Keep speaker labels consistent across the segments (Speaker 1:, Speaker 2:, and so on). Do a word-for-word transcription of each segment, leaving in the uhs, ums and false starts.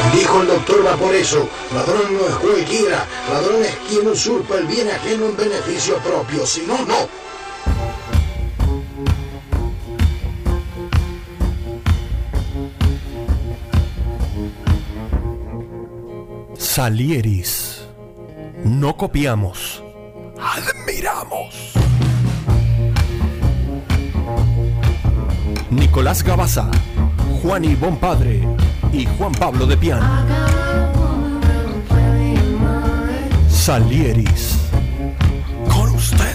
Speaker 1: Dijo el doctor Vaporeso, ladrón no es cualquiera, ladrón es quien usurpa el bien ajeno en beneficio propio, si no, no.
Speaker 2: Salieris. No copiamos, admiramos. Nicolás Gabaza, Juani Bonpadre y Juan Pablo de Pian. Salieris. Con ustedes.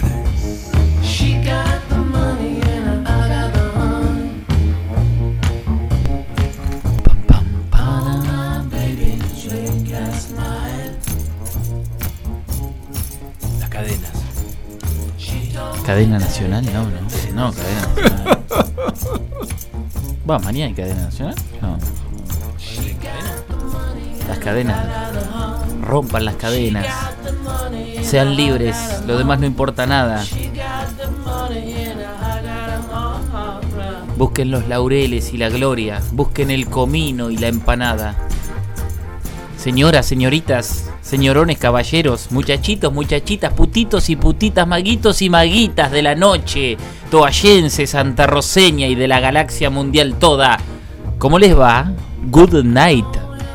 Speaker 3: Las cadenas. ¿Cadena nacional? No, no. No, cadena nacional. Va, mañana hay cadena nacional. No. Las cadenas. Rompan las cadenas. Sean libres. Lo demás no importa nada. Busquen los laureles y la gloria. Busquen el comino y la empanada. Señoras, señoritas, señorones, caballeros, muchachitos, muchachitas, putitos y putitas, maguitos y maguitas de la noche, toallense, santarroceña y de la galaxia mundial toda. ¿Cómo les va? Good night.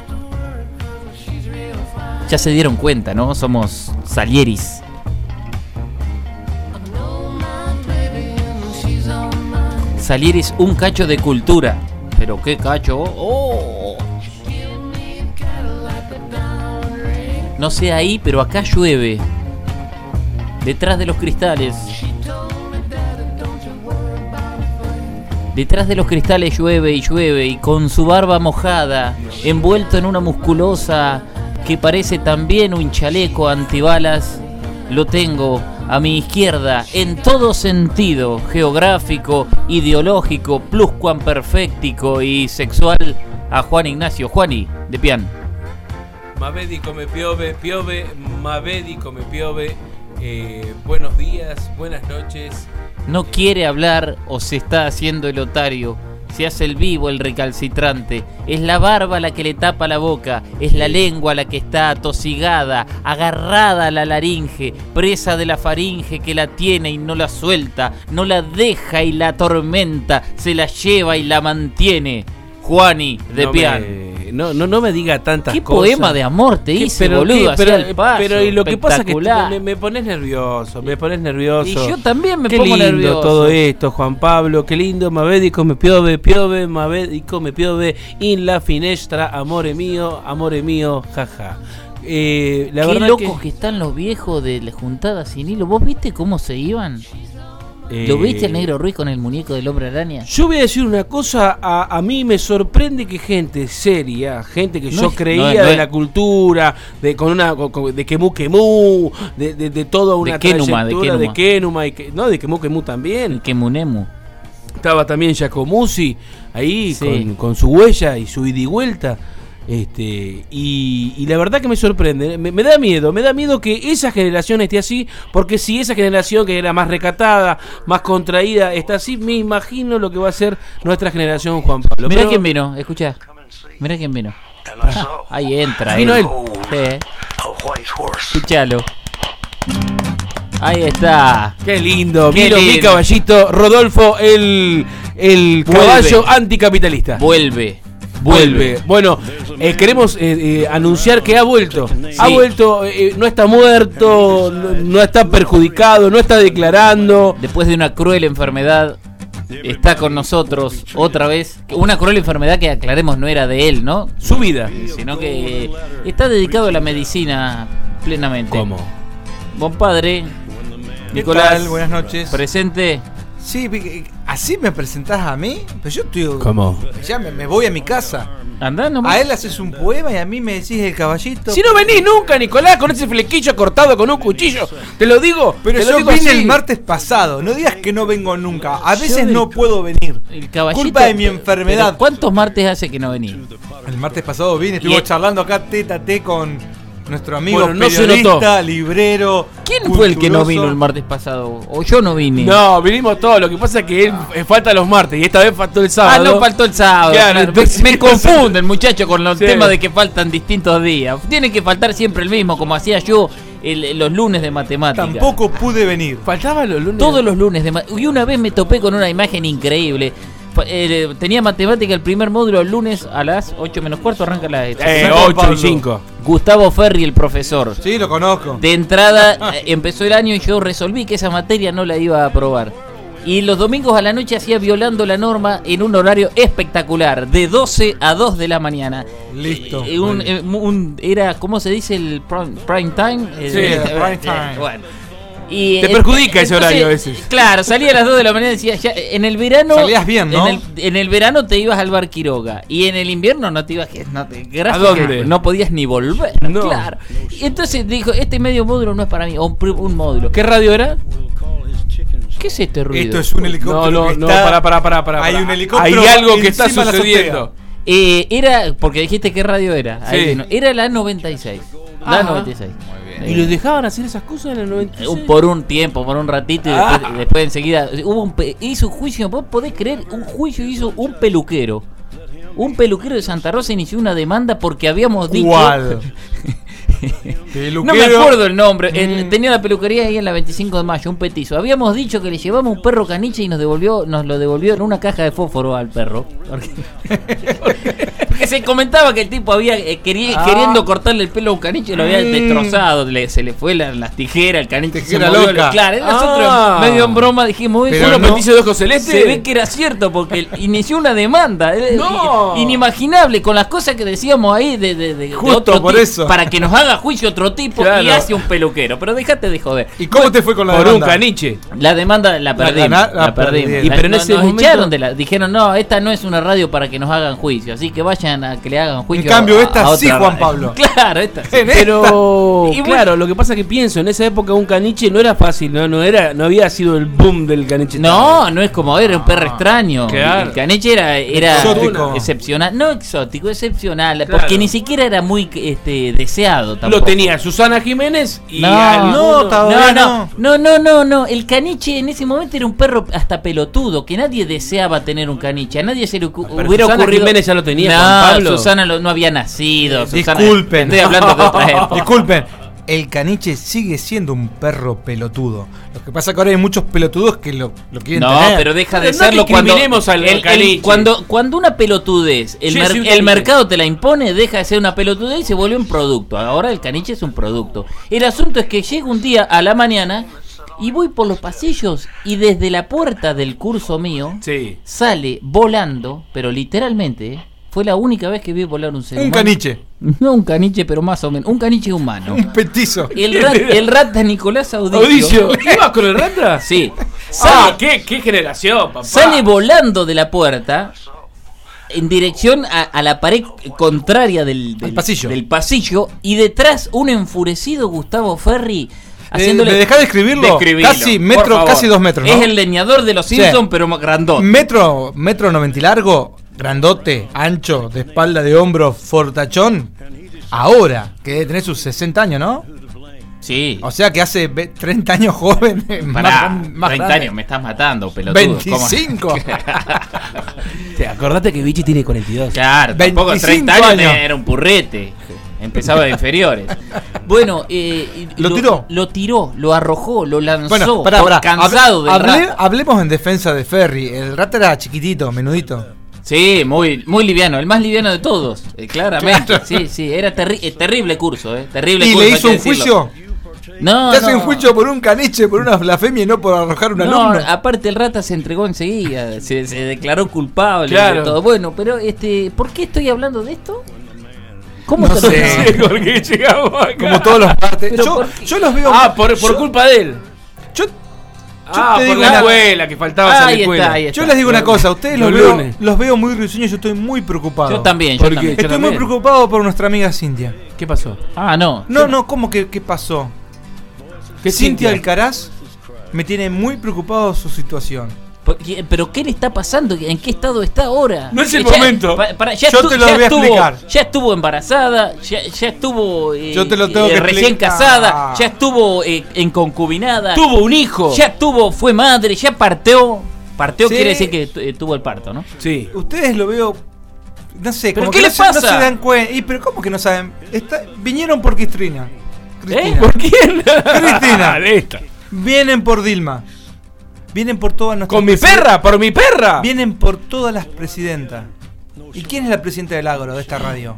Speaker 3: Ya se dieron cuenta, ¿no? Somos Salieris. Salieris, un cacho de cultura. ¿Pero qué cacho? ¡Oh! No sé ahí, pero acá llueve. Detrás de los cristales. Detrás de los cristales llueve y llueve. Y con su barba mojada, envuelto en una musculosa que parece también un chaleco antibalas, lo tengo a mi izquierda en todo sentido, geográfico, ideológico, pluscuamperfectico y sexual, a Juan Ignacio Juani de Pian.
Speaker 4: Mavedi come piove, piove, Mavedi come piove. Eh, buenos días, buenas noches.
Speaker 3: No quiere hablar o se está haciendo el otario. Se hace el vivo, el recalcitrante. Es la barba la que le tapa la boca. Es la lengua la que está atosigada, agarrada a la laringe, presa de la faringe que la tiene y no la suelta, no la deja y la atormenta, se la lleva y la mantiene. Juani de
Speaker 4: no
Speaker 3: Pian.
Speaker 4: Me, no, no, no me diga tantas
Speaker 3: ¿Qué
Speaker 4: cosas.
Speaker 3: ¿Qué poema de amor te hice,
Speaker 4: pero,
Speaker 3: boludo?
Speaker 4: ¿qué? Pero,
Speaker 3: el paso,
Speaker 4: pero y lo que pasa es que
Speaker 3: espectacular.
Speaker 4: me, me pones nervioso, me pones nervioso.
Speaker 3: Y yo también me
Speaker 4: qué
Speaker 3: pongo
Speaker 4: lindo
Speaker 3: nervioso.
Speaker 4: Todo esto, Juan Pablo, qué lindo. Mavedi come piove, piove, Mavedi come piove in la finestra, amore mío, amore mío, jaja. Eh, la
Speaker 3: qué
Speaker 4: verdad
Speaker 3: locos que...
Speaker 4: que
Speaker 3: están los viejos de la juntada sin hilo. ¿Vos viste cómo se iban?
Speaker 4: Eh,
Speaker 3: ¿Lo viste el Negro Ruiz con el muñeco del Hombre Araña?
Speaker 4: Yo voy a decir una cosa, a, a mí me sorprende que gente seria, gente que
Speaker 3: no
Speaker 4: yo
Speaker 3: es,
Speaker 4: creía
Speaker 3: no es,
Speaker 4: de
Speaker 3: no es.
Speaker 4: la cultura, de con una con, de Kemu Kemu, de, de, de toda una
Speaker 3: de Kenuma,
Speaker 4: trayectoria
Speaker 3: de
Speaker 4: de Kenuma, y que, no, de Kemu Kemu también.
Speaker 3: El Kemunemu.
Speaker 4: Estaba también Giacomusi ahí
Speaker 3: sí.
Speaker 4: con, con su huella y su ida y vuelta. Este, y, y la verdad que me sorprende, me, me da miedo, me da miedo que esa generación esté así, porque si esa generación que era más recatada, más contraída, está así, me imagino lo que va a ser nuestra generación, Juan Pablo.
Speaker 3: Mirá
Speaker 4: Pero,
Speaker 3: quién vino, escucha, mirá quién vino. Ah, ahí entra.
Speaker 4: Vino él.
Speaker 3: Sí. Escuchalo. Ahí está.
Speaker 4: Qué lindo,
Speaker 3: Qué
Speaker 4: Miro,
Speaker 3: lindo.
Speaker 4: mi caballito, Rodolfo, el, el
Speaker 3: Vuelve.
Speaker 4: caballo anticapitalista.
Speaker 3: Vuelve.
Speaker 4: Vuelve. Bueno, eh, queremos eh, eh, anunciar que ha vuelto.
Speaker 3: Sí.
Speaker 4: Ha vuelto, eh, no está muerto, no, no está perjudicado, no está declarando.
Speaker 3: Después de una cruel enfermedad, está con nosotros otra vez. Una cruel enfermedad que aclaremos no era de él, ¿no?
Speaker 4: Su vida.
Speaker 3: Sino que está dedicado a la medicina plenamente.
Speaker 4: ¿Cómo?
Speaker 3: Buen padre.
Speaker 5: ¿Qué
Speaker 3: Nicolás,
Speaker 5: tal? Buenas noches.
Speaker 3: Presente.
Speaker 5: Sí, ¿así me presentás a mí? Pues yo estoy...
Speaker 4: ¿Cómo?
Speaker 5: Ya me, me voy a mi casa.
Speaker 3: Andá nomás.
Speaker 5: A él haces un poema y a mí me decís el caballito.
Speaker 4: Si no venís nunca, Nicolás, con ese flequillo cortado con un cuchillo. Te lo digo.
Speaker 5: Pero
Speaker 4: te lo
Speaker 5: yo
Speaker 4: digo
Speaker 5: vine
Speaker 4: así.
Speaker 5: el martes pasado. No digas que no vengo nunca. A veces
Speaker 3: del-
Speaker 5: no puedo venir.
Speaker 3: El caballito.
Speaker 5: Culpa de mi enfermedad.
Speaker 3: Pero ¿cuántos martes hace que no venís?
Speaker 5: El martes pasado vine, estuvimos
Speaker 3: Y-
Speaker 5: charlando acá tete a tete con nuestro amigo
Speaker 4: Bueno, no se
Speaker 5: periodista,
Speaker 4: notó.
Speaker 5: librero.
Speaker 3: ¿Quién fue el que no
Speaker 5: culturoso.
Speaker 3: vino el martes pasado? O yo no vine.
Speaker 4: No, vinimos todos. Lo que pasa es que él eh, falta los martes y esta vez faltó el
Speaker 3: Ah,
Speaker 4: sábado.
Speaker 3: no faltó el sábado.
Speaker 4: Claro,
Speaker 3: Me-
Speaker 4: entonces-
Speaker 3: me confunde el muchacho con los
Speaker 4: Sí.
Speaker 3: temas de que faltan distintos días. Tiene que faltar siempre el mismo, como hacía yo el- los lunes de matemática.
Speaker 5: Tampoco pude venir.
Speaker 4: Faltaba los lunes.
Speaker 3: Todos los lunes de ma- y una vez me topé con una imagen increíble. Fa- eh, tenía matemática el primer módulo el lunes a las ocho menos cuarto, arranca la
Speaker 4: Eh,
Speaker 5: Juan
Speaker 4: ocho y
Speaker 5: Pablo.
Speaker 4: cinco.
Speaker 3: Gustavo Ferri, el profesor.
Speaker 5: Sí, lo conozco.
Speaker 3: De entrada eh, empezó el año y yo resolví que esa materia no la iba a aprobar. Y los domingos a la noche hacía Violando la Norma en un horario espectacular, de doce a dos de la mañana.
Speaker 5: Listo.
Speaker 3: Eh, un- eh, un- era, ¿cómo se dice el prime, prime time?
Speaker 5: Sí,
Speaker 3: Eh,
Speaker 5: el prime
Speaker 3: eh,
Speaker 5: time.
Speaker 3: bueno. Y,
Speaker 4: Te
Speaker 3: eh,
Speaker 4: perjudica ese
Speaker 3: entonces,
Speaker 4: horario a veces.
Speaker 3: Claro, salía a las dos de la mañana y decía, ya, en el verano...
Speaker 5: Salías bien, ¿no?
Speaker 3: En el, en el verano te ibas al Bar Quiroga y en el invierno no te ibas... que- No, te, gracias
Speaker 4: ¿A dónde?
Speaker 3: que no podías ni volver,
Speaker 4: No.
Speaker 3: claro. Y entonces dijo, este medio módulo no es para mí, o un, pr- un módulo.
Speaker 4: ¿Qué radio era?
Speaker 3: ¿Qué es este ruido?
Speaker 5: Esto es un helicóptero.
Speaker 4: No, no,
Speaker 5: que
Speaker 4: no,
Speaker 5: está-
Speaker 4: pará, pará, pará, pará.
Speaker 5: Hay
Speaker 4: pará.
Speaker 5: un helicóptero.
Speaker 4: Hay algo que está
Speaker 5: encima de la
Speaker 4: sucediendo.
Speaker 5: azotea.
Speaker 3: Eh, era, porque dijiste qué radio era. Ahí
Speaker 4: Sí.
Speaker 3: vino. Era la noventa y seis. La
Speaker 4: Ajá.
Speaker 3: noventa y seis.
Speaker 4: ¿Y los dejaban hacer esas cosas en el noventa y seis?
Speaker 3: Un- Por un tiempo, por un ratito y
Speaker 4: Ah.
Speaker 3: después, después enseguida hubo un pe- hizo un juicio, vos podés creer, un juicio hizo un peluquero. Un peluquero de Santa Rosa inició una demanda porque habíamos dicho.
Speaker 5: ¿Cuál?
Speaker 3: No me acuerdo el nombre.
Speaker 5: Mm.
Speaker 3: El- tenía la peluquería ahí en la veinticinco de mayo, un petizo. Habíamos dicho que le llevamos un perro caniche y nos devolvió, nos lo devolvió en una caja de fósforo al perro. Porque, porque se comentaba que el tipo había eh, queri-
Speaker 5: Ah.
Speaker 3: queriendo cortarle el pelo a un caniche y lo había
Speaker 5: Mm.
Speaker 3: destrozado. Le- se le fue la- las tijeras, el caniche
Speaker 5: Tijera
Speaker 3: se movió.
Speaker 5: loca.
Speaker 3: Claro, era
Speaker 4: Ah.
Speaker 3: nosotros medio en broma dijimos
Speaker 5: Pero
Speaker 3: eso.
Speaker 4: ¿Uno
Speaker 5: no.
Speaker 4: petizo de ojos celeste?
Speaker 3: Se ve que era cierto porque él inició una demanda. eh,
Speaker 4: No.
Speaker 3: Inimaginable con las cosas que decíamos ahí de, de, de- de
Speaker 5: Justo
Speaker 3: otro
Speaker 5: por
Speaker 3: tipo,
Speaker 5: eso.
Speaker 3: para que nos haga juicio otro tipo
Speaker 4: Claro.
Speaker 3: y hace un peluquero. Pero déjate de joder.
Speaker 5: ¿Y cómo te fue con la
Speaker 4: Por un
Speaker 5: demanda?
Speaker 4: caniche.
Speaker 3: La demanda la perdimos.
Speaker 5: gana- la
Speaker 3: la perdimos.
Speaker 5: perdieron.
Speaker 4: Y pero en
Speaker 3: No-
Speaker 4: ese
Speaker 3: nos
Speaker 4: momento-
Speaker 3: echaron de la. Dijeron, no, esta no es una radio para que nos hagan juicio. Así que vayan a que le hagan juicio.
Speaker 5: En cambio,
Speaker 3: a-
Speaker 5: esta
Speaker 3: a
Speaker 5: sí,
Speaker 3: otra
Speaker 5: Juan
Speaker 3: radio".
Speaker 5: Pablo.
Speaker 3: Claro, esta sí.
Speaker 4: Pero
Speaker 3: Y bueno-
Speaker 4: claro, lo que pasa es que pienso, en esa época un caniche no era fácil, no, no era, no había sido el boom del caniche.
Speaker 3: No, no es como era un perro extraño.
Speaker 4: Claro.
Speaker 3: El caniche era, era
Speaker 5: Exótico.
Speaker 3: excepcional. No exótico, excepcional.
Speaker 4: Claro.
Speaker 3: Porque ni siquiera era muy este, deseado tampoco.
Speaker 4: Lo tenía Susana Jiménez y
Speaker 3: No,
Speaker 4: alguno-
Speaker 5: no, todavía
Speaker 3: no, no, no, no, no, no. El caniche en ese momento era un perro hasta pelotudo, que nadie deseaba tener un caniche. A nadie se le ocu-
Speaker 4: Pero
Speaker 3: hubiera
Speaker 4: Susana
Speaker 3: ocurrido.
Speaker 4: Jiménez ya lo tenía,
Speaker 3: No,
Speaker 4: Juan Pablo.
Speaker 3: Susana lo- no había nacido. Susana-
Speaker 5: Disculpen.
Speaker 3: Estoy hablando de otra época.
Speaker 5: Disculpen. El caniche sigue siendo un perro pelotudo. Lo que pasa es que ahora hay muchos pelotudos que lo, lo quieren
Speaker 3: No,
Speaker 5: tener.
Speaker 3: pero deja de
Speaker 4: No, no
Speaker 3: serlo cuando,
Speaker 4: discriminemos al- al
Speaker 3: el- el-
Speaker 4: caniche.
Speaker 3: cuando cuando una pelotudez, el,
Speaker 4: Sí,
Speaker 3: mer-
Speaker 4: sí, un
Speaker 3: el
Speaker 4: caniche.
Speaker 3: mercado te la impone, deja de ser una pelotudez y se vuelve un producto. Ahora el caniche es un producto. El asunto es que llega un día a la mañana y voy por los pasillos y desde la puerta del curso mío
Speaker 4: Sí.
Speaker 3: sale volando, pero literalmente, ¿eh? Fue la única vez que vi volar un ser
Speaker 5: Un
Speaker 3: humano.
Speaker 5: caniche.
Speaker 3: No un caniche, pero más o menos. Un caniche humano.
Speaker 5: Un petizo.
Speaker 3: El, rat- el rata Nicolás Audicio.
Speaker 4: Audicio, ¿ibas con el rata?
Speaker 3: Sí.
Speaker 4: Ah,
Speaker 3: Sale,
Speaker 4: qué, qué generación, papá.
Speaker 3: sale volando de la puerta en dirección a, a la pared contraria del, del,
Speaker 5: Al pasillo.
Speaker 3: del pasillo y detrás un enfurecido Gustavo Ferri haciéndole...
Speaker 5: ¿Me dejás de escribirlo?
Speaker 3: Describilo,
Speaker 5: Casi
Speaker 3: por
Speaker 5: metro,
Speaker 3: favor.
Speaker 5: casi dos metros, ¿no?
Speaker 3: Es el leñador de los
Speaker 5: Sí.
Speaker 3: Simpsons, pero más grandote.
Speaker 5: Metro, metro noventa y largo, grandote, ancho, de espalda, de hombro, fortachón. Ahora, que debe tener sus sesenta años, ¿no?
Speaker 3: Sí.
Speaker 5: O sea que hace ve- treinta años joven.
Speaker 3: Pará,
Speaker 5: más, más
Speaker 3: treinta
Speaker 5: grande.
Speaker 3: años, me estás matando, pelotudo. ¿Cómo?
Speaker 5: veinticinco.
Speaker 4: Te acordate que Vichy tiene cuarenta y dos.
Speaker 3: Claro, tampoco
Speaker 5: veinticinco
Speaker 3: treinta años,
Speaker 5: años.
Speaker 3: era un purrete. Empezaba de inferiores. Bueno, eh,
Speaker 5: ¿Lo tiró?
Speaker 3: Lo tiró, lo arrojó, lo lanzó.
Speaker 5: Bueno, pará,
Speaker 3: por-
Speaker 5: pará.
Speaker 3: Cansado
Speaker 5: Hable-
Speaker 3: del
Speaker 5: hable-
Speaker 3: rata.
Speaker 5: Hablemos en defensa de Ferry. El rata era chiquitito, menudito.
Speaker 3: Sí, muy, muy liviano, el más liviano de todos, eh, claramente.
Speaker 5: Claro.
Speaker 3: Sí, sí, era terri- eh, terrible curso, eh, terrible
Speaker 5: ¿Y
Speaker 3: curso.
Speaker 5: le
Speaker 3: hay
Speaker 5: hizo
Speaker 3: que
Speaker 5: un
Speaker 3: decirlo.
Speaker 5: juicio?
Speaker 3: No,
Speaker 5: Te hace
Speaker 3: no.
Speaker 5: un juicio por un caniche, por una blasfemia y no por arrojar un
Speaker 3: No,
Speaker 5: alumno.
Speaker 3: aparte el rata se entregó enseguida, se, se declaró culpable
Speaker 4: Claro.
Speaker 3: de todo. Bueno, pero este, ¿por qué estoy hablando de esto? ¿Cómo
Speaker 5: No
Speaker 3: terminó?
Speaker 5: sé.
Speaker 4: ¿Por qué llegamos acá?
Speaker 5: Como todos los martes.
Speaker 3: Pero
Speaker 5: Yo,
Speaker 3: ¿por qué?
Speaker 5: yo los veo.
Speaker 4: Ah, por, por
Speaker 5: yo-
Speaker 4: culpa de él.
Speaker 5: Yo,
Speaker 4: Ah,
Speaker 5: te
Speaker 4: por
Speaker 5: digo
Speaker 4: la
Speaker 5: una-
Speaker 4: escuela, que faltabas a la
Speaker 3: Ahí
Speaker 4: escuela.
Speaker 3: está, ahí está.
Speaker 5: yo les digo una cosa, a ustedes los,
Speaker 4: Los
Speaker 5: veo,
Speaker 4: lunes.
Speaker 5: los veo muy risueños, yo estoy muy preocupado.
Speaker 3: Yo también, yo
Speaker 4: ¿Por qué?
Speaker 3: también.
Speaker 4: Yo
Speaker 5: Estoy muy
Speaker 4: también.
Speaker 5: preocupado por nuestra amiga Cintia.
Speaker 4: ¿Qué pasó?
Speaker 3: Ah, no.
Speaker 5: No, no, ¿cómo que qué pasó?
Speaker 4: ¿Qué
Speaker 5: Cintia
Speaker 4: Cintia?
Speaker 5: Alcaraz me tiene muy preocupado su situación.
Speaker 3: Pero ¿qué le está pasando? ¿En qué estado está ahora?
Speaker 4: No es el
Speaker 3: Ya-
Speaker 4: momento.
Speaker 3: pa- para- ya
Speaker 5: Yo
Speaker 3: estu-
Speaker 5: te lo
Speaker 3: ya
Speaker 5: voy a
Speaker 3: estuvo-
Speaker 5: explicar.
Speaker 3: Ya estuvo embarazada, ya, ya estuvo eh,
Speaker 5: Yo te lo tengo
Speaker 3: eh,
Speaker 5: que
Speaker 3: recién
Speaker 5: explicar.
Speaker 3: casada, ya estuvo eh, en concubinada,
Speaker 4: Tuvo un hijo.
Speaker 3: ya tuvo, fue madre, ya partió. Partió
Speaker 5: Sí.
Speaker 3: quiere decir que tu- eh, tuvo el parto, ¿no?
Speaker 4: Sí.
Speaker 5: Ustedes lo veo. No sé,
Speaker 3: ¿Pero
Speaker 5: como
Speaker 3: qué
Speaker 5: que
Speaker 3: le
Speaker 5: no, se, no
Speaker 3: pasa?
Speaker 5: se dan cuenta. ¿Y pero cómo que no saben? Está- vinieron por Cristina. Cristina.
Speaker 3: ¿Eh?
Speaker 4: ¿Por quién?
Speaker 5: Cristina.
Speaker 4: Esta.
Speaker 5: Vienen por Dilma. Vienen por todas nuestras
Speaker 4: Con mi
Speaker 5: presiden-
Speaker 4: perra, por mi perra.
Speaker 5: Vienen por todas las presidentas. ¿Y quién es la presidenta del Agro de esta radio?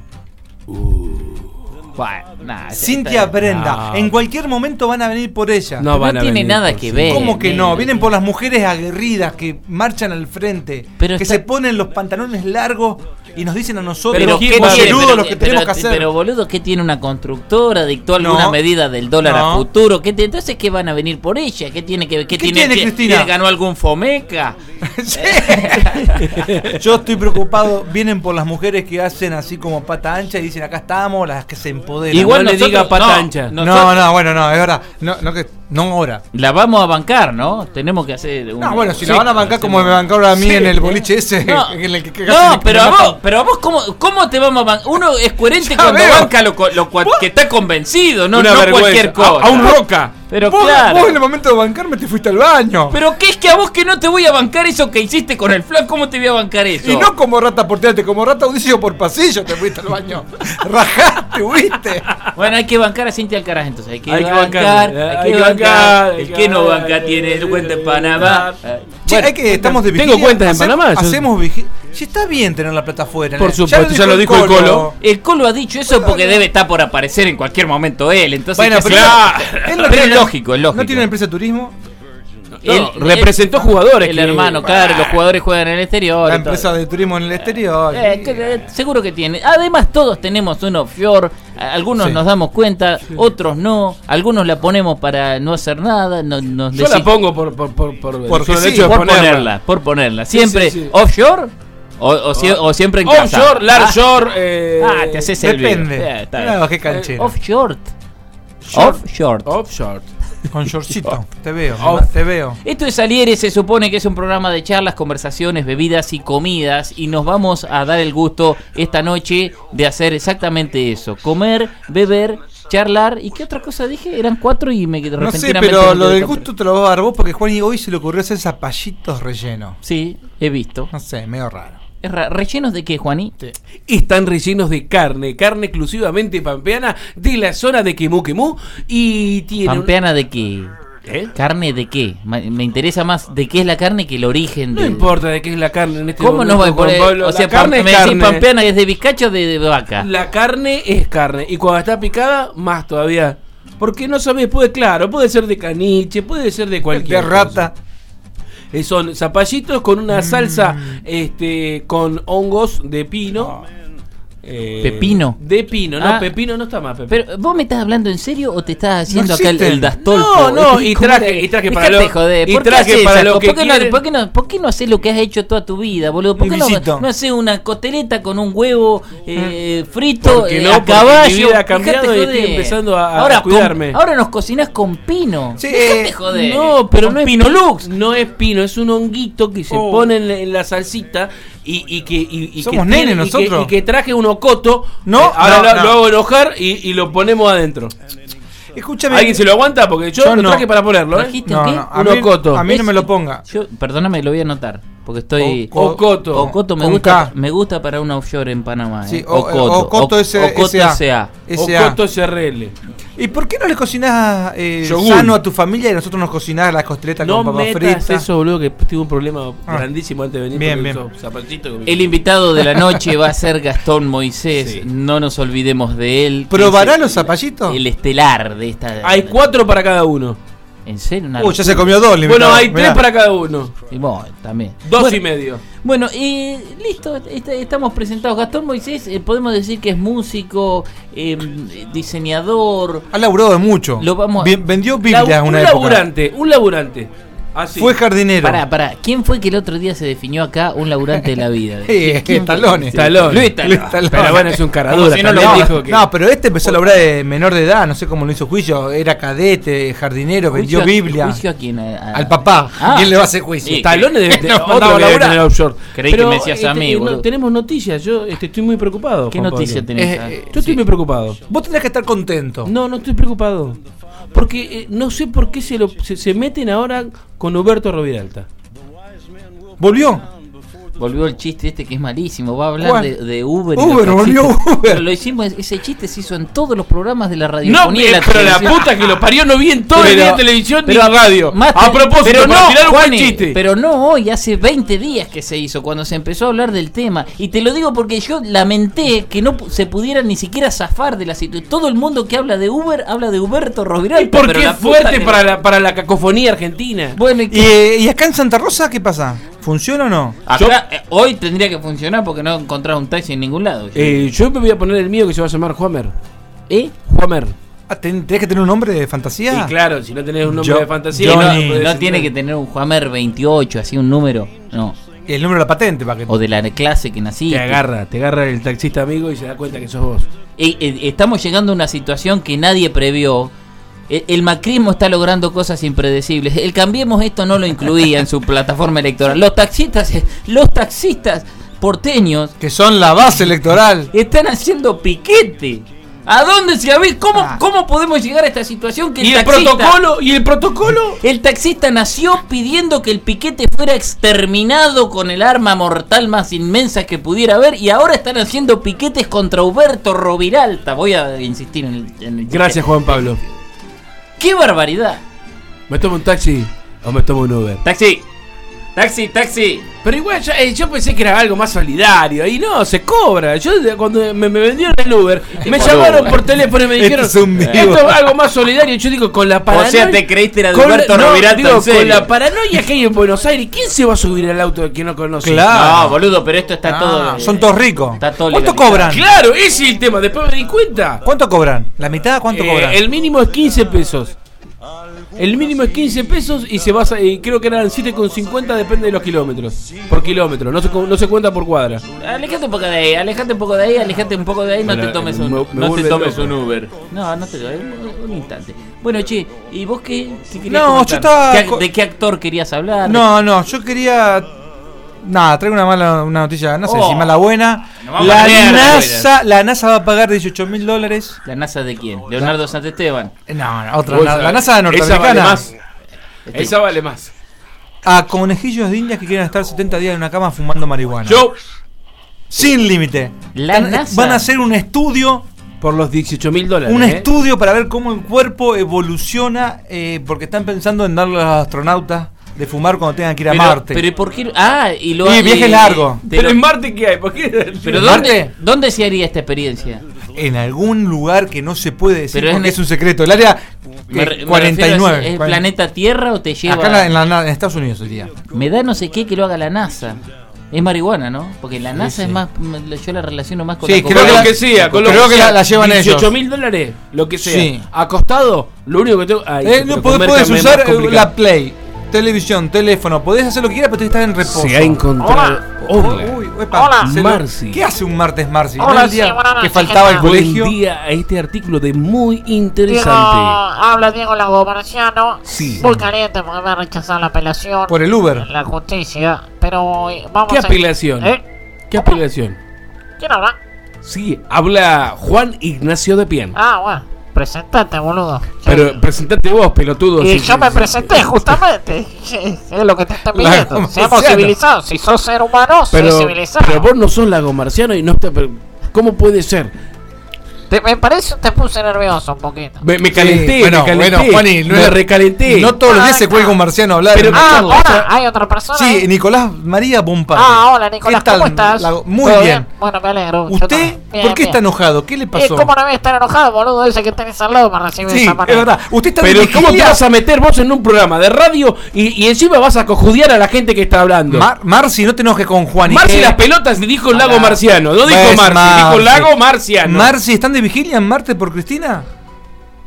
Speaker 3: Bueno, nah, ya
Speaker 5: Cintia
Speaker 3: está.
Speaker 5: Brenda.
Speaker 4: No.
Speaker 5: En cualquier momento van a venir por ella.
Speaker 4: No
Speaker 3: No
Speaker 4: van a
Speaker 3: tiene
Speaker 4: venir
Speaker 3: nada
Speaker 4: por
Speaker 3: que
Speaker 4: sí.
Speaker 3: ver.
Speaker 5: ¿Cómo que no?
Speaker 3: nene.
Speaker 5: Vienen por las mujeres aguerridas que marchan al frente,
Speaker 3: Pero
Speaker 5: que
Speaker 3: está-
Speaker 5: se ponen los pantalones largos y nos dicen a nosotros,
Speaker 3: Pero
Speaker 5: los
Speaker 3: ¿qué
Speaker 4: tiene?
Speaker 5: boludos,
Speaker 3: Pero-
Speaker 5: los que
Speaker 3: pero-
Speaker 5: tenemos que hacer.
Speaker 3: Pero boludo, ¿qué tiene una constructora? ¿Dictó alguna
Speaker 5: No.
Speaker 3: medida del dólar
Speaker 5: No.
Speaker 3: a futuro? ¿Qué te- entonces qué van a venir por ella? ¿Qué tiene que qué
Speaker 5: ¿Qué tiene,
Speaker 3: ¿Qué-
Speaker 5: Cristina?
Speaker 3: ¿Tiene- ganó algún Fomeca?
Speaker 5: Sí. Yo estoy preocupado. Vienen por las mujeres que hacen así como pata ancha y dicen acá estamos, las que se empoderan.
Speaker 4: Igual no le
Speaker 3: nosotros-
Speaker 4: diga pata
Speaker 3: no,
Speaker 4: ancha.
Speaker 5: No,
Speaker 3: nosotros
Speaker 5: no, bueno, no, es verdad. No, no, que, no ahora.
Speaker 3: La vamos a bancar, ¿no? Tenemos que hacer un...
Speaker 5: No, bueno, si
Speaker 3: Sí,
Speaker 5: la van a bancar como
Speaker 3: hacemos-
Speaker 5: me bancaron a mí
Speaker 3: Sí.
Speaker 5: en el boliche ese.
Speaker 3: No,
Speaker 5: en el que, que
Speaker 3: no,
Speaker 5: casi me-
Speaker 3: pero
Speaker 5: me
Speaker 3: a
Speaker 5: matan.
Speaker 3: vos, pero a vos ¿cómo, cómo te vamos a bancar? Uno es coherente
Speaker 5: Ya
Speaker 3: cuando
Speaker 5: veo.
Speaker 3: banca lo, co- lo cua- que está convencido, no,
Speaker 4: Una
Speaker 3: no
Speaker 4: vergüenza.
Speaker 3: cualquier cosa.
Speaker 4: A, a un roca.
Speaker 3: Pero
Speaker 5: Vos,
Speaker 3: claro.
Speaker 5: vos en el momento de bancarme te fuiste al baño.
Speaker 3: Pero qué es que a vos que no te voy a bancar eso que hiciste con el flan, ¿cómo te voy a bancar eso?
Speaker 5: Y no como rata por teatro, como rata audicio por pasillo te fuiste al baño. Rajaste, huiste.
Speaker 3: Bueno, hay que bancar a Cintia Alcaraz entonces. Hay que
Speaker 4: Hay que
Speaker 3: bancar,
Speaker 4: bancarle,
Speaker 3: hay
Speaker 4: hay
Speaker 3: que
Speaker 4: que
Speaker 3: bancar.
Speaker 4: bancar, hay
Speaker 3: El
Speaker 4: que
Speaker 3: que no
Speaker 4: bancar,
Speaker 3: banca
Speaker 4: hay
Speaker 3: tiene
Speaker 4: que
Speaker 3: el cuenta en
Speaker 4: bancar.
Speaker 3: Panamá.
Speaker 5: Che, hay que, estamos de
Speaker 4: Tengo
Speaker 5: vigilia.
Speaker 4: cuentas en
Speaker 5: Hacem-
Speaker 4: Panamá, yo-
Speaker 5: Hacemos vigilia. Si está bien tener la plata afuera.
Speaker 4: Por
Speaker 5: ¿eh?
Speaker 4: supuesto, ya lo dijo el Colo.
Speaker 3: El Colo ha dicho eso porque debe estar por aparecer en cualquier momento él. Entonces,
Speaker 5: Bueno,
Speaker 3: ¿qué
Speaker 5: pero,
Speaker 3: hace?
Speaker 5: él no
Speaker 3: Pero
Speaker 5: tiene-
Speaker 3: es lógico, es lógico.
Speaker 5: ¿No tiene empresa de turismo?
Speaker 4: No,
Speaker 3: Él-
Speaker 4: representó
Speaker 3: él-
Speaker 4: jugadores.
Speaker 3: El
Speaker 4: que-
Speaker 3: hermano, claro, los jugadores juegan en el exterior.
Speaker 5: La
Speaker 3: y todo.
Speaker 5: empresa de turismo en el exterior.
Speaker 3: Eh, que- eh, seguro que tiene. Además, todos tenemos un offshore. a- Algunos
Speaker 5: Sí.
Speaker 3: nos damos cuenta, otros no. Algunos la ponemos para no hacer nada. No, nos
Speaker 4: Yo la
Speaker 3: deci-
Speaker 4: pongo por, por, por, por,
Speaker 5: Porque
Speaker 4: solo el
Speaker 5: sí,
Speaker 4: hecho de
Speaker 3: por
Speaker 4: ponerla.
Speaker 3: ponerla. Por ponerla. Siempre
Speaker 4: sí, sí.
Speaker 3: offshore o, o, sie- o siempre en casa.
Speaker 4: Offshore, larshore.
Speaker 3: Ah,
Speaker 4: eh,
Speaker 3: ah, te haces el
Speaker 5: Depende.
Speaker 3: vivo. Eh, está
Speaker 5: Mirá,
Speaker 3: bien.
Speaker 5: qué canchero.
Speaker 3: Offshore.
Speaker 4: Short.
Speaker 3: Offshore.
Speaker 4: Offshore.
Speaker 5: Con shortcito. Te veo,
Speaker 4: Off.
Speaker 5: te veo.
Speaker 3: Esto es Aliere, se supone que es un programa de charlas, conversaciones, bebidas y comidas y nos vamos a dar el gusto esta noche de hacer exactamente eso, comer, beber, charlar y ¿qué otra cosa dije? Eran cuatro y me
Speaker 5: No sé,
Speaker 3: repentinamente
Speaker 5: pero
Speaker 3: me
Speaker 5: lo
Speaker 3: quedé
Speaker 5: del
Speaker 3: con-
Speaker 5: gusto te lo vas a dar vos porque Juan y hoy se le ocurrió hacer zapallitos rellenos.
Speaker 3: Sí, he visto.
Speaker 5: No sé, medio raro.
Speaker 3: Es ra- ¿Rellenos de qué, Juaní?
Speaker 4: Están rellenos de carne, carne exclusivamente pampeana de la zona de Quemú Quemú y tiene un-
Speaker 3: ¿Pampeana de qué?
Speaker 4: ¿Eh?
Speaker 3: ¿Carne de qué? Ma- Me interesa más de qué es la carne que el origen
Speaker 4: No
Speaker 3: de...
Speaker 4: importa de qué es la carne en este
Speaker 3: ¿Cómo
Speaker 4: momento,
Speaker 3: no va a
Speaker 4: Juan
Speaker 3: poner?
Speaker 4: Pablo.
Speaker 3: O sea,
Speaker 4: la carne
Speaker 3: pam-
Speaker 4: es
Speaker 3: me decís
Speaker 4: carne.
Speaker 3: pampeana es de bizcacho o de, de vaca.
Speaker 4: La carne es carne y cuando está picada más todavía. Porque no sabes, puede, claro, puede ser de caniche, puede ser de cualquier
Speaker 5: De rata.
Speaker 4: cosa. Eh, son zapallitos con una salsa este con hongos de pino. Eh,
Speaker 3: ¿Pepino?
Speaker 4: De pino, no,
Speaker 3: Ah.
Speaker 4: pepino no está más. Pepino.
Speaker 3: Pero, ¿vos me estás hablando en serio o te estás haciendo
Speaker 5: No
Speaker 3: acá el,
Speaker 5: existen.
Speaker 3: el Dastolfo?
Speaker 4: No, no, y
Speaker 3: ¿Cómo
Speaker 4: traje-
Speaker 3: te-
Speaker 4: y traje
Speaker 3: Dejate
Speaker 4: para lo-
Speaker 3: joder,
Speaker 4: y
Speaker 3: ¿por qué
Speaker 4: traje
Speaker 3: haces
Speaker 4: para
Speaker 3: esas
Speaker 4: lo
Speaker 3: cosas?
Speaker 4: que
Speaker 3: ¿Por qué, no,
Speaker 4: quieren?
Speaker 3: por, qué no, ¿Por qué no haces lo que has hecho toda tu vida, boludo? ¿Por
Speaker 5: Un
Speaker 3: qué no,
Speaker 5: guisito.
Speaker 3: no haces una costeleta con un huevo eh, frito
Speaker 4: Porque
Speaker 3: eh,
Speaker 4: no,
Speaker 3: a
Speaker 4: porque
Speaker 3: caballo?
Speaker 4: mi vida ha cambiado
Speaker 3: Dejate
Speaker 4: y estoy
Speaker 3: joder.
Speaker 4: empezando a- a
Speaker 3: ahora
Speaker 4: cuidarme.
Speaker 3: con- ahora nos cocinás con pino.
Speaker 5: Sí,
Speaker 3: Dejate
Speaker 5: eh,
Speaker 3: joder.
Speaker 4: No, pero
Speaker 3: Con
Speaker 4: no es
Speaker 3: Pino
Speaker 4: pi-
Speaker 3: Lux.
Speaker 4: No es pino, es un honguito que se
Speaker 5: Oh.
Speaker 4: pone en la, en la salsita y, y que y, y
Speaker 5: Somos
Speaker 4: que
Speaker 5: nenes
Speaker 4: tiene- y que-
Speaker 5: nosotros.
Speaker 4: y que traje un ocoto.
Speaker 5: No,
Speaker 4: eh, ahora
Speaker 5: no,
Speaker 4: lo,
Speaker 5: no.
Speaker 4: lo hago enojar y, y lo ponemos adentro.
Speaker 5: Escúchame.
Speaker 4: ¿Alguien se lo aguanta? Porque yo,
Speaker 5: Yo
Speaker 4: lo
Speaker 5: no.
Speaker 4: traje para ponerlo, ¿eh?
Speaker 3: ¿Trajiste
Speaker 5: No,
Speaker 3: qué?
Speaker 5: no, a
Speaker 4: Un
Speaker 5: mí,
Speaker 4: ocoto.
Speaker 5: a mí no
Speaker 3: Es-
Speaker 5: me lo ponga.
Speaker 3: Yo, perdóname, lo voy a anotar. Porque estoy.
Speaker 5: O-
Speaker 4: Ocoto.
Speaker 3: Ocoto me
Speaker 5: Con
Speaker 3: gusta,
Speaker 5: K.
Speaker 3: me gusta para una offshore en Panamá.
Speaker 5: Sí,
Speaker 3: eh.
Speaker 5: o- Ocoto S-
Speaker 3: Ocoto
Speaker 5: S A.
Speaker 3: S A.
Speaker 5: S A.
Speaker 4: Ocoto S R L.
Speaker 5: ¿Y por qué no le cocinás eh,
Speaker 4: Yogur.
Speaker 5: sano a tu familia y nosotros nos cocinás las costeletas
Speaker 4: No
Speaker 5: con papas
Speaker 4: metas
Speaker 5: fritas?
Speaker 4: eso, boludo, que tuve un problema
Speaker 5: Ah.
Speaker 4: grandísimo antes de venir.
Speaker 5: Bien,
Speaker 4: porque
Speaker 5: bien.
Speaker 4: esos zapatitos que me-
Speaker 3: El invitado de la noche va a ser Gastón Moisés.
Speaker 4: Sí.
Speaker 3: No nos olvidemos de él.
Speaker 5: ¿Probará
Speaker 3: Es el-
Speaker 5: los zapallitos?
Speaker 3: El estelar de esta.
Speaker 4: Hay cuatro para cada uno.
Speaker 3: ¿En serio? Una
Speaker 5: Uy, ya se comió dos. el
Speaker 4: Bueno,
Speaker 5: invitado.
Speaker 4: hay
Speaker 5: Mirá.
Speaker 4: tres para cada uno.
Speaker 3: Y bueno, también.
Speaker 4: Dos
Speaker 3: Bueno,
Speaker 4: y medio.
Speaker 3: Bueno, eh, listo, est- estamos presentados. Gastón Moisés, eh, podemos decir que es músico, eh, diseñador.
Speaker 5: Ha laburado de mucho.
Speaker 3: Lo vamos a-
Speaker 5: Bien- vendió
Speaker 4: Lau-
Speaker 5: Biblia en
Speaker 4: un
Speaker 5: una época.
Speaker 4: laburante, un laburante. Ah, sí.
Speaker 5: Fue jardinero.
Speaker 3: Pará, pará. ¿Quién fue que el otro día se definió acá un laburante de la vida?
Speaker 5: Eh,
Speaker 3: ¿Quién fue?
Speaker 5: Talones.
Speaker 4: Talón.
Speaker 3: Luis Talón.
Speaker 5: Luis Talón.
Speaker 4: Pero bueno, es un cara
Speaker 3: Como
Speaker 4: dura.
Speaker 3: si no lo
Speaker 4: también
Speaker 5: No,
Speaker 4: dijo que-
Speaker 5: no, pero este empezó a laburar de menor de edad, no sé cómo lo hizo juicio. Era cadete, jardinero, vendió
Speaker 3: ¿Juicio a-
Speaker 5: Biblia.
Speaker 3: ¿Juicio a quién? A- a-
Speaker 5: Al papá.
Speaker 3: Ah.
Speaker 5: ¿Quién le va a hacer juicio?
Speaker 3: Sí.
Speaker 4: Talones de, de
Speaker 5: Nos
Speaker 4: otro
Speaker 5: mandaba a
Speaker 4: que debe
Speaker 5: laburar.
Speaker 4: tener offshore.
Speaker 3: Creí que
Speaker 4: Pero,
Speaker 3: me decías
Speaker 4: este,
Speaker 3: a mí,
Speaker 4: no,
Speaker 3: boludo.
Speaker 4: tenemos noticias. Yo este, estoy muy preocupado.
Speaker 3: ¿Qué
Speaker 4: Juan
Speaker 3: noticia
Speaker 4: Pablo.
Speaker 3: tenés?
Speaker 5: Eh,
Speaker 3: ah?
Speaker 5: eh,
Speaker 4: Yo estoy muy preocupado.
Speaker 5: Vos tendrás que estar contento.
Speaker 4: No, no estoy preocupado. Porque eh, no sé por qué se, lo, se, se meten ahora con Huberto Roviralta.
Speaker 5: ¿Volvió?
Speaker 3: Volvió el chiste este que es malísimo. Va a hablar
Speaker 5: ¿Cuál?
Speaker 3: de, de Uber. y
Speaker 5: Uber,
Speaker 3: los
Speaker 5: volvió
Speaker 3: taxistas.
Speaker 5: Uber.
Speaker 3: Pero lo hicimos, ese chiste se hizo en todos los programas de la radio.
Speaker 4: No, eh, pero la puta que lo parió no vi en todo el
Speaker 3: Pero-
Speaker 4: día de televisión
Speaker 3: pero-
Speaker 4: ni radio.
Speaker 3: Más
Speaker 4: A
Speaker 3: te-
Speaker 4: propósito,
Speaker 3: pero
Speaker 4: para
Speaker 3: no,
Speaker 4: tirar un buen
Speaker 3: Juani,
Speaker 4: chiste.
Speaker 3: Pero no hoy, hace veinte días que se hizo, cuando se empezó a hablar del tema. Y te lo digo porque yo lamenté que no pu- se pudiera ni siquiera zafar de la situación. Todo el mundo que habla de Uber habla de Huberto Roviralta.
Speaker 4: ¿Y por
Speaker 3: pero
Speaker 4: qué
Speaker 3: la
Speaker 4: es
Speaker 3: puta
Speaker 4: fuerte
Speaker 3: que-
Speaker 4: para la, para la cacofonía argentina?
Speaker 3: Bueno, ¿y
Speaker 5: ¿Y,
Speaker 3: qué?
Speaker 5: eh, ¿Y acá en Santa Rosa qué pasa? ¿Funciona o no?
Speaker 3: Acá, eh, hoy tendría que funcionar porque no encontrás un taxi en ningún lado.
Speaker 4: Eh, yo me voy a poner el mío que se va a llamar Juamer.
Speaker 3: ¿Eh?
Speaker 4: Juamer.
Speaker 5: Ah, ¿ten- ¿Tenés que tener un nombre de fantasía?
Speaker 4: Y claro, si no tenés un nombre
Speaker 5: Yo-
Speaker 4: de fantasía,
Speaker 5: yo
Speaker 3: no,
Speaker 5: Johnny.
Speaker 4: podés
Speaker 3: no
Speaker 4: ser-
Speaker 3: tiene que tener un Juamer veintiocho, así un número. No.
Speaker 5: El número de la patente para que.
Speaker 3: O de la clase que naciste.
Speaker 4: Te agarra, te agarra el taxista amigo y se da cuenta que sos vos.
Speaker 3: Eh, eh, estamos llegando a una situación que nadie previó. El, el macrismo está logrando cosas impredecibles. El Cambiemos esto no lo incluía en su plataforma electoral. Los taxistas, eh, los taxistas porteños
Speaker 5: Que son la base electoral.
Speaker 3: están haciendo piquete. ¿A dónde se habéis? ¿Cómo,
Speaker 5: Ah.
Speaker 3: ¿Cómo podemos llegar a esta situación que el
Speaker 4: ¿Y el
Speaker 3: taxista-
Speaker 4: protocolo? ¿Y el protocolo?
Speaker 3: El taxista nació pidiendo que el piquete fuera exterminado con el arma mortal más inmensa que pudiera haber y ahora están haciendo piquetes contra Huberto Roviralta. Voy a insistir en el... en el
Speaker 4: Gracias, Juan Pablo.
Speaker 3: ¡Qué barbaridad!
Speaker 4: ¿Me tomo un taxi o me tomo un Uber?
Speaker 3: ¡Taxi! ¡Taxi, taxi!
Speaker 4: Pero igual yo, eh, yo pensé que era algo más solidario y no, se cobra. Yo de- cuando me, me vendieron el Uber, me
Speaker 3: por
Speaker 4: llamaron
Speaker 3: Uber.
Speaker 4: por teléfono y me
Speaker 5: Esto
Speaker 4: dijeron,
Speaker 5: es un vivo.
Speaker 4: esto es algo más solidario. Yo digo, con la paranoia...
Speaker 3: O sea, te creíste era de
Speaker 4: con la-
Speaker 3: Huberto
Speaker 4: no,
Speaker 3: Roviralta,
Speaker 4: digo,
Speaker 3: en
Speaker 4: con
Speaker 3: serio.
Speaker 4: la paranoia que hay en Buenos Aires, ¿quién se va a subir al auto que no conoce?
Speaker 5: Claro.
Speaker 3: No, boludo, pero esto está
Speaker 5: Ah,
Speaker 3: todo...
Speaker 5: son todos ricos.
Speaker 3: Está todo
Speaker 5: ¿Cuánto
Speaker 3: legalizado.
Speaker 5: cobran?
Speaker 4: Claro, ese es el tema. Después me di cuenta.
Speaker 5: ¿Cuánto cobran? ¿La mitad? ¿Cuánto
Speaker 4: Eh,
Speaker 5: cobran?
Speaker 4: el mínimo es quince pesos. El mínimo es quince pesos y se basa, y creo que eran siete con cincuenta, depende de los kilómetros. Por kilómetro, no se, cu- no se cuenta por cuadra.
Speaker 3: Alejate un poco de ahí, alejate un poco de ahí, alejate un poco de ahí, no
Speaker 4: Bueno,
Speaker 3: te tomes un,
Speaker 4: me- me
Speaker 3: no te
Speaker 4: vuelve
Speaker 3: tomes
Speaker 4: loco.
Speaker 3: un Uber. No, no te lo un, un instante. Bueno, che, ¿y vos qué? qué querías
Speaker 5: No,
Speaker 3: comentar?
Speaker 5: yo estaba
Speaker 3: ¿Qué ac-
Speaker 5: co-
Speaker 3: ¿De qué actor querías hablar?
Speaker 5: No, no, yo quería. Nada, traigo una mala una noticia, no sé
Speaker 3: Oh.
Speaker 5: si mala o buena.
Speaker 3: Nos vamos
Speaker 5: La
Speaker 3: a la mierda,
Speaker 5: NASA, la NASA va a pagar dieciocho mil dólares.
Speaker 3: ¿La NASA de quién? ¿Leonardo Santesteban?
Speaker 5: No, no, otra.
Speaker 4: Vos
Speaker 5: La,
Speaker 4: sabés,
Speaker 5: la NASA
Speaker 4: esa vale
Speaker 5: norteamericana.
Speaker 4: más. Esa vale más.
Speaker 5: A conejillos de indias que quieren estar setenta días en una cama fumando marihuana.
Speaker 4: Yo,
Speaker 5: Sin límite.
Speaker 3: La
Speaker 5: Van-
Speaker 3: NASA.
Speaker 5: Van a hacer un estudio.
Speaker 4: por los dieciocho mil dólares.
Speaker 5: Un
Speaker 4: ¿eh?
Speaker 5: estudio para ver cómo el cuerpo evoluciona. eh, porque están pensando en darle a los astronautas de fumar cuando tengan que ir a
Speaker 3: Pero,
Speaker 5: Marte.
Speaker 3: pero ¿por qué? Ah, y lo
Speaker 5: Sí, viaje largo.
Speaker 3: de
Speaker 4: Pero
Speaker 3: lo-
Speaker 4: en Marte, ¿qué hay? ¿Por qué?
Speaker 3: pero
Speaker 5: ¿en
Speaker 3: ¿dónde,
Speaker 5: Marte?
Speaker 3: ¿dónde se haría esta experiencia?
Speaker 5: En algún lugar que no se puede decir
Speaker 3: Pero es
Speaker 5: porque
Speaker 3: en
Speaker 5: es un secreto. El área
Speaker 3: Me
Speaker 5: eh,
Speaker 3: re- me
Speaker 5: cuarenta y
Speaker 3: refiero a
Speaker 5: nueve.
Speaker 3: si ¿es
Speaker 5: cuarenta.
Speaker 3: planeta Tierra o te lleva?
Speaker 5: Acá en, la- en, la- en Estados Unidos sería.
Speaker 3: Me da no sé qué que lo haga la NASA. Es marihuana, ¿no? Porque la NASA
Speaker 5: sí.
Speaker 3: es más. m- Yo la relaciono más con
Speaker 5: Sí,
Speaker 3: la
Speaker 5: creo
Speaker 4: Con
Speaker 5: que
Speaker 4: lo
Speaker 5: la-
Speaker 4: que sea, con lo
Speaker 5: creo que
Speaker 4: sea.
Speaker 5: la- la llevan ellos.
Speaker 4: dieciocho mil dólares, lo que sea.
Speaker 5: Sí.
Speaker 4: Acostado, lo único que tengo. Ay,
Speaker 5: Eh,
Speaker 4: pero
Speaker 5: no, podés,
Speaker 4: comer
Speaker 5: podés
Speaker 4: carne es
Speaker 5: usar
Speaker 4: más
Speaker 5: eh,
Speaker 4: complicado.
Speaker 5: la Play, televisión, teléfono. Podés hacer lo que quieras, pero tenés que estar en reposo.
Speaker 4: Se ha encontrado. Hola.
Speaker 5: Uy, epa,
Speaker 6: Hola.
Speaker 5: se lo-
Speaker 4: Marci.
Speaker 5: ¿Qué hace un martes Marci? ¿No
Speaker 6: Hola,
Speaker 5: es el día
Speaker 6: sí, buenas
Speaker 5: que
Speaker 6: noches,
Speaker 5: faltaba
Speaker 6: ¿qué
Speaker 5: el
Speaker 6: tal?
Speaker 5: colegio?
Speaker 4: Buen día a este artículo de muy
Speaker 6: Diego,
Speaker 4: interesante.
Speaker 6: habla Diego Lago Marciano.
Speaker 4: Sí.
Speaker 6: Muy caliente porque me ha rechazado la apelación.
Speaker 5: Por el Uber.
Speaker 6: La justicia. Pero eh, vamos
Speaker 4: ¿Qué
Speaker 6: a.
Speaker 4: apelación?
Speaker 6: ¿Eh?
Speaker 4: ¿Qué apelación?
Speaker 6: ¿Quién habla?
Speaker 4: Sí, habla Juan Ignacio de Pien.
Speaker 6: Ah, bueno. Presentate, boludo.
Speaker 4: Pero presentate vos, pelotudo.
Speaker 6: Y
Speaker 4: Sí,
Speaker 6: yo
Speaker 4: sí,
Speaker 6: me
Speaker 4: sí.
Speaker 6: justamente justamente. Sí, es lo que te están
Speaker 5: Lago
Speaker 6: pidiendo. Seamos
Speaker 5: Marciano.
Speaker 6: civilizados. Si sos ser humano,
Speaker 4: Pero,
Speaker 6: sos civilizado.
Speaker 4: pero vos no sos lago marciano y no está. pero ¿cómo puede ser?
Speaker 6: Te- me parece que te puse nervioso un poquito.
Speaker 4: Me, me calenté,
Speaker 5: Sí, bueno,
Speaker 4: me calenté.
Speaker 5: bueno, Juani, no
Speaker 4: me
Speaker 5: es-
Speaker 4: recalenté.
Speaker 5: No todos los días se
Speaker 6: Ah,
Speaker 5: cuelga un marciano a hablar.
Speaker 4: Pero-
Speaker 5: en
Speaker 6: Ah,
Speaker 5: una
Speaker 6: ahora
Speaker 5: charla.
Speaker 6: hay otra persona.
Speaker 5: Sí,
Speaker 6: ahí?
Speaker 5: Nicolás María Bompa.
Speaker 6: Ah, hola Nicolás,
Speaker 5: ¿Qué tal,
Speaker 6: ¿cómo estás?
Speaker 5: Lago? Muy
Speaker 6: ¿Todo
Speaker 5: bien.
Speaker 6: Bueno, me alegro. Yo
Speaker 5: ¿Usted
Speaker 6: también. Bien,
Speaker 5: por qué
Speaker 6: bien.
Speaker 5: está enojado? ¿Qué le
Speaker 6: Eh,
Speaker 5: pasó?
Speaker 6: ¿Cómo no voy a estar enojado, boludo? Ese que tenés al lado me recibe de
Speaker 5: Sí,
Speaker 6: esa
Speaker 5: es
Speaker 6: manera.
Speaker 5: verdad. Usted está
Speaker 4: Pero
Speaker 5: de
Speaker 4: ¿cómo te
Speaker 5: vigilia.
Speaker 4: vas a meter vos en un programa de radio y, y encima vas a cojudear a la gente que está hablando?
Speaker 5: Mar- Marci, no te enojes con Juan. y
Speaker 4: Marci
Speaker 5: que-
Speaker 4: las pelotas dijo el lago
Speaker 5: Pará.
Speaker 4: marciano. No dijo
Speaker 5: Pues,
Speaker 4: Marci, dijo
Speaker 5: Marci.
Speaker 4: lago marciano.
Speaker 5: Marci, ¿están de vigilia en Marte por Cristina?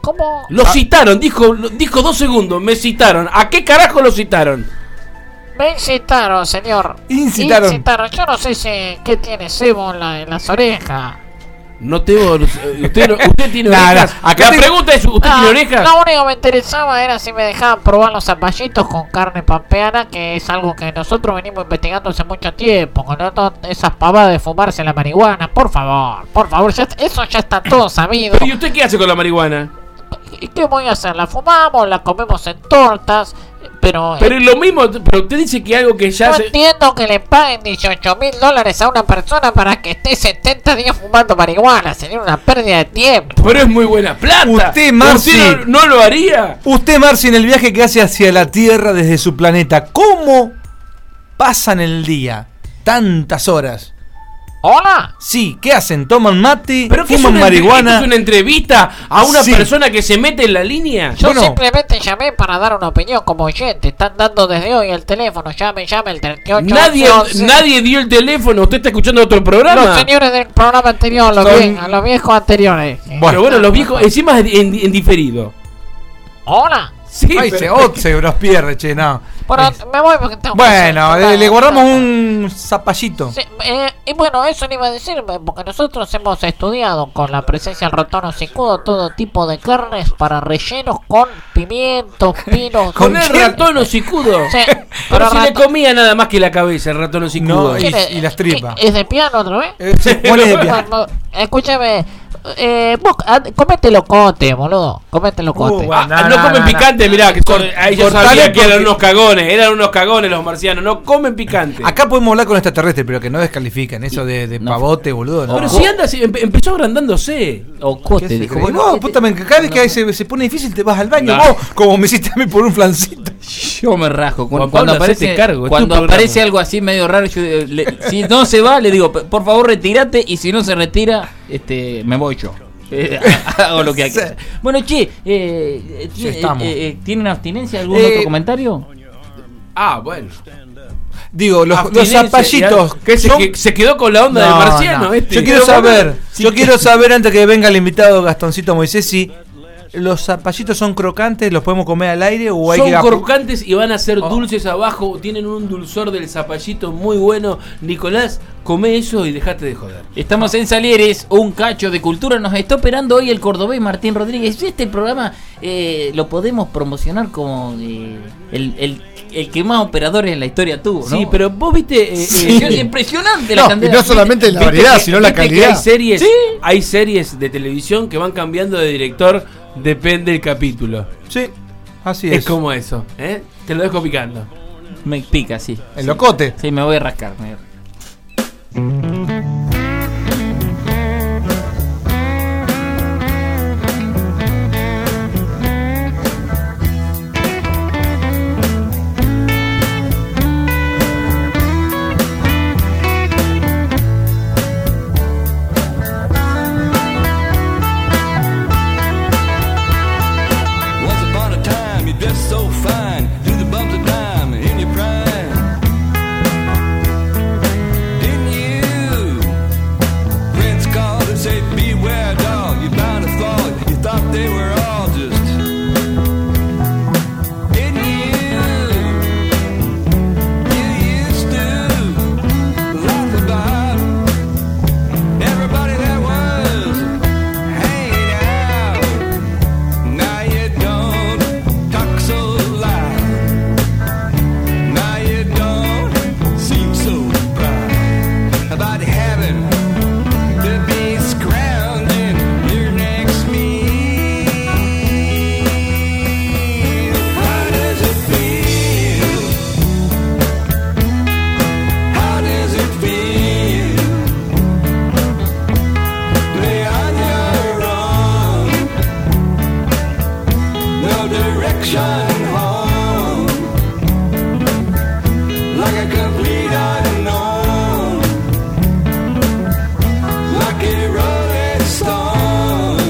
Speaker 6: ¿Cómo?
Speaker 4: Lo citaron, dijo, lo- dijo dos segundos, me citaron. ¿A qué carajo lo citaron?
Speaker 6: Me incitaron, señor.
Speaker 5: Incitaron.
Speaker 6: Incitaron. Yo no sé si qué tiene cebo en, la- en las orejas.
Speaker 4: No tengo. Usted, no- usted tiene
Speaker 5: Nah,
Speaker 4: orejas.
Speaker 5: nah, acá
Speaker 4: La
Speaker 5: te-
Speaker 4: pregunta es: ¿usted
Speaker 6: Ah,
Speaker 4: tiene orejas?
Speaker 6: Lo único que me interesaba era si me dejaban probar los zapallitos con carne pampeana, que es algo que nosotros venimos investigando hace mucho tiempo, con no- esas pavadas de fumarse la marihuana. Por favor, por favor, ya- eso ya está todo sabido.
Speaker 4: ¿Y usted qué hace con la marihuana?
Speaker 6: ¿Y qué voy a hacer? La fumamos, la comemos en tortas, pero...
Speaker 4: Pero es lo mismo, pero usted dice que algo que ya
Speaker 6: No
Speaker 4: se...
Speaker 6: entiendo que le paguen dieciocho mil dólares a una persona para que esté setenta días fumando marihuana. Sería una pérdida de tiempo.
Speaker 4: Pero es muy buena plata.
Speaker 5: Usted, Marci.
Speaker 4: ¿Usted no, no lo haría?
Speaker 5: Usted, Marci, en el viaje que hace hacia la Tierra desde su planeta, ¿cómo pasan el día? Tantas horas.
Speaker 6: ¿Hola?
Speaker 5: Sí, ¿qué hacen? ¿Toman mate?
Speaker 4: ¿Pero qué es
Speaker 5: ¿Fuman
Speaker 4: una, entre-
Speaker 5: marihuana?
Speaker 4: esto es una entrevista a una
Speaker 5: Sí.
Speaker 4: persona que se mete en la línea?
Speaker 6: Yo
Speaker 5: Bueno.
Speaker 6: simplemente llamé para dar una opinión como oyente. Están dando desde hoy el teléfono. Llame, llame el treinta y ocho.
Speaker 4: Nadie,
Speaker 6: once.
Speaker 4: nadie dio el teléfono. ¿Usted está escuchando otro programa?
Speaker 6: Los señores del programa anterior, los,
Speaker 5: Son-
Speaker 6: vie- los viejos anteriores.
Speaker 4: Bueno, bueno, los viejos, encima en, en- en diferido.
Speaker 6: Hola.
Speaker 4: Sí,
Speaker 5: Ay,
Speaker 4: pero-
Speaker 5: se, oh, se nos pierde, che, no.
Speaker 6: Bueno, me voy porque tengo que
Speaker 5: Bueno,
Speaker 6: hacer-
Speaker 5: le, le guardamos un zapallito.
Speaker 6: Sí, eh, y bueno, eso le iba a decir, porque nosotros hemos estudiado con la presencia del ratono cicudo todo tipo de carnes para rellenos con pimientos, pinos.
Speaker 4: Con
Speaker 5: ¿Con
Speaker 4: el
Speaker 5: quién?
Speaker 4: ratón hocicudo.
Speaker 6: Sí,
Speaker 4: Pero
Speaker 6: pero
Speaker 4: si le
Speaker 6: rato-
Speaker 4: comía nada más que la cabeza el ratón hocicudo.
Speaker 5: No,
Speaker 6: ¿Qué
Speaker 5: y-
Speaker 6: le-
Speaker 5: y las tripas.
Speaker 6: qué- ¿Es de piano otra vez?
Speaker 5: Eh, sí, ¿cuál es de pie?
Speaker 6: Bueno, escúchame, eh, vos, ah, comete locote, boludo. Comete locote.
Speaker 5: Uh, bueno.
Speaker 4: Ah,
Speaker 5: No,
Speaker 4: no,
Speaker 5: no,
Speaker 4: comen
Speaker 5: no,
Speaker 4: picante, mirá, que son, ahí yo
Speaker 5: cortale
Speaker 4: sabía que eran
Speaker 5: porque-
Speaker 4: unos cagones, eran unos cagones los marcianos, no comen picante.
Speaker 5: Acá podemos hablar con extraterrestres, pero que no descalifiquen eso de, de
Speaker 3: No.
Speaker 5: pavote, boludo. No.
Speaker 4: Pero si anda, si empe- empezó agrandándose.
Speaker 3: O
Speaker 5: ¿Qué
Speaker 3: cote,
Speaker 5: se
Speaker 3: dijo.
Speaker 5: cree? No, puta, me- cada vez que ahí se, se pone difícil te vas al baño.
Speaker 4: No.
Speaker 5: Vos, como me hiciste a mí por un flancito.
Speaker 3: Yo me rasco.
Speaker 4: Juan
Speaker 3: Cuando, cuando
Speaker 4: Pablo, hacete
Speaker 3: aparece,
Speaker 4: cargo, es tu
Speaker 3: cuando
Speaker 4: programa.
Speaker 3: aparece algo así medio raro, yo, eh, le- si no se va, le digo, "P- por favor retírate", y si no se retira, este, me voy yo. Eh, hago lo que hay que hacer. Bueno, che, eh,
Speaker 5: Sí,
Speaker 3: eh,
Speaker 5: estamos.
Speaker 3: eh, eh, ¿tienen abstinencia? ¿Algún
Speaker 5: Eh,
Speaker 3: otro comentario?
Speaker 4: Ah, bueno.
Speaker 5: Digo, los, los
Speaker 4: Abstinencia,
Speaker 5: zapallitos.
Speaker 4: ya- que se,
Speaker 5: son-
Speaker 4: que se quedó con la onda
Speaker 5: No,
Speaker 4: del marciano,
Speaker 5: no.
Speaker 4: este.
Speaker 5: Yo quiero
Speaker 4: Pero bueno,
Speaker 5: saber,
Speaker 4: sí
Speaker 5: yo
Speaker 4: que-
Speaker 5: quiero saber antes que venga el invitado Gastoncito Moisés si los zapallitos son crocantes, los podemos comer al aire o hay
Speaker 4: Son
Speaker 5: que
Speaker 4: crocantes y van a ser
Speaker 5: Oh.
Speaker 4: dulces abajo. Tienen un dulzor del zapallito muy bueno. Nicolás, come eso y dejate de joder.
Speaker 3: Estamos en Salieres, un cacho de cultura. Nos está operando hoy el cordobés Martín Rodríguez. Este programa eh, lo podemos promocionar como eh, el, el, el que más operadores en la historia tuvo, ¿no?
Speaker 4: Sí, pero vos viste. eh,
Speaker 3: Sí,
Speaker 4: eh,
Speaker 3: es impresionante
Speaker 5: No,
Speaker 3: la
Speaker 5: y
Speaker 3: cantidad.
Speaker 5: no solamente la
Speaker 4: viste
Speaker 5: variedad,
Speaker 4: que-
Speaker 5: sino la
Speaker 4: viste que
Speaker 5: calidad.
Speaker 4: hay series, hay series de televisión que van cambiando de director, depende del capítulo.
Speaker 5: Sí, así
Speaker 4: Es,
Speaker 5: es.
Speaker 4: como eso, ¿eh? Te lo dejo picando.
Speaker 3: Me pica, sí.
Speaker 5: El locote.
Speaker 3: Sí, me voy a rascar. me-
Speaker 7: Once upon a time, you dressed so fine, do the bumps of dime in your prime. Didn't you? Friends called and said, beware, dog, you're bound to fall. You thought they were all just. Didn't you? You used to laugh about everybody that was hanging out. Now you don't talk so loud. Now you don't seem so proud about having to be scrounging your next meal. How does it feel? How does it feel? Lay on your own. No direction home, like a complete unknown, like a rolling stone.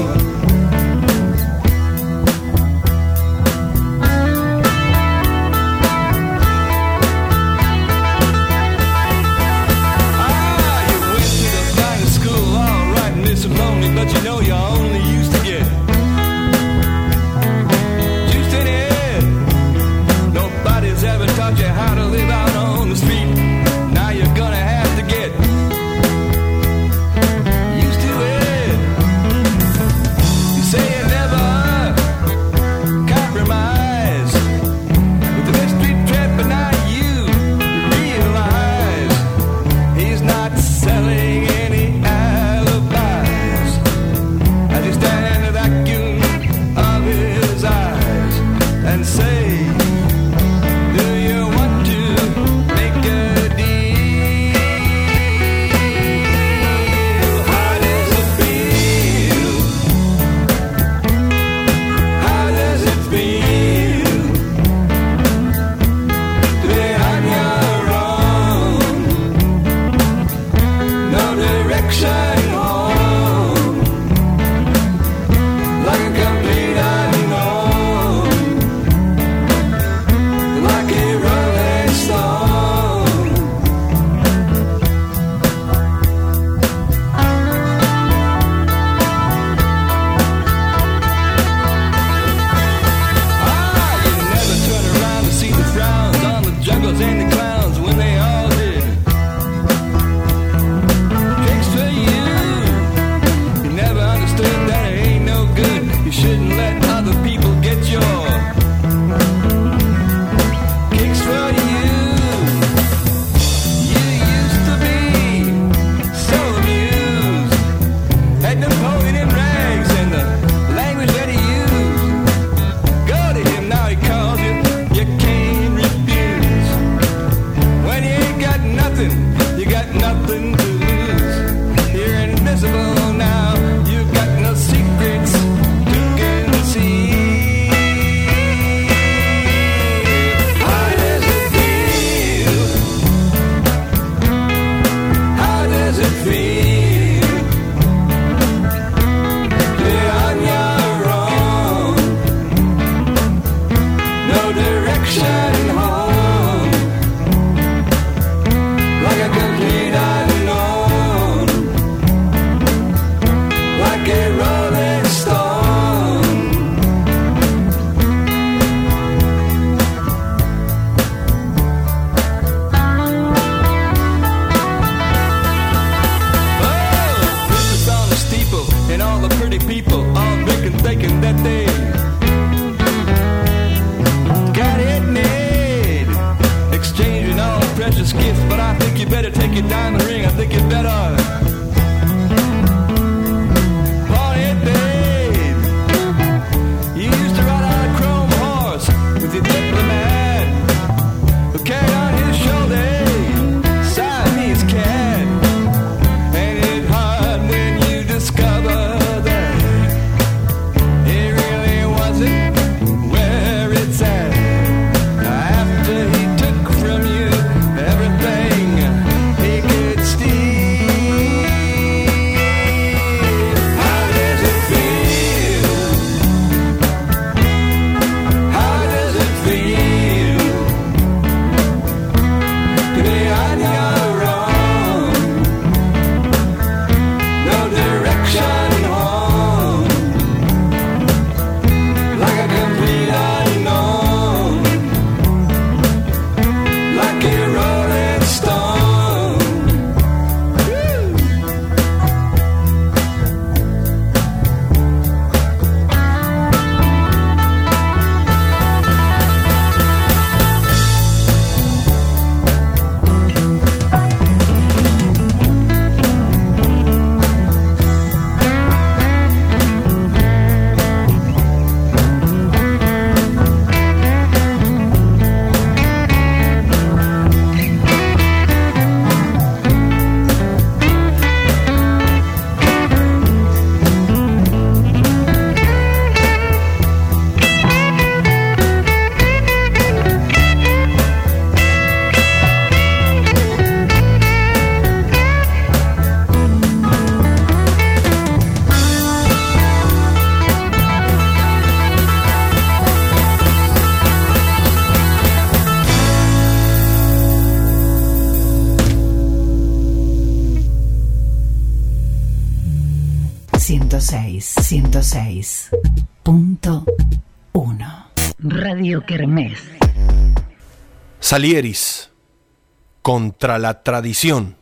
Speaker 7: Ah, you went to the finest school, all right, and it's lonely, but you know you only used to get and all the pretty people all drinking, thinking that they got it made, exchanging all the precious gifts. But I think you better take your diamond ring. I think you better pawn it, babe. You used to ride on a chrome horse with your diplomat who carried on his shoulder Siamese cat, and it hard when you discover that it really wasn't where it's at. After he took from you everything he could steal. How does it feel? How does it feel to be on your own? No direction home, like a complete unknown, like a rolling stone.
Speaker 8: ciento seis, ciento seis punto uno. Radio Kermés.
Speaker 2: Salieris, contra la tradición.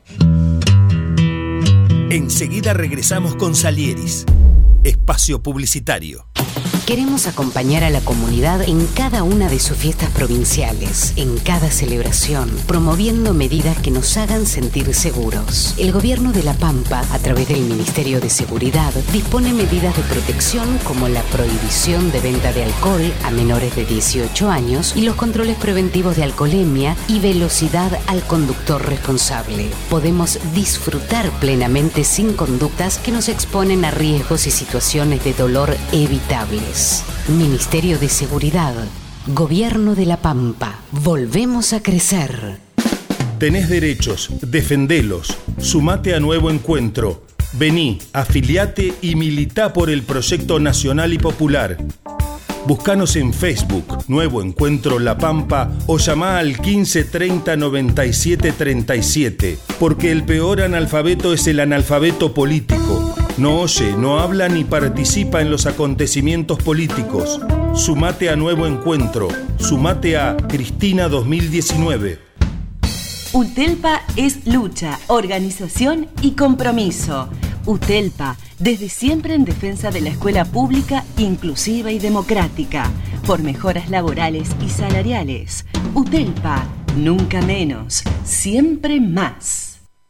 Speaker 9: Enseguida regresamos con Salieris, espacio publicitario.
Speaker 8: Queremos acompañar a la comunidad en cada una de sus fiestas provinciales, en cada celebración, promoviendo medidas que nos hagan sentir seguros. El Gobierno de La Pampa, a través del Ministerio de Seguridad, dispone medidas de protección como la prohibición de venta de alcohol a menores de dieciocho años y los controles preventivos de alcoholemia y velocidad al conductor responsable. Podemos disfrutar plenamente sin conductas que nos exponen a riesgos y situaciones de dolor evitables. Ministerio de Seguridad, Gobierno de La Pampa. Volvemos a crecer.
Speaker 10: Tenés derechos, defendelos. Sumate a Nuevo Encuentro. Vení, afiliate y militá por el proyecto nacional y popular. Buscanos en Facebook, Nuevo Encuentro La Pampa, o llamá al quince treinta noventa y siete treinta y siete, porque el peor analfabeto es el analfabeto político. No oye, no habla ni participa en los acontecimientos políticos. Sumate a Nuevo Encuentro. Sumate a Cristina dos mil diecinueve.
Speaker 11: UTELPA es lucha, organización y compromiso. UTELPA, desde siempre en defensa de la escuela pública, inclusiva y democrática, por mejoras laborales y salariales. UTELPA, nunca menos, siempre más.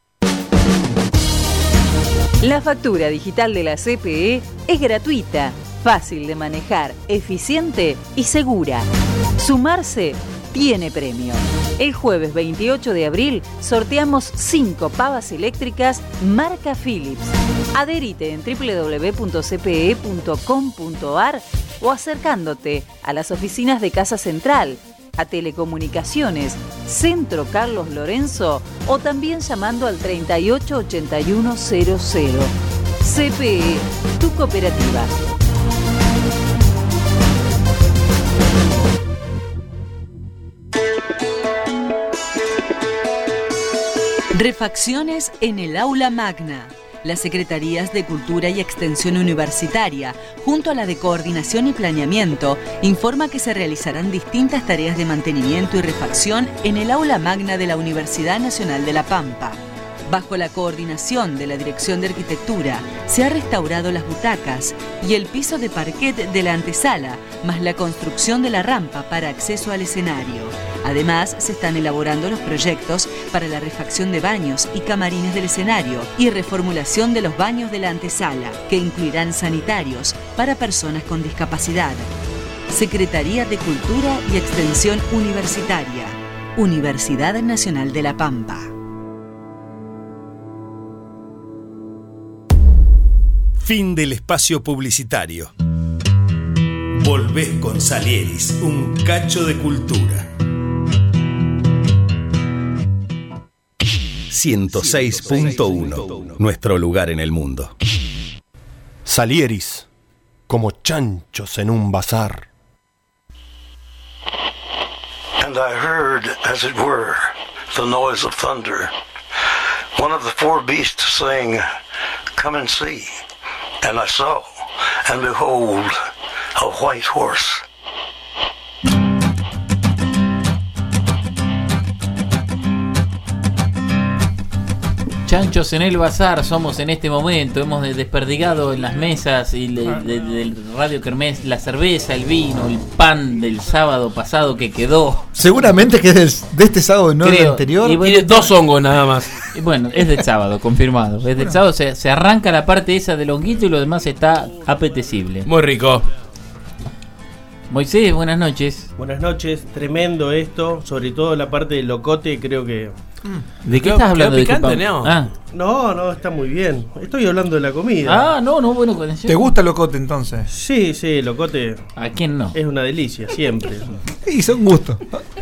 Speaker 12: La factura digital de la C P E es gratuita, fácil de manejar, eficiente y segura. Sumarse tiene premio. El jueves veintiocho de abril sorteamos cinco pavas eléctricas marca Philips. Adherite en doble u doble u doble u punto c p e punto com punto a r o acercándote a las oficinas de Casa Central, a Telecomunicaciones, Centro Carlos Lorenzo o también llamando al treinta y ocho ochenta y uno cero cero. C P E, tu cooperativa.
Speaker 11: Refacciones en el Aula Magna. Las Secretarías de Cultura y Extensión Universitaria, junto a la de Coordinación y Planeamiento, informa que se realizarán distintas tareas de mantenimiento y refacción en el Aula Magna de la Universidad Nacional de La Pampa. Bajo la coordinación de la Dirección de Arquitectura, se ha restaurado las butacas y el piso de parquet de la antesala, más la construcción de la rampa para acceso al escenario. Además, se están elaborando los proyectos para la refacción de baños y camarines del escenario y reformulación de los baños de la antesala, que incluirán sanitarios para personas con discapacidad. Secretaría de Cultura y Extensión Universitaria, Universidad Nacional de La Pampa.
Speaker 9: Fin del espacio publicitario. Volvés con Salieris, un cacho de cultura. ciento seis punto uno, nuestro lugar en el mundo.
Speaker 2: Salieris, como chanchos en un bazar.
Speaker 1: And I heard, as it were, the noise of thunder. One of the four beasts saying, "Come and see." And I saw, and behold, a white horse.
Speaker 3: Chanchos en el bazar somos en este momento. Hemos desperdigado en las mesas y le, de, del Radio Kermés la cerveza, el vino, el pan del sábado pasado que quedó.
Speaker 5: Seguramente que es del, de este sábado, no del anterior.
Speaker 4: Y, bueno, y dos hongos nada más.
Speaker 3: Y bueno, es del sábado, confirmado. Es del bueno. sábado, se, se arranca la parte esa del honguito y lo demás está apetecible.
Speaker 4: Muy rico.
Speaker 3: Moisés, buenas noches.
Speaker 13: Buenas noches, tremendo esto, sobre todo la parte del locote, creo que...
Speaker 3: ¿De qué estás hablando?
Speaker 13: ¿De picante, no? Ah. No, no, está muy bien. Estoy hablando de la comida.
Speaker 3: Ah, no, no, bueno, con
Speaker 5: eso. ¿Te gusta el locote entonces?
Speaker 13: Sí, sí, locote.
Speaker 3: ¿A quién no?
Speaker 13: Es una delicia, siempre.
Speaker 5: Sí, son gustos.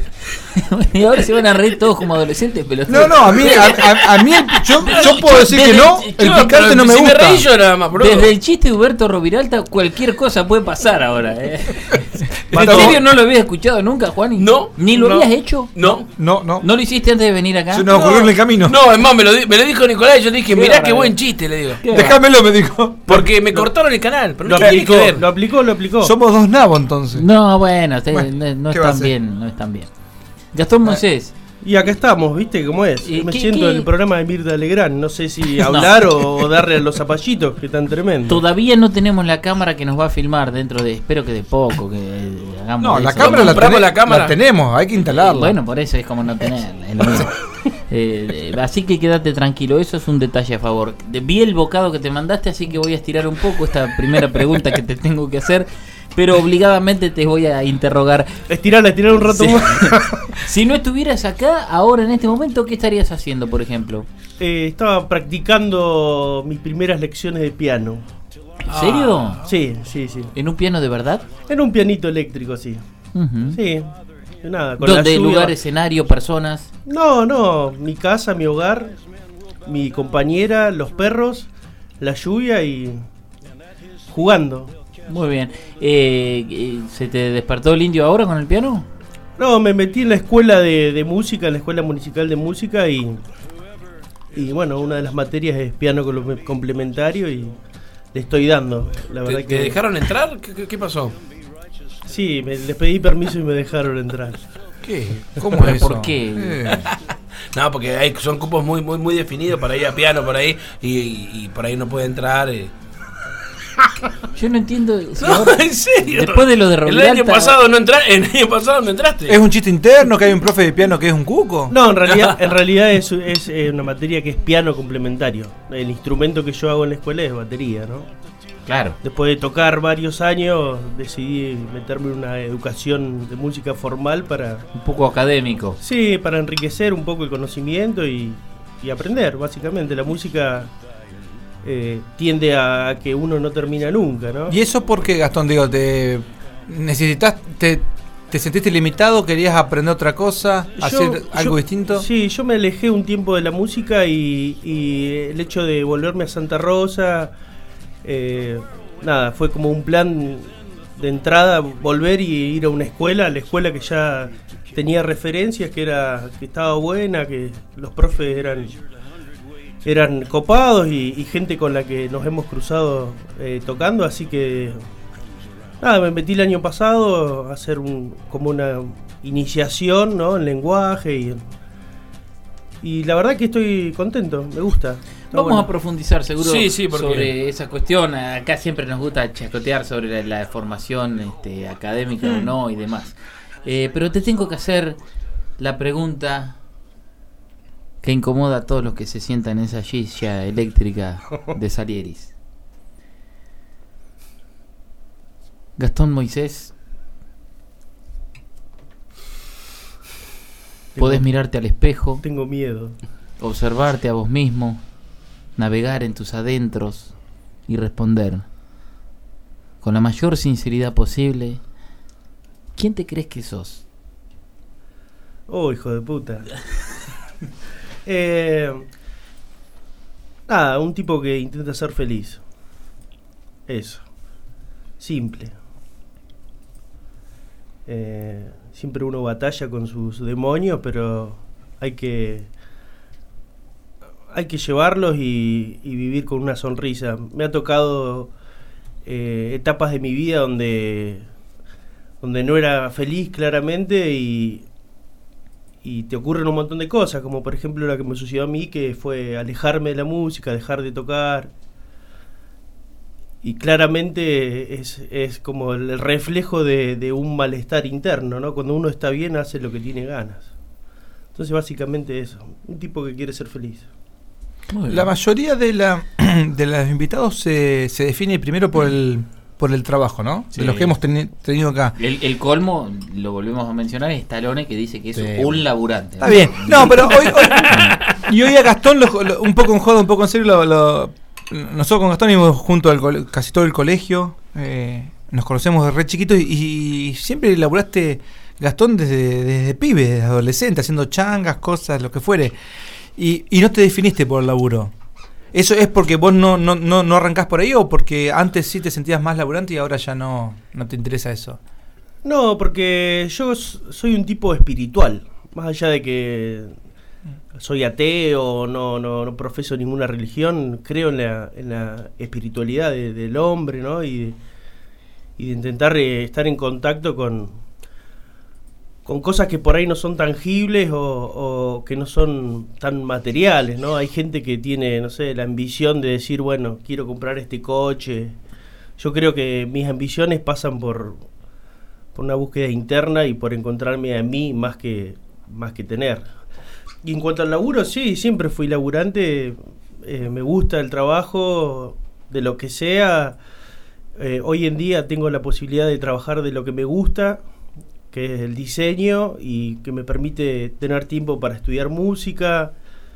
Speaker 3: Y ahora se van a reír todos como adolescentes, pero
Speaker 5: no, no, a mí, a, a, a mí el, yo, yo puedo decir desde, que no, el yo, picante no me si gusta. Me reí yo nada
Speaker 3: más, bro. Desde el chiste de Huberto Roviralta, cualquier cosa puede pasar ahora. ¿eh? ¿En serio no lo habías escuchado nunca, Juani?
Speaker 4: No.
Speaker 3: ¿Ni lo
Speaker 4: no,
Speaker 3: habías hecho?
Speaker 5: No, no, no.
Speaker 3: ¿No lo hiciste antes de venir acá?
Speaker 5: Se nos ocurrió no. en el camino.
Speaker 4: No, es más, me lo, me lo dijo Nicolás y yo dije, mirá qué, qué buen chiste, le digo.
Speaker 5: Déjamelo, me dijo.
Speaker 4: Porque me cortaron el canal. Pero
Speaker 13: lo,
Speaker 4: no
Speaker 13: aplicó, lo aplicó, lo aplicó.
Speaker 5: Somos dos nabos entonces.
Speaker 3: No, bueno, te, bueno no están bien, no están bien. Gastón Moisés.
Speaker 13: Y acá estamos, ¿viste cómo es? Me
Speaker 3: ¿qué,
Speaker 13: siento
Speaker 3: qué?
Speaker 13: en el programa de Mirta Legrand. No sé si hablar no. o darle a los zapallitos, que tan tremendo.
Speaker 3: Todavía no tenemos la cámara que nos va a filmar dentro de... Espero que de poco, que hagamos
Speaker 5: No, la
Speaker 3: eso.
Speaker 5: cámara la, ten, la, cámara la tenemos, hay que instalarla.
Speaker 3: Bueno, por eso es como no tenerla. Es lo mismo. eh, así que quédate tranquilo, eso es un detalle a favor. De, vi el bocado que te mandaste, así que voy a estirar un poco esta primera pregunta que te tengo que hacer. Pero obligadamente te voy a interrogar.
Speaker 13: Estirar, estirar un rato
Speaker 3: sí.
Speaker 13: más.
Speaker 3: Si no estuvieras acá, ahora en este momento, ¿qué estarías haciendo, por ejemplo?
Speaker 13: Eh, estaba practicando mis primeras lecciones de piano.
Speaker 3: ¿En serio?
Speaker 13: Ah, sí, sí, sí.
Speaker 3: ¿En un piano de verdad?
Speaker 13: En un pianito eléctrico, sí. Uh-huh. Sí. Nada, con
Speaker 3: ¿Dónde?
Speaker 13: la lluvia...
Speaker 3: ¿Lugar, escenario, personas?
Speaker 13: No, no. Mi casa, mi hogar, mi compañera, los perros, la lluvia y jugando.
Speaker 3: Muy bien. Eh, ¿Se te despertó el indio ahora con el piano?
Speaker 13: No, me metí en la escuela de, de música, en la escuela municipal de música y, y bueno, una de las materias es piano complementario y le estoy dando. La verdad
Speaker 4: ¿Te,
Speaker 13: que...
Speaker 4: ¿Te dejaron entrar? ¿Qué, qué pasó?
Speaker 13: Sí, me, les pedí permiso y me dejaron entrar.
Speaker 4: ¿Qué? ¿Cómo es eso?
Speaker 3: ¿Por qué?
Speaker 4: Eh. No, porque hay, son cupos muy muy muy definidos para ir a piano por ahí y, y, y por ahí no puede entrar. Eh.
Speaker 3: Yo no entiendo.
Speaker 4: Si no, ahora, en serio.
Speaker 3: Después de lo de Roviralta,
Speaker 4: el año pasado no entra, el año pasado no entraste.
Speaker 5: ¿Es un chiste interno que hay un profe de piano que es un cuco?
Speaker 13: No, en realidad, en realidad es, es una materia que es piano complementario. El instrumento que yo hago en la escuela es batería, ¿no?
Speaker 3: Claro.
Speaker 13: Después de tocar varios años, decidí meterme en una educación de música formal para...
Speaker 3: Un poco académico.
Speaker 13: Sí, para enriquecer un poco el conocimiento y, y aprender, básicamente. La música eh, tiende a que uno no termina nunca, ¿no?
Speaker 5: ¿Y eso por qué, Gastón? Digo, ¿te necesitas, te, te sentiste limitado? ¿Querías aprender otra cosa? ¿Hacer yo, algo
Speaker 13: yo,
Speaker 5: distinto?
Speaker 13: Sí, yo me alejé un tiempo de la música y, y el hecho de volverme a Santa Rosa... Eh, nada, fue como un plan de entrada, volver y ir a una escuela, a la escuela que ya tenía referencias, que era que estaba buena, que los profes eran eran copados y, y gente con la que nos hemos cruzado eh, tocando, así que nada, me metí el año pasado a hacer un, como una iniciación, ¿no? En lenguaje y Y la verdad que estoy contento, me gusta. Está
Speaker 3: Vamos
Speaker 13: bueno.
Speaker 3: a profundizar seguro
Speaker 4: Sí, sí, porque-
Speaker 3: sobre esa cuestión. Acá siempre nos gusta chacotear sobre la, la formación este, académica o no y demás. Eh, pero te tengo que hacer la pregunta que incomoda a todos los que se sientan en esa silla eléctrica de Salieris. Gastón Moisés, podés mirarte al espejo,
Speaker 13: Tengo miedo.
Speaker 3: observarte a vos mismo, navegar en tus adentros y responder con la mayor sinceridad posible: ¿quién te crees que sos?
Speaker 13: Oh, hijo de puta. eh, nada, un tipo que intenta ser feliz. Eso. Simple. Eh, siempre uno batalla con sus demonios, pero hay que hay que llevarlos y, y vivir con una sonrisa. Me ha tocado eh, etapas de mi vida donde donde no era feliz claramente y y te ocurren un montón de cosas, como por ejemplo la que me sucedió a mí, que fue alejarme de la música, dejar de tocar. Y claramente es, es como el reflejo de, de un malestar interno, ¿no? Cuando uno está bien hace lo que tiene ganas. Entonces básicamente eso, un tipo que quiere ser feliz.
Speaker 5: La mayoría de, la, de los invitados se, se define primero por el por el trabajo, ¿no?
Speaker 3: Sí.
Speaker 5: De los que hemos teni- tenido acá.
Speaker 3: El, el colmo, lo volvemos a mencionar, es Stallone, que dice que es
Speaker 5: Sí.
Speaker 3: un laburante.
Speaker 5: Está bien. No, pero hoy, hoy y hoy a Gastón lo- lo- un poco en joda, un poco en serio lo, lo- nosotros con Gastón íbamos junto al cole- casi todo el colegio, eh, nos conocemos de re chiquitos y, y siempre laburaste, Gastón, desde, desde pibe, desde adolescente, haciendo changas, cosas, lo que fuere. Y, y no te definiste por el laburo. ¿Eso es porque vos no, no, no, no arrancás por ahí o porque antes sí te sentías más laburante y ahora ya no, no te interesa eso?
Speaker 13: No, porque yo s- soy un tipo espiritual, más allá de que soy ateo, no, no, no profeso ninguna religión, creo en la, en la espiritualidad de- del hombre, ¿no? Y de, y de intentar eh, estar en contacto con, con cosas que por ahí no son tangibles o, o que no son tan materiales, ¿no? Hay gente que tiene, no sé, la ambición de decir, bueno, quiero comprar este coche. Yo creo que mis ambiciones pasan por, por una búsqueda interna y por encontrarme a mí más que, más que tener. Y en cuanto al laburo, sí, siempre fui laburante, eh, me gusta el trabajo, de lo que sea. Eh, hoy en día tengo la posibilidad de trabajar de lo que me gusta, que es el diseño, y que me permite tener tiempo para estudiar música.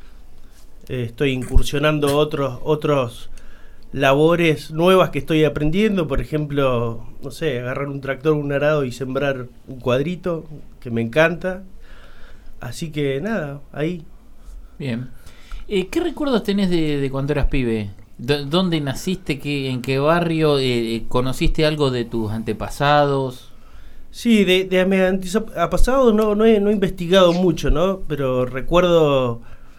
Speaker 13: Eh, estoy incursionando otros otros labores nuevas que estoy aprendiendo, por ejemplo, no sé, agarrar un tractor, un arado y sembrar un cuadrito, que me encanta. Así que nada, ahí.
Speaker 3: Bien. Eh, ¿Qué recuerdos tenés de, de cuando eras pibe? D- ¿Dónde naciste? ¿Qué, ¿En qué barrio? Eh, eh, ¿Conociste algo de tus antepasados?
Speaker 13: Sí, de, de mi antepasado no, no, he, no he investigado mucho, ¿no? Pero recuerdo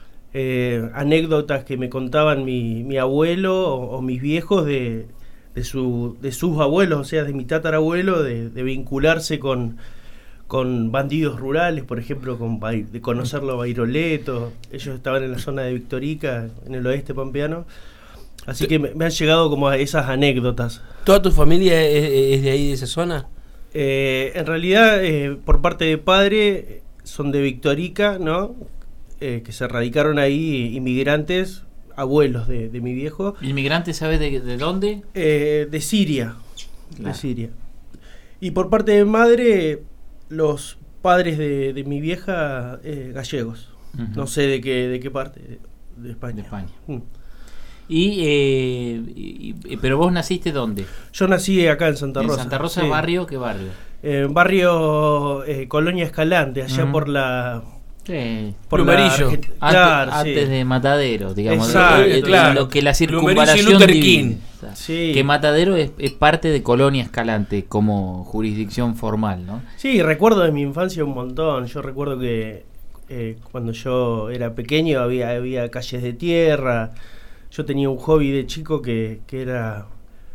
Speaker 13: eh, anécdotas que me contaban mi, mi abuelo o, o mis viejos de, de, su, de sus abuelos, o sea, de mi tatarabuelo, de, de vincularse con, con bandidos rurales, por ejemplo, con, Bai- de conocerlo a Bairoleto. Ellos estaban en la zona de Victorica, en el oeste pampeano. Así que me, me han llegado como a esas anécdotas.
Speaker 4: ¿Toda tu familia es, es de ahí, de esa zona?
Speaker 13: Eh, en realidad, eh, por parte de padre, son de Victorica, ¿no? Eh, que se radicaron ahí inmigrantes, abuelos de, de mi viejo.
Speaker 3: ¿Inmigrantes sabes de, de dónde?
Speaker 13: Eh, de Siria.
Speaker 3: Claro.
Speaker 13: De Siria. Y por parte de madre, los padres de, de mi vieja, eh, gallegos.
Speaker 3: Ujú.
Speaker 13: No sé de qué, de qué parte de, de España.
Speaker 3: De España.
Speaker 13: Mm.
Speaker 3: Y, eh, y- y- pero vos naciste ¿dónde?
Speaker 13: Yo nací acá en Santa
Speaker 3: ¿En
Speaker 13: Rosa.
Speaker 3: Santa Rosa,
Speaker 13: sí.
Speaker 3: barrio? ¿Qué barrio?
Speaker 13: Eh, barrio eh, Colonia Escalante, allá
Speaker 3: Ujú.
Speaker 13: por la...
Speaker 3: Sí.
Speaker 13: Por
Speaker 4: Plumerillo.
Speaker 13: la Argen-
Speaker 3: Antes,
Speaker 13: claro, sí.
Speaker 3: antes de Matadero, digamos.
Speaker 13: Exacto,
Speaker 3: Eh, eh,
Speaker 13: claro.
Speaker 3: Lo que la
Speaker 4: Plumerillo y
Speaker 3: circunvalación
Speaker 4: Luther
Speaker 3: divide.
Speaker 4: King.
Speaker 3: O sea,
Speaker 13: Sí.
Speaker 3: Que Matadero es, es parte de Colonia Escalante como jurisdicción formal, ¿no?
Speaker 13: Sí, recuerdo de mi infancia un montón. Yo recuerdo que eh, cuando yo era pequeño había, había calles de tierra. Yo tenía un hobby de chico que, que era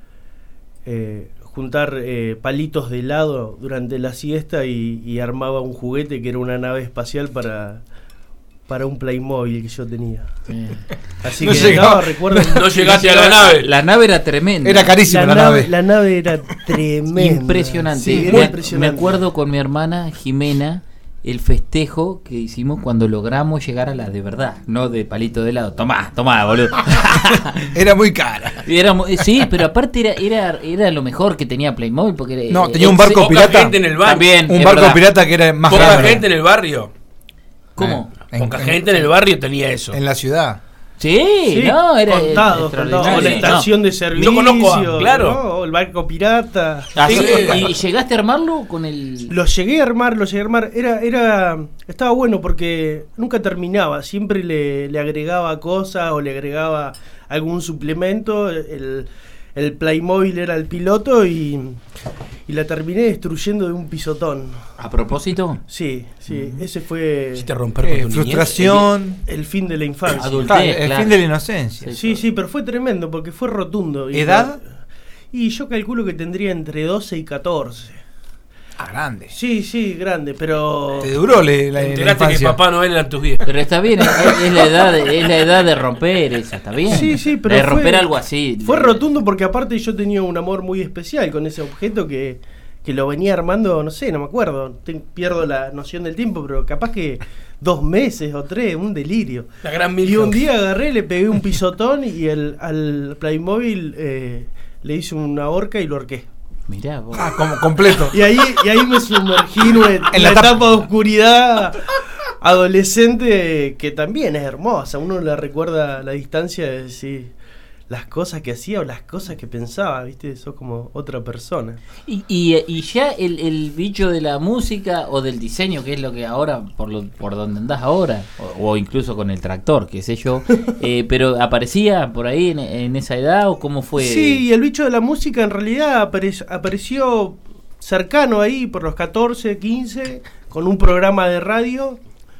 Speaker 13: eh, juntar eh, palitos de helado durante la siesta y, y armaba un juguete que era una nave espacial para, para un Playmobil que yo tenía.
Speaker 3: Sí.
Speaker 13: Así
Speaker 5: No
Speaker 13: que
Speaker 5: llegaba.
Speaker 13: no, recuerdo.
Speaker 4: No llegaste a la nave.
Speaker 3: La nave era tremenda.
Speaker 5: Era carísima la,
Speaker 13: la
Speaker 5: nave.
Speaker 13: La nave era tremenda.
Speaker 3: Impresionante.
Speaker 13: Sí, era
Speaker 3: me,
Speaker 13: impresionante.
Speaker 3: me acuerdo con mi hermana Jimena el festejo que hicimos cuando logramos llegar a la de verdad, no de palito de helado. Tomá, tomá, boludo.
Speaker 5: Era muy cara.
Speaker 3: Era mu- sí, pero aparte era, era, era lo mejor que tenía Playmobil. Porque era-
Speaker 5: No,
Speaker 3: eh,
Speaker 5: tenía un
Speaker 3: ex-
Speaker 5: barco
Speaker 4: Poca
Speaker 5: pirata.
Speaker 4: gente en el barrio.
Speaker 3: También,
Speaker 5: Un
Speaker 3: es
Speaker 5: barco
Speaker 3: verdad.
Speaker 5: pirata que era más
Speaker 4: Poca
Speaker 5: grande.
Speaker 4: gente en el barrio.
Speaker 3: ¿Cómo?
Speaker 5: En-
Speaker 4: Poca
Speaker 5: en-
Speaker 4: gente en el barrio tenía eso.
Speaker 5: En la ciudad.
Speaker 3: Sí,
Speaker 13: Sí,
Speaker 3: no, era
Speaker 13: contado,
Speaker 3: extraordinario.
Speaker 13: contado. O la
Speaker 3: Sí,
Speaker 13: estación
Speaker 3: no.
Speaker 13: de servicio.
Speaker 4: No conozco a- claro.
Speaker 13: ¿no? O el barco pirata.
Speaker 3: Ah,
Speaker 4: Sí.
Speaker 3: ¿Y llegaste a armarlo con el...?
Speaker 13: Lo llegué a armar, lo llegué a armar. Era, era, estaba bueno porque nunca terminaba. Siempre le, le agregaba cosas o le agregaba algún suplemento. El, el Playmobil era el piloto y, y la terminé destruyendo de un pisotón.
Speaker 3: ¿A propósito?
Speaker 13: Sí, sí. Ese fue
Speaker 4: ¿Hiciste romper
Speaker 5: Eh,
Speaker 4: con tu niñez?
Speaker 5: frustración.
Speaker 13: el fin de la infancia.
Speaker 3: Adultez,
Speaker 5: Claro, el
Speaker 3: claro.
Speaker 5: fin de la inocencia.
Speaker 13: Sí, sí, pero fue tremendo porque fue rotundo. Y
Speaker 5: ¿Edad?
Speaker 13: Y yo calculo que tendría entre doce y catorce.
Speaker 5: Ah, grande.
Speaker 13: Sí, sí, grande, pero...
Speaker 5: Te duró le- la,
Speaker 4: Te
Speaker 5: la
Speaker 4: enteraste que
Speaker 5: infancia.
Speaker 4: Papá Noel eran tus viejos.
Speaker 3: Pero está bien, es, es la edad de, es la edad de romper esa, está bien.
Speaker 13: Sí, sí, pero
Speaker 3: de
Speaker 13: fue-
Speaker 3: romper algo así.
Speaker 13: Fue
Speaker 3: de-
Speaker 13: rotundo porque aparte yo tenía un amor muy especial con ese objeto que, que lo venía armando, no sé, no me acuerdo, te- pierdo la noción del tiempo, pero capaz que dos meses o tres, un delirio.
Speaker 4: La gran
Speaker 13: Y
Speaker 4: Milton.
Speaker 13: un día agarré, le pegué un pisotón y el, al Playmobil eh, le hice una horca y lo horqué.
Speaker 3: Mirá vos.
Speaker 5: Ah, como completo.
Speaker 13: Y ahí, y ahí me sumergí en, una- en
Speaker 5: En
Speaker 13: la
Speaker 5: la etapa-
Speaker 13: etapa de oscuridad adolescente que también es hermosa. Uno la recuerda a la distancia de decir las cosas que hacía o las cosas que pensaba, ¿viste? Sos como otra persona.
Speaker 3: Y, y, y ya el, el bicho de la música o del diseño, que es lo que ahora, por lo, por donde andás ahora, o, o incluso con el tractor, qué sé yo, eh, pero ¿aparecía por ahí en, en esa edad o cómo fue?
Speaker 13: Sí, y el bicho de la música en realidad apare- apareció cercano ahí por los catorce, quince, con un programa de radio.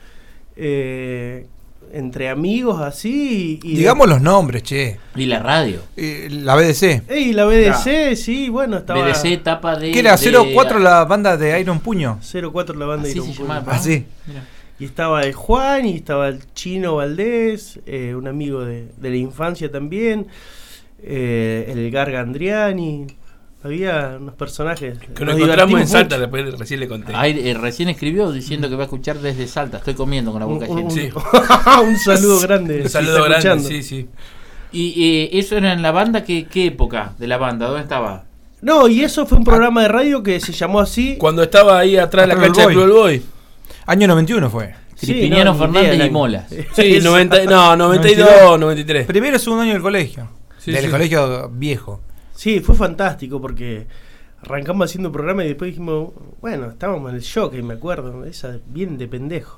Speaker 13: Eh, entre amigos así y, y
Speaker 5: Digamos los nombres, che.
Speaker 3: Y la radio.
Speaker 5: Eh, la B D C.
Speaker 13: y la B D C, sí, bueno, estaba
Speaker 3: B D C etapa de...
Speaker 5: ¿Qué era?
Speaker 3: de-
Speaker 5: ¿cero cuatro la banda de Iron Puño?
Speaker 13: cero cuatro la banda
Speaker 3: Así
Speaker 13: Iron
Speaker 3: se
Speaker 13: Puño.
Speaker 3: llamaba.
Speaker 5: Así.
Speaker 3: Mirá.
Speaker 13: Y estaba el Juan y estaba el Chino Valdés, eh, un amigo de, de la infancia también, eh, el Garga Andriani. Había unos personajes.
Speaker 4: Que nos
Speaker 13: nos
Speaker 4: encontramos en
Speaker 13: divertimos
Speaker 4: Salta,
Speaker 13: mucho.
Speaker 4: después recién le conté.
Speaker 3: Ay, eh, recién escribió diciendo que va a escuchar desde Salta. Estoy comiendo con la boca
Speaker 13: Un, un-
Speaker 3: llena.
Speaker 4: Sí.
Speaker 13: un saludo grande.
Speaker 4: Un
Speaker 13: si
Speaker 4: saludo
Speaker 13: está
Speaker 4: grande,
Speaker 13: escuchando.
Speaker 4: sí, sí.
Speaker 3: Y eh, eso era en la banda, ¿qué, ¿qué época de la banda? ¿Dónde estaba?
Speaker 13: No, y eso fue un programa de radio que se llamó así.
Speaker 4: Cuando estaba ahí atrás de la
Speaker 5: Atrás del
Speaker 4: cancha del
Speaker 5: Boy.
Speaker 4: Club del Boy.
Speaker 5: Año noventa y uno fue.
Speaker 13: Sí,
Speaker 3: Crispiniano
Speaker 13: no, ni idea
Speaker 3: Fernández
Speaker 13: del
Speaker 3: y
Speaker 13: año.
Speaker 3: Molas.
Speaker 4: Sí,
Speaker 13: Eso.
Speaker 4: noventa, no, noventa y dos, noventa y tres.
Speaker 5: Primero y segundo año del colegio.
Speaker 4: Sí,
Speaker 5: del
Speaker 4: sí.
Speaker 5: colegio viejo.
Speaker 13: Sí, fue fantástico porque arrancamos haciendo un programa y después dijimos, bueno, estábamos en el shock, y me acuerdo, esa bien de pendejo.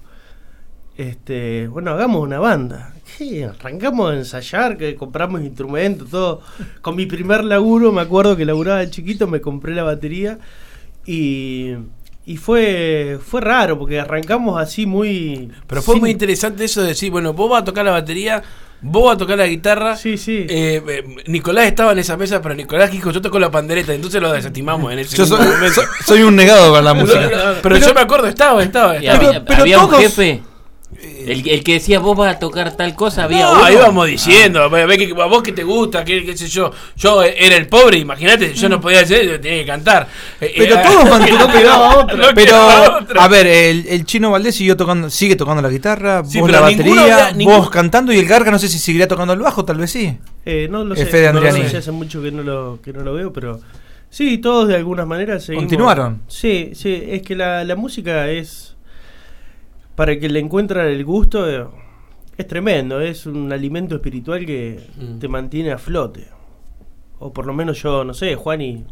Speaker 13: Este, bueno, hagamos una banda. Sí, arrancamos a ensayar, que compramos instrumentos, todo. Con mi primer laburo, me acuerdo que laburaba de chiquito, me compré la batería y, y fue fue raro porque arrancamos así muy...
Speaker 4: Pero fue
Speaker 13: sin-
Speaker 4: muy interesante eso de decir, bueno, vos vas a tocar la batería, vos vas a tocar la guitarra.
Speaker 13: Sí, sí.
Speaker 4: Eh, eh, Nicolás estaba en esa mesa, pero Nicolás dijo, yo toco la pandereta, entonces lo desestimamos en ese
Speaker 5: Yo
Speaker 4: mismo
Speaker 5: soy,
Speaker 4: momento.
Speaker 5: soy- soy un negado para la música.
Speaker 4: Pero, pero yo me acuerdo, estaba, estaba.
Speaker 3: Y
Speaker 4: estaba.
Speaker 3: había,
Speaker 5: pero
Speaker 3: había un
Speaker 5: todos-
Speaker 3: jefe. El, el que decía vos vas a tocar tal cosa, había
Speaker 4: No,
Speaker 3: uno.
Speaker 4: ahí vamos diciendo, ve, ve que, a vos que te gusta, qué, qué sé yo. Yo era el pobre, imagínate, yo no podía hacer, yo tenía que cantar. Eh,
Speaker 5: Pero
Speaker 4: eh,
Speaker 5: todos
Speaker 4: no
Speaker 5: mantuvieron
Speaker 4: quedaba otra. No
Speaker 5: Pero,
Speaker 4: quedaba otra.
Speaker 5: a ver, el, el Chino Valdés siguió tocando, sigue tocando la guitarra,
Speaker 4: Sí,
Speaker 5: vos
Speaker 4: pero
Speaker 5: la
Speaker 4: ninguno
Speaker 5: batería,
Speaker 4: había- ningún-
Speaker 5: vos cantando y el Garga no sé si seguirá tocando el bajo, tal vez sí.
Speaker 13: Eh, no lo
Speaker 5: El
Speaker 13: sé,
Speaker 5: Fede
Speaker 13: no lo
Speaker 5: Andriani.
Speaker 13: sé, hace mucho que no lo, que no lo veo, pero sí, todos de alguna manera seguimos.
Speaker 5: ¿Continuaron?
Speaker 13: Sí, sí, es que la, la música es, para que le encuentran el gusto, eh, es tremendo, es un alimento espiritual que
Speaker 4: Mm.
Speaker 13: te mantiene a flote. O por lo menos yo, no sé, Juan y...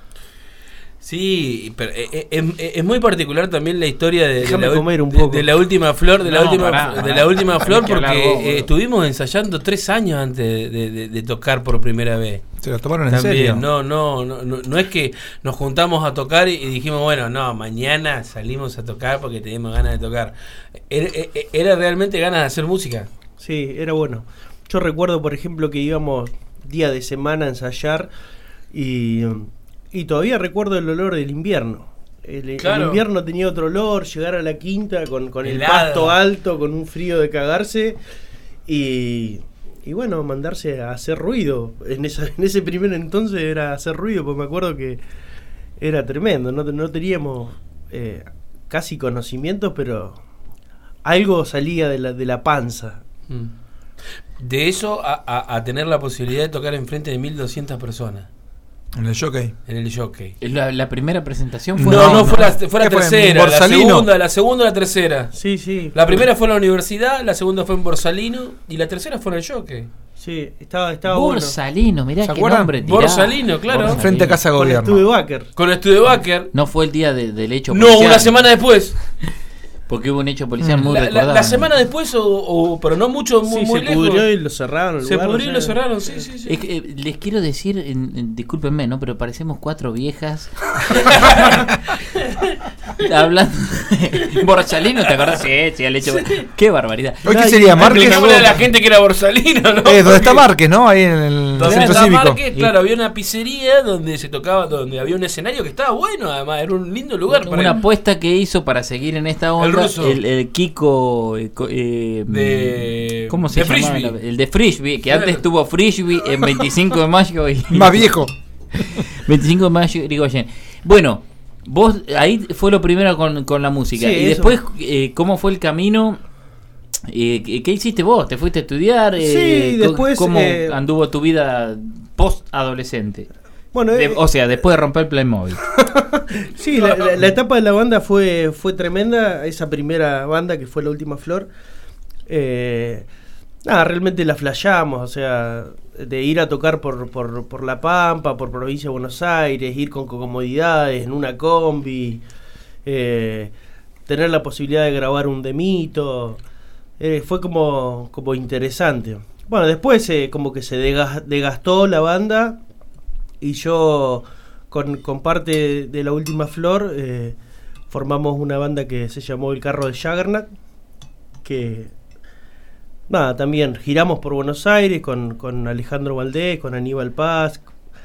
Speaker 4: Sí, pero eh, eh, es, es muy particular también la historia de, de
Speaker 13: Déjame
Speaker 4: la, ul-
Speaker 13: comer un
Speaker 4: de-
Speaker 13: poco.
Speaker 4: de la última flor, de la
Speaker 3: No,
Speaker 4: última,
Speaker 3: pará,
Speaker 4: de
Speaker 3: pará.
Speaker 4: la última flor,
Speaker 3: Tenés que hablar
Speaker 4: porque
Speaker 3: vos, boludo.
Speaker 4: eh, estuvimos ensayando tres años antes de, de- de- de tocar por primera vez.
Speaker 5: Se lo tomaron en
Speaker 4: También,
Speaker 5: serio.
Speaker 4: no, no, no, no, no es que nos juntamos a tocar y, y dijimos, bueno, no, mañana salimos a tocar porque tenemos ganas de tocar. Era, era- era realmente ganas de hacer música.
Speaker 13: Sí, era bueno. Yo recuerdo, por ejemplo, que íbamos día de semana a ensayar y, y todavía recuerdo el olor del invierno. el, el
Speaker 4: Claro.
Speaker 13: invierno tenía otro olor, llegar a la quinta con, con el
Speaker 4: Helado.
Speaker 13: pasto alto, con un frío de cagarse y, y bueno, mandarse a hacer ruido. En, esa, en ese primer entonces era hacer ruido, porque me acuerdo que era tremendo, no, no teníamos eh, casi conocimientos, pero algo salía de la, de la panza.
Speaker 4: De eso a, a, a tener la posibilidad de tocar enfrente de mil doscientas personas.
Speaker 5: En el jockey.
Speaker 4: En el jockey.
Speaker 3: La, la primera presentación fue.
Speaker 4: No, no, fue la, fue la
Speaker 5: ¿Qué fue, en
Speaker 4: tercera, la
Speaker 5: Borsalino?
Speaker 4: segunda, la segunda, la tercera.
Speaker 13: Sí, sí.
Speaker 4: La primera fue en la universidad, la segunda fue en Borsalino y la tercera fue en el jockey.
Speaker 13: Sí, estaba, estaba
Speaker 3: Borsalino, mirá
Speaker 4: ¿Se
Speaker 3: qué
Speaker 4: acuerdan?
Speaker 3: nombre tirá.
Speaker 4: Borsalino, claro.
Speaker 3: Borsalino.
Speaker 5: Frente a Casa
Speaker 13: Con el
Speaker 5: Gobierno.
Speaker 13: Studebaker.
Speaker 4: Con el Studebaker.
Speaker 3: No fue el día de- del hecho
Speaker 4: No,
Speaker 3: policial.
Speaker 4: una semana después.
Speaker 3: Porque hubo un hecho policial muy
Speaker 4: La, la-
Speaker 3: recordado.
Speaker 4: la semana después, o, o- pero no mucho, muy,
Speaker 13: Sí,
Speaker 4: muy
Speaker 13: se
Speaker 4: lejos.
Speaker 13: pudrió y lo cerraron. el
Speaker 4: Se
Speaker 13: lugar,
Speaker 4: pudrió y
Speaker 13: o
Speaker 4: lo
Speaker 13: sea.
Speaker 4: cerraron, sí, sí, sí.
Speaker 3: Es que, eh, les quiero decir, en- en- discúlpenme, ¿no? Pero parecemos cuatro viejas hablando. Borsalino, ¿te acordás? Sí, sí, el hecho. Qué barbaridad.
Speaker 5: ¿Hoy qué sería? Márquez.
Speaker 4: Explicámosle a la gente que era Borsalino, ¿no?
Speaker 5: Eh, ¿Dónde
Speaker 4: Porque-
Speaker 5: está Márquez, no? Ahí en el
Speaker 4: Donde
Speaker 5: centro
Speaker 4: estaba
Speaker 5: cívico.
Speaker 4: Márquez, claro, había una pizzería donde se tocaba, donde había un escenario que estaba bueno, además, era un lindo lugar para
Speaker 3: Una
Speaker 4: ir.
Speaker 3: apuesta que hizo para seguir en esta onda.
Speaker 4: El ruso.
Speaker 3: El, el Kiko. eh, co- eh,
Speaker 4: De-
Speaker 3: ¿Cómo se
Speaker 4: de
Speaker 3: llama?
Speaker 4: Frisbee.
Speaker 3: El de Frisbee, que
Speaker 4: Claro.
Speaker 3: antes tuvo Frisbee en veinticinco de mayo. Y
Speaker 5: Más viejo.
Speaker 3: veinticinco de mayo, Irigoyen. Bueno, vos ahí fue lo primero con, con la música.
Speaker 13: Sí,
Speaker 3: y
Speaker 13: eso.
Speaker 3: después, eh, ¿cómo fue el camino? Eh, ¿qué, qué hiciste vos? ¿Te fuiste a estudiar? Eh,
Speaker 13: Sí,
Speaker 3: co-
Speaker 13: después,
Speaker 3: ¿Cómo
Speaker 13: eh,
Speaker 3: anduvo tu vida post-adolescente?
Speaker 13: Bueno,
Speaker 3: De-
Speaker 13: eh,
Speaker 3: o sea, después de romper el Playmobil.
Speaker 13: sí, la, la- la etapa de la banda fue, fue tremenda. Esa primera banda que fue La Última Flor. Eh, nada, realmente la flasheamos. O sea, de ir a tocar por, por, por La Pampa, por provincia de Buenos Aires, ir con comodidades, en una combi, eh, tener la posibilidad de grabar un demito. Eh, fue como, como interesante. Bueno, después eh, como que se dega- desgastó la banda y yo con, con parte de La Última Flor eh, formamos una banda que se llamó El Carro de Jaggernaut, que nada, también giramos por Buenos Aires con, con Alejandro Valdés, con Aníbal Paz.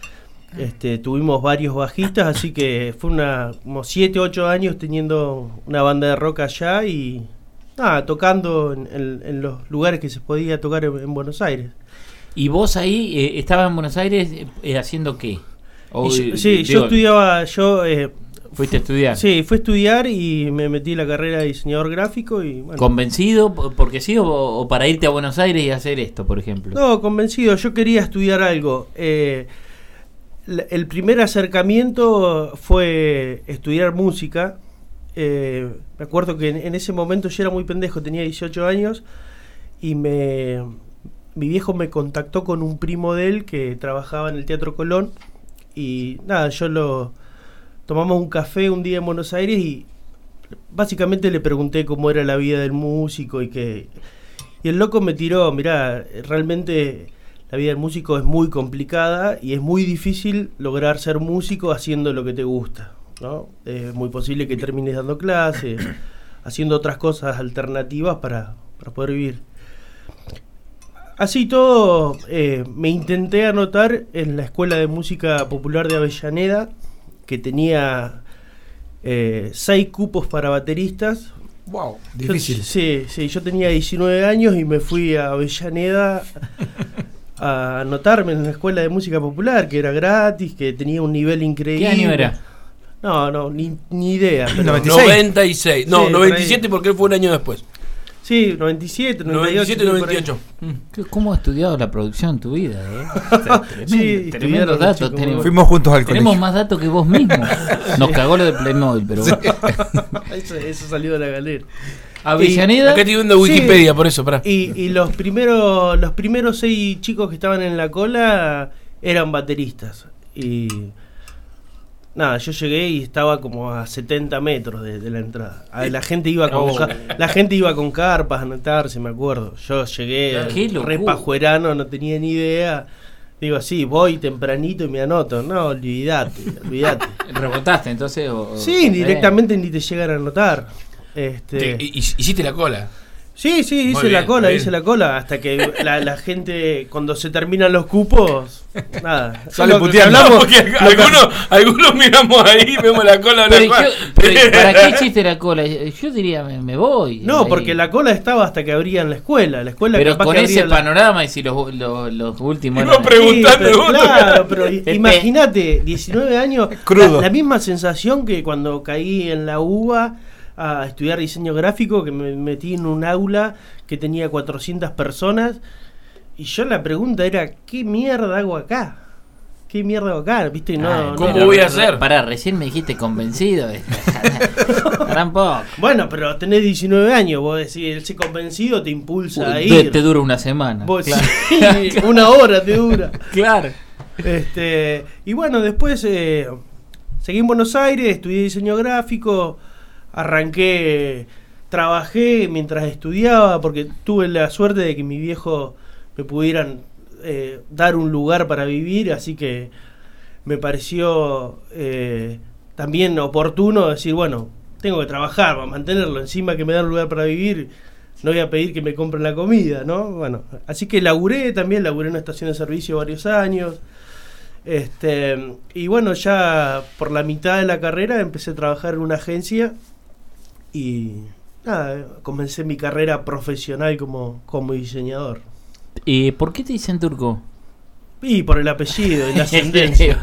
Speaker 13: Este, tuvimos varios bajistas, así que fue una como siete, ocho años teniendo una banda de rock allá y nada, tocando en, en- en los lugares que se podía tocar en, en Buenos Aires.
Speaker 3: ¿Y vos ahí eh, estabas en Buenos Aires eh, haciendo qué? O,
Speaker 13: Y yo-
Speaker 3: eh,
Speaker 13: sí,
Speaker 3: digo,
Speaker 13: yo estudiaba, yo eh,
Speaker 3: ¿Fuiste a estudiar?
Speaker 13: sí, fui a estudiar y me metí en la carrera de diseñador gráfico y bueno.
Speaker 3: ¿Convencido? po- ¿Porque sí? O, o para irte a Buenos Aires y hacer esto, por ejemplo?
Speaker 13: No, convencido, yo quería estudiar algo. Eh, la- el primer acercamiento fue estudiar música. Eh, me acuerdo que en, en ese momento yo era muy pendejo, tenía dieciocho años y me mi viejo me contactó con un primo de él que trabajaba en el Teatro Colón y nada, yo lo tomamos un café un día en Buenos Aires y básicamente le pregunté cómo era la vida del músico y que y el loco me tiró, mirá, realmente la vida del músico es muy complicada y es muy difícil lograr ser músico haciendo lo que te gusta, ¿no? Es muy posible que termines dando clases, haciendo otras cosas alternativas para, para poder vivir. Así todo, eh, me intenté anotar en la Escuela de Música Popular de Avellaneda, que tenía eh, seis cupos para bateristas.
Speaker 5: Wow,
Speaker 13: Yo-
Speaker 5: difícil.
Speaker 13: sí, sí, yo tenía diecinueve años y me fui a Avellaneda a anotarme en la Escuela de Música Popular, que era gratis, que tenía un nivel increíble.
Speaker 3: ¿Qué año era?
Speaker 13: No, no, ni, ni idea. pero-
Speaker 4: noventa y seis. No,
Speaker 13: Sí,
Speaker 4: noventa y
Speaker 13: por
Speaker 4: siete
Speaker 13: ahí.
Speaker 4: porque él fue un año después.
Speaker 13: Sí, noventa y siete, noventa y ocho.
Speaker 4: noventa y siete,
Speaker 13: por
Speaker 4: noventa y
Speaker 13: ahí.
Speaker 4: ocho.
Speaker 3: ¿Qué- ¿Cómo has estudiado la producción en tu vida? Eh? O sea, tremendo-
Speaker 13: Sí,
Speaker 3: tremendos
Speaker 13: estudiaron,
Speaker 3: datos
Speaker 13: chicos,
Speaker 3: tenemos.
Speaker 5: Fuimos juntos al
Speaker 3: Tenemos
Speaker 5: colegio.
Speaker 3: más datos que vos mismo. Nos cagó lo de Playmobil, pero bueno.
Speaker 13: eso, eso salió de la galera.
Speaker 3: Avellaneda.
Speaker 4: Acá estoy viendo Wikipedia, por eso, pará.
Speaker 13: Y, y los primeros los primeros seis chicos que estaban en la cola eran bateristas. Y nada, yo llegué y estaba como a setenta metros de, de la entrada. A- La gente iba con
Speaker 4: Oh.
Speaker 13: ca- la gente iba con carpas a anotarse, me acuerdo. Yo llegué
Speaker 3: Qué locura.
Speaker 13: re pajuerano, no tenía ni idea. Digo, sí, voy tempranito y me anoto. No, olvídate, olvídate.
Speaker 3: ¿Rebotaste entonces? O, o-
Speaker 13: Sí,
Speaker 3: eh.
Speaker 13: directamente ni te llegan a anotar. Este,
Speaker 4: Te- hi- hiciste la cola.
Speaker 13: Sí, sí, hice
Speaker 4: Muy bien,
Speaker 13: la cola,
Speaker 4: muy
Speaker 13: hice
Speaker 4: bien.
Speaker 13: la cola, hasta que la, la gente, cuando se terminan los cupos, nada.
Speaker 4: Sale
Speaker 13: Lo que
Speaker 4: puteando.
Speaker 13: hablamos-
Speaker 4: No, porque
Speaker 13: lo que-
Speaker 4: algunos, algunos miramos ahí, vemos la cola de
Speaker 3: Pero
Speaker 4: la
Speaker 3: yo- pero ¿para qué hiciste la cola? Yo diría, me, me voy.
Speaker 13: No,
Speaker 3: Ahí.
Speaker 13: porque la cola estaba hasta que abrían la escuela. La escuela
Speaker 3: Pero
Speaker 13: capaz
Speaker 3: con
Speaker 13: que
Speaker 3: ese
Speaker 13: abría la-
Speaker 3: panorama y si los, los, los últimos...
Speaker 13: Iba
Speaker 3: eran-
Speaker 13: preguntando, Sí, pero claro, pero i-
Speaker 3: Este,
Speaker 13: imagínate, diecinueve años,
Speaker 3: Crudo.
Speaker 13: La, la misma sensación que cuando caí en la UBA a estudiar diseño gráfico, que me metí en un aula que tenía cuatrocientas personas, y yo la pregunta era, ¿qué mierda hago acá? ¿Qué mierda hago acá? ¿Viste? No,
Speaker 3: Ay,
Speaker 13: no-
Speaker 3: pero re- re- Pará, recién me dijiste convencido. Tampoco.
Speaker 13: Bueno, pero tenés diecinueve años, vos decís, ese convencido te impulsa a
Speaker 3: Te,
Speaker 13: ir.
Speaker 3: te dura una semana.
Speaker 13: Vos-
Speaker 3: claro.
Speaker 13: sí, una hora te dura.
Speaker 3: Claro.
Speaker 13: Este, y bueno, después eh, seguí en Buenos Aires, estudié diseño gráfico, arranqué, trabajé mientras estudiaba, porque tuve la suerte de que mi viejo me pudieran eh, dar un lugar para vivir, así que me pareció eh, también oportuno decir, bueno, tengo que trabajar para mantenerlo, encima que me dan un lugar para vivir, no voy a pedir que me compren la comida, ¿no? Bueno, así que laburé también, laburé en una estación de servicio varios años. Este, y bueno, ya por la mitad de la carrera empecé a trabajar en una agencia y nada, comencé mi carrera profesional como, como diseñador.
Speaker 3: ¿Y por qué te dicen turco?
Speaker 13: Y por el apellido y la ascendencia.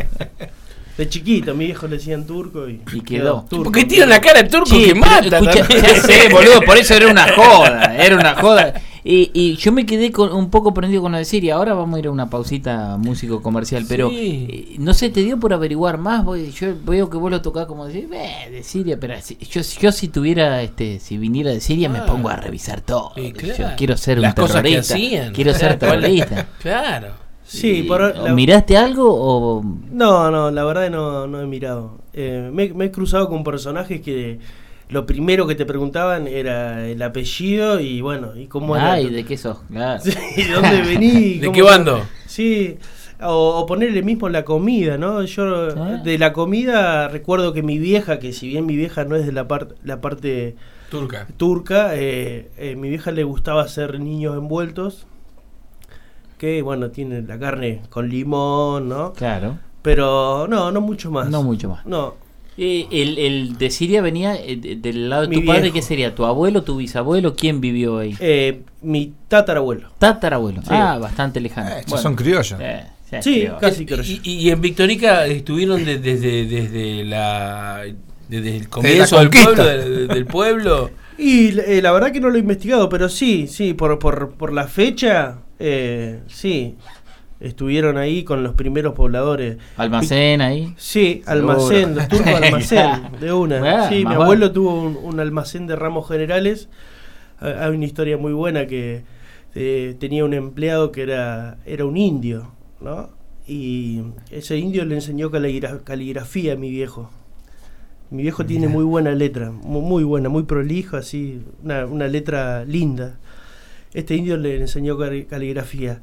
Speaker 13: De chiquito, mi viejo le decían turco y,
Speaker 3: Y quedó.
Speaker 13: turco.
Speaker 4: Porque tiene una cara de turco
Speaker 3: Sí,
Speaker 4: que
Speaker 3: pero
Speaker 4: mata.
Speaker 3: escucha,
Speaker 4: también.
Speaker 3: ya sé, boludo, por eso era una joda, era una joda. Y, y yo me quedé con, un poco prendido con lo de Siria. Ahora vamos a ir a una pausita músico comercial, pero
Speaker 4: Sí.
Speaker 3: eh, no sé, te dio por averiguar más. Voy- yo veo que vos lo tocás como decir, "Eh, de Siria", pero si- yo, yo si tuviera, este, si viniera de Siria me
Speaker 4: Claro.
Speaker 3: pongo a revisar todo.
Speaker 4: Sí,
Speaker 3: Yo
Speaker 4: claro.
Speaker 3: quiero ser
Speaker 4: Las
Speaker 3: un
Speaker 4: cosas que
Speaker 3: terrorista.
Speaker 4: hacían.
Speaker 3: Quiero ser terrorista.
Speaker 4: Claro.
Speaker 13: Sí,
Speaker 3: Y-
Speaker 13: por
Speaker 3: ¿o
Speaker 13: la-
Speaker 3: ¿Miraste algo o...?
Speaker 13: No, no, la verdad no, no he mirado. Eh, me, me he cruzado con personajes que lo primero que te preguntaban era el apellido y bueno, y cómo era.
Speaker 3: Ay,
Speaker 13: tu-
Speaker 3: ¿de qué sos? Claro.
Speaker 13: Sí, ¿de dónde venís?
Speaker 4: ¿De
Speaker 13: ¿Cómo
Speaker 4: qué
Speaker 13: sos?
Speaker 4: bando?
Speaker 13: Sí, o, o ponerle mismo la comida, ¿no? Yo
Speaker 3: Ah.
Speaker 13: de la comida recuerdo que mi vieja, que si bien mi vieja no es de la, parte la parte
Speaker 4: Turca.
Speaker 13: turca, eh, eh, mi vieja le gustaba hacer niños envueltos, que bueno, tienen la carne con limón, ¿no?
Speaker 3: Claro.
Speaker 13: Pero no, no mucho más.
Speaker 3: No mucho más.
Speaker 13: No,
Speaker 3: Eh, el, el de Siria venía eh, de- del lado de
Speaker 13: Mi
Speaker 3: tu padre,
Speaker 13: viejo.
Speaker 3: ¿qué sería? ¿Tu abuelo, tu bisabuelo? ¿Quién vivió ahí?
Speaker 13: eh, mi tatarabuelo.
Speaker 3: Tatarabuelo.
Speaker 13: Sí.
Speaker 3: Ah, bastante lejano.
Speaker 5: Eh, estos son criollos.
Speaker 3: eh, sí,
Speaker 13: Sí,
Speaker 3: criollo.
Speaker 13: casi
Speaker 4: Y,
Speaker 13: criollo.
Speaker 4: y- y en Victorica estuvieron de- desde, desde la desde el
Speaker 5: la
Speaker 4: comienzo del
Speaker 5: conquista.
Speaker 4: pueblo, de- del pueblo.
Speaker 13: Y eh, la verdad que no lo he investigado, pero sí, sí, por, por, por la fecha, eh, sí, estuvieron ahí con los primeros pobladores.
Speaker 3: Almacén ahí.
Speaker 13: Sí,
Speaker 3: Seguro.
Speaker 13: almacén, los turcos almacén, de una.
Speaker 3: Bueno,
Speaker 13: sí, mi
Speaker 3: más
Speaker 13: abuelo
Speaker 3: vale.
Speaker 13: tuvo un, un almacén de ramos generales. Ha- Hay una historia muy buena que eh, tenía un empleado que era, era un indio, ¿no? Y ese indio le enseñó caligra- caligrafía a mi viejo. Mi viejo tiene muy buena letra, mu- muy buena, muy prolija, así, una, una letra linda. Este indio le enseñó cali- caligrafía.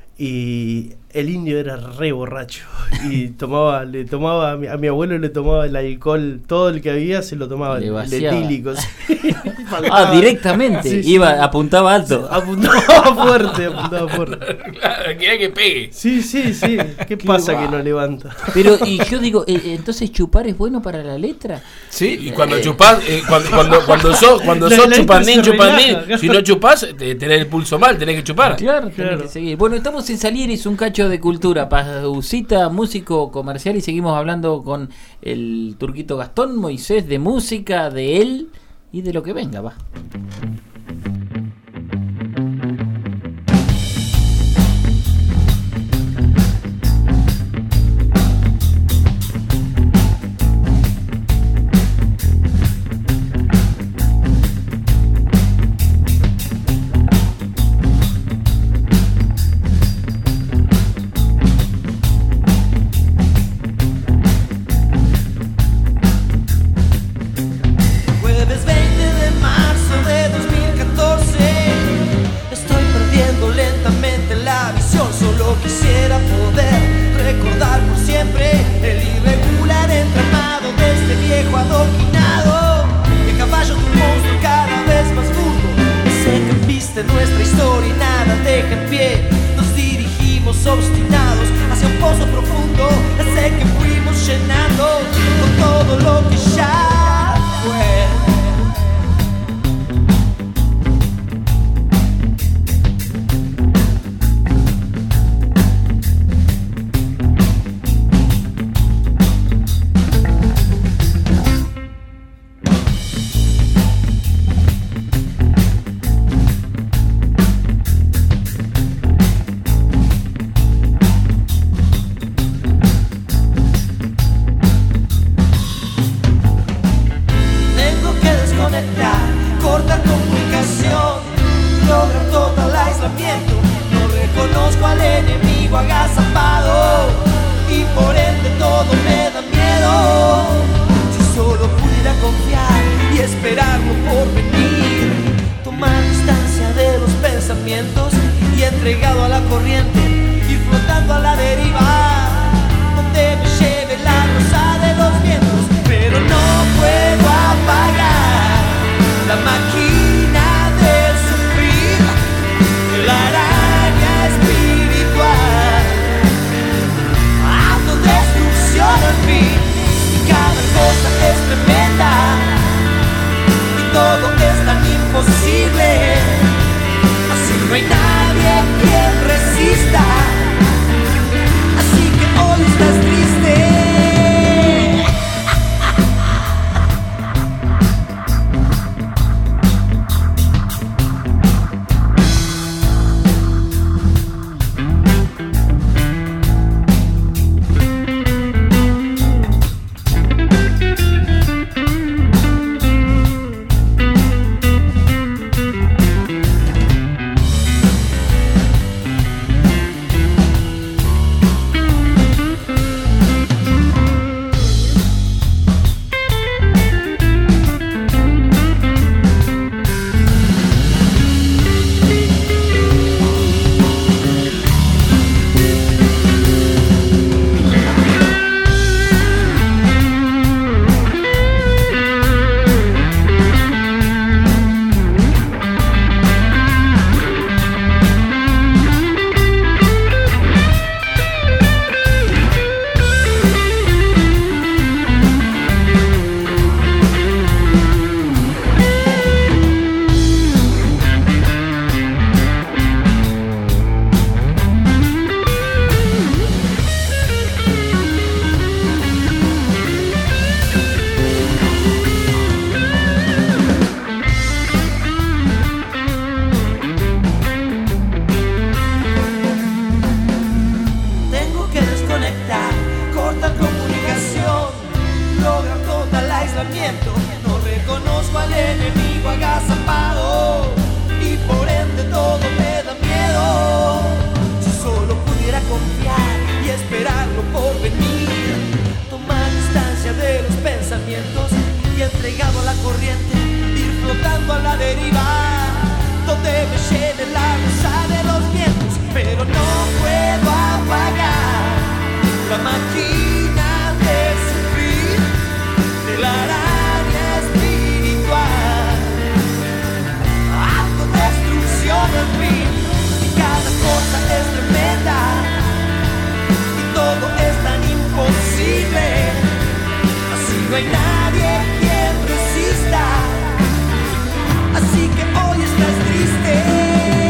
Speaker 13: Y el indio era re borracho y tomaba, le tomaba a mi, a mi abuelo le tomaba el alcohol, todo el que había se lo tomaba,
Speaker 3: Le
Speaker 13: el
Speaker 3: vaciaba.
Speaker 13: etílico. sí.
Speaker 3: Ah, directamente.
Speaker 13: Sí, sí.
Speaker 3: Iba, apuntaba alto.
Speaker 13: Apuntaba fuerte, apuntaba fuerte.
Speaker 4: Claro, quería que pegue.
Speaker 13: Sí, sí, sí. ¿Qué, pasa
Speaker 3: va.
Speaker 13: que no levanta?
Speaker 3: Pero, y yo digo, eh, entonces chupar es bueno para la letra.
Speaker 4: Sí, y cuando chupás, eh, cuando, cuando, cuando sos, cuando
Speaker 13: La-
Speaker 4: sos
Speaker 13: la
Speaker 4: chupandín,
Speaker 13: letra se
Speaker 4: chupandín,
Speaker 13: relaja.
Speaker 4: si no chupás, te- tenés el pulso mal, tenés que chupar.
Speaker 3: Claro, tenés
Speaker 13: Claro.
Speaker 3: que seguir. Bueno, estamos en Salieres, un cacho de cultura. Pausita, músico comercial, y seguimos hablando con el turquito Gastón Moisés de música, de él y de lo que venga, va.
Speaker 7: Jueves veinte de marzo de
Speaker 14: enemigo agazapado y por ende todo me da miedo. Si solo pudiera confiar y esperarlo por venir, tomar distancia de los pensamientos y entregado a la corriente, ir flotando a la deriva, donde me lleve la rosa de los vientos. Pero no puedo apagar la máquina de sufrir, la araña espiritual, autodestrucción al fin. Y cada cosa es tremenda y todo es tan imposible, así no hay nadie quien resista, así que hoy estás triste. No reconozco al enemigo agazapado y por ende todo me da miedo. Si solo pudiera confiar y esperarlo por venir, tomar distancia de los pensamientos y entregado a la corriente, ir flotando a la deriva, donde me llene la rosa de los vientos. Pero no puedo apagar la máquina de sufrir, de la araña espiritual, autodestrucción al fin. Y cada cosa es tremenda y todo es tan imposible, así no hay nadie quien resista, así que hoy estás triste.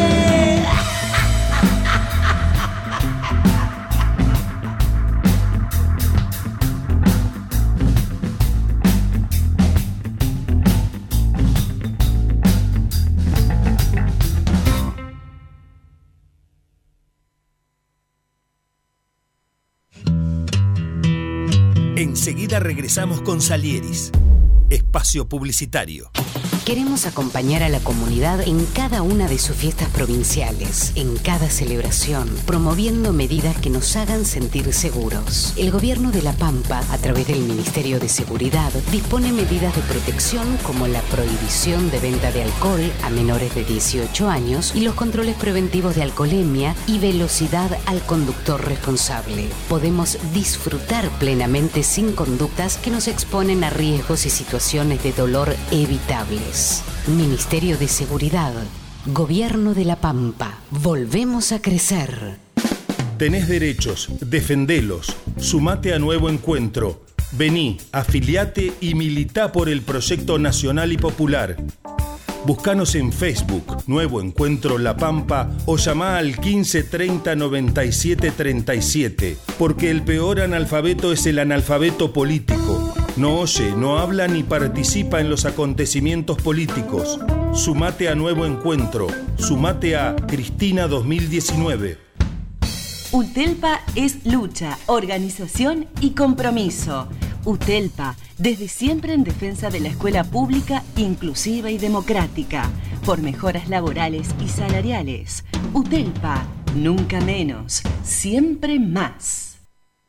Speaker 15: Enseguida regresamos con Salieris, espacio publicitario.
Speaker 8: Queremos acompañar a la comunidad en cada una de sus fiestas provinciales, en cada celebración, promoviendo medidas que nos hagan sentir seguros. El Gobierno de La Pampa, a través del Ministerio de Seguridad, dispone medidas de protección como la prohibición de venta de alcohol a menores de dieciocho años y los controles preventivos de alcoholemia y velocidad al conductor responsable. Podemos disfrutar plenamente sin conductas que nos exponen a riesgos y situaciones de dolor evitables. Ministerio de Seguridad, Gobierno de La Pampa. Volvemos a crecer.
Speaker 10: Tenés derechos, defendelos. Sumate a Nuevo Encuentro. Vení, afiliate y militá por el proyecto nacional y popular. Buscanos en Facebook, Nuevo Encuentro La Pampa, o llamá al quince treinta noventa y siete treinta y siete, porque el peor analfabeto es el analfabeto político. No oye, no habla ni participa en los acontecimientos políticos. Sumate a Nuevo Encuentro. Sumate a Cristina dos mil diecinueve.
Speaker 11: UTELPA es lucha, organización y compromiso. UTELPA, desde siempre en defensa de la escuela pública, inclusiva y democrática, por mejoras laborales y salariales. UTELPA, Nunca menos, siempre más.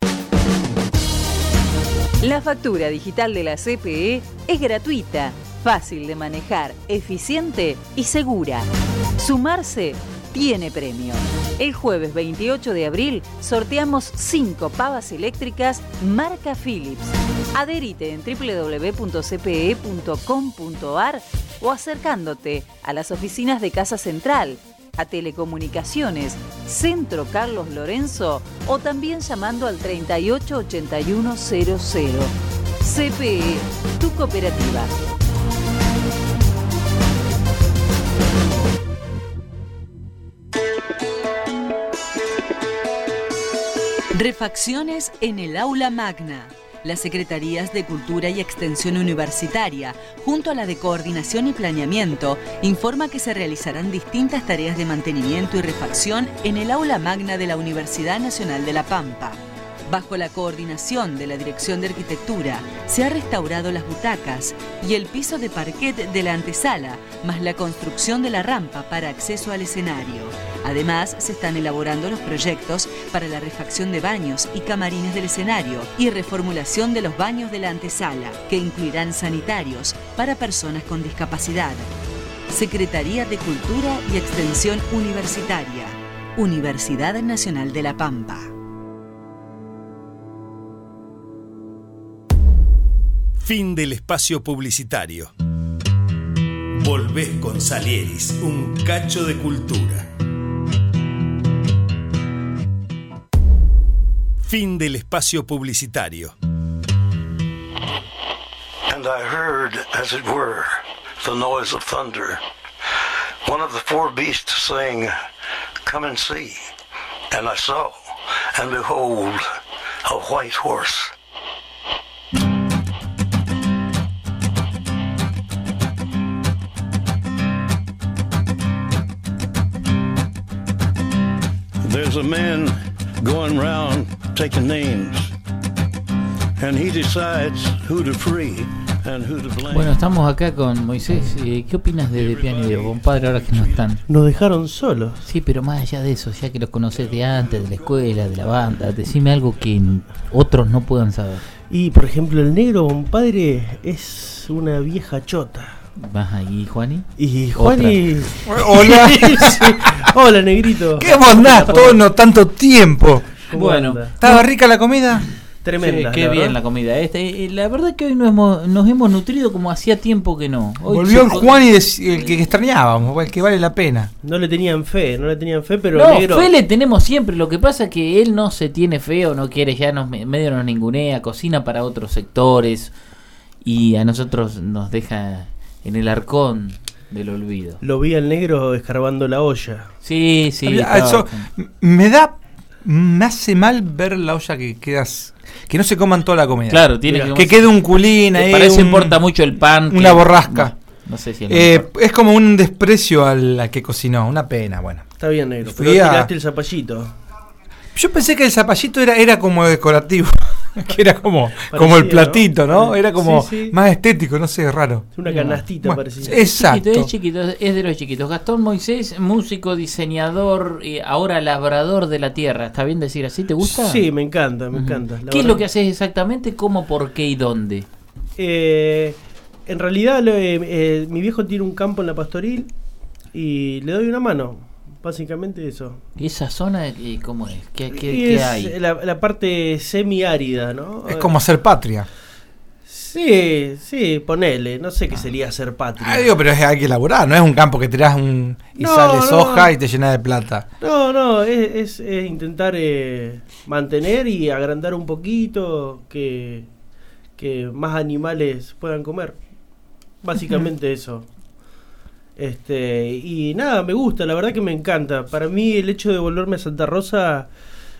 Speaker 12: La factura digital de la C P E es gratuita, fácil de manejar, eficiente y segura. Sumarse tiene premio. El jueves veintiocho de abril sorteamos cinco pavas eléctricas marca Philips. Adherite en doble u doble u doble u punto c p e punto com punto a r o acercándote a las oficinas de Casa Central, a Telecomunicaciones, Centro Carlos Lorenzo o también llamando al treinta y ocho ochenta y uno cero cero. C P E, tu cooperativa.
Speaker 11: Refacciones en el Aula Magna. Las Secretarías de Cultura y Extensión Universitaria, junto a la de Coordinación y Planeamiento, informa que se realizarán distintas tareas de mantenimiento y refacción en el Aula Magna de la Universidad Nacional de La Pampa. Bajo la coordinación de la Dirección de Arquitectura, se ha restaurado las butacas y el piso de parquet de la antesala, más la construcción de la rampa para acceso al escenario. Además, se están elaborando los proyectos para la refacción de baños y camarines del escenario y reformulación de los baños de la antesala, que incluirán sanitarios para personas con discapacidad. Secretaría de Cultura y Extensión Universitaria, Universidad Nacional de La Pampa.
Speaker 15: Fin del espacio publicitario. Volvés con Salieris, un cacho de cultura. Fin del espacio publicitario.
Speaker 1: And I heard, as it were, the noise of thunder. One of the four beasts saying, "Come and see." And I saw, and behold, a white horse. There's a man going round taking names, and he decides who to free and who to blame.
Speaker 3: Bueno, estamos acá con Moisés. Eh, ¿Qué opinas de, de Piano y de Compadre ahora que no están?
Speaker 13: Nos dejaron solos.
Speaker 3: Sí, pero más allá de eso, ya que los conoces de antes, de la escuela, de la banda, decime algo que otros no puedan saber.
Speaker 13: Y por ejemplo, el negro compadre es una vieja chota.
Speaker 3: ¿Vas ahí, Juani?
Speaker 13: Y Juani.
Speaker 5: Hola.
Speaker 13: Sí. Hola, negrito.
Speaker 5: ¿Qué bondad? Todo no tanto tiempo.
Speaker 3: Bueno,
Speaker 13: anda?
Speaker 5: ¿Estaba rica la comida?
Speaker 13: Tremenda.
Speaker 3: Sí, qué
Speaker 13: la
Speaker 3: bien
Speaker 13: verdad.
Speaker 3: la comida. Este, eh, la verdad que hoy nos hemos, nos hemos nutrido como hacía tiempo que no. Hoy
Speaker 5: Volvió el
Speaker 3: se-
Speaker 5: Juan y el que extrañábamos, el que vale la pena.
Speaker 13: No le tenían fe, no le tenían fe, pero
Speaker 3: No,
Speaker 13: negro.
Speaker 3: fe le tenemos siempre. Lo que pasa es que él no se tiene feo, no quiere, ya nos medio nos ningunea, cocina para otros sectores y a nosotros nos deja en el arcón del olvido.
Speaker 13: Lo vi al negro escarbando la olla.
Speaker 3: Sí, sí.
Speaker 5: Ah, eso, m- me da, me hace mal ver la olla que quedas, que no se coman toda la comida.
Speaker 3: Claro, tiene
Speaker 5: que,
Speaker 3: que-
Speaker 5: quede un culín ahí.
Speaker 3: Para eso
Speaker 5: un-
Speaker 3: importa mucho el pan.
Speaker 5: Una
Speaker 3: que-
Speaker 5: borrasca.
Speaker 3: No, no sé si es,
Speaker 5: Eh, es como un desprecio al, al que cocinó, una pena, bueno.
Speaker 13: Está bien, negro.
Speaker 5: Fui
Speaker 13: Pero
Speaker 5: a-
Speaker 13: tiraste el zapallito.
Speaker 5: Yo pensé que el zapallito era, era como decorativo, que era como,
Speaker 13: Parecía,
Speaker 5: como el platito, ¿no?
Speaker 13: ¿no?
Speaker 5: Era como
Speaker 13: Sí, sí.
Speaker 5: más estético, no sé, raro.
Speaker 13: Una canastita
Speaker 5: Bueno,
Speaker 13: parecía.
Speaker 5: exacto.
Speaker 3: Chiquito, es chiquito, es de los chiquitos. Gastón Moisés, músico, diseñador, y ahora labrador de la tierra. ¿Está bien decir así? ¿Te gusta?
Speaker 13: Sí, me encanta, me encanta. la
Speaker 3: ¿Qué es
Speaker 13: verdad.
Speaker 3: lo que haces exactamente? ¿Cómo, por qué y dónde?
Speaker 13: Eh, en realidad, lo- eh, eh, mi viejo tiene un campo en la Pastoril y le doy una mano. Básicamente eso.
Speaker 3: ¿Y esa zona eh, cómo es? ¿Qué, qué-
Speaker 13: Y
Speaker 3: qué
Speaker 13: es
Speaker 3: hay?
Speaker 13: La, la parte semiárida, ¿no?
Speaker 5: Es como ser patria.
Speaker 13: Sí, sí, ponele. No sé qué sería ser patria.
Speaker 5: Ah, digo, pero es, hay que elaborar, no es un campo que tirás un, y
Speaker 13: No,
Speaker 5: sale
Speaker 13: no.
Speaker 5: soja y te llena de plata.
Speaker 13: No, no, es, es- es intentar eh, mantener y agrandar un poquito, que, que más animales puedan comer. Básicamente eso. Este, y nada, me gusta, la verdad que me encanta. Para mí el hecho de volverme a Santa Rosa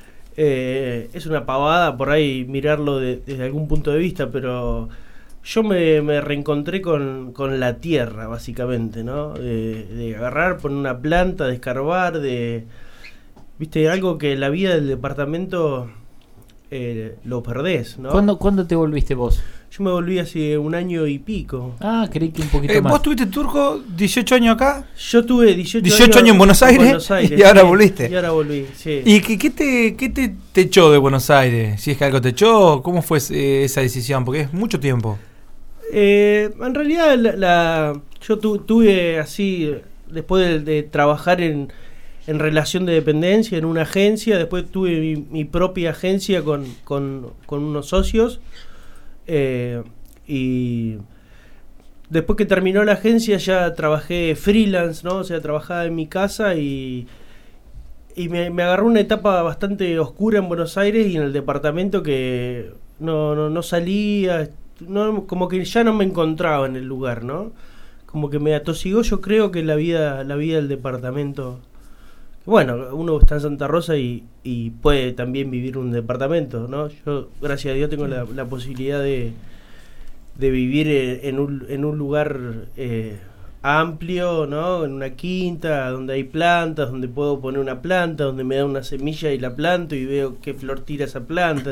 Speaker 13: eh, es una pavada por ahí mirarlo de- desde algún punto de vista, pero yo me, me reencontré con, con la tierra, básicamente, ¿no? De, de agarrar, poner una planta, de escarbar, de... Viste, algo que la vida del departamento eh, lo perdés, ¿no?
Speaker 3: ¿Cuándo, ¿Cuándo te volviste vos?
Speaker 13: Yo me volví hace un año y pico.
Speaker 3: Ah, creí que un poquito
Speaker 5: Eh,
Speaker 3: más.
Speaker 5: ¿Vos tuviste, Turco, dieciocho años acá?
Speaker 13: Yo tuve dieciocho,
Speaker 5: dieciocho años en Buenos Aires,
Speaker 13: Buenos Aires,
Speaker 5: y ahora
Speaker 13: sí,
Speaker 5: volviste.
Speaker 13: Y ahora volví, sí.
Speaker 5: ¿Y qué, qué te, qué te, te echó de Buenos Aires? Si es que algo te echó, ¿cómo fue eh, esa decisión? Porque es mucho tiempo.
Speaker 13: Eh, en realidad, la, la- yo tu- tuve así, después de, de trabajar en, en relación de dependencia en una agencia, después tuve mi, mi propia agencia con, con, con unos socios. eh, y después que terminó la agencia ya trabajé freelance, ¿no? O sea, trabajaba en mi casa y, y me, me agarró una etapa bastante oscura en Buenos Aires y en el departamento que no, no, no salía, no, como que ya no me encontraba en el lugar, ¿no? Como que me atosigó, yo creo que la vida, la vida del departamento. Bueno, uno está en Santa Rosa y, y puede también vivir en un departamento, ¿no? Yo, gracias a Dios, tengo la, la posibilidad de, de vivir en, en un, en un lugar eh, amplio, ¿no? En una quinta, donde hay plantas, donde puedo poner una planta, donde me da una semilla y la planto y veo qué flor tira esa planta.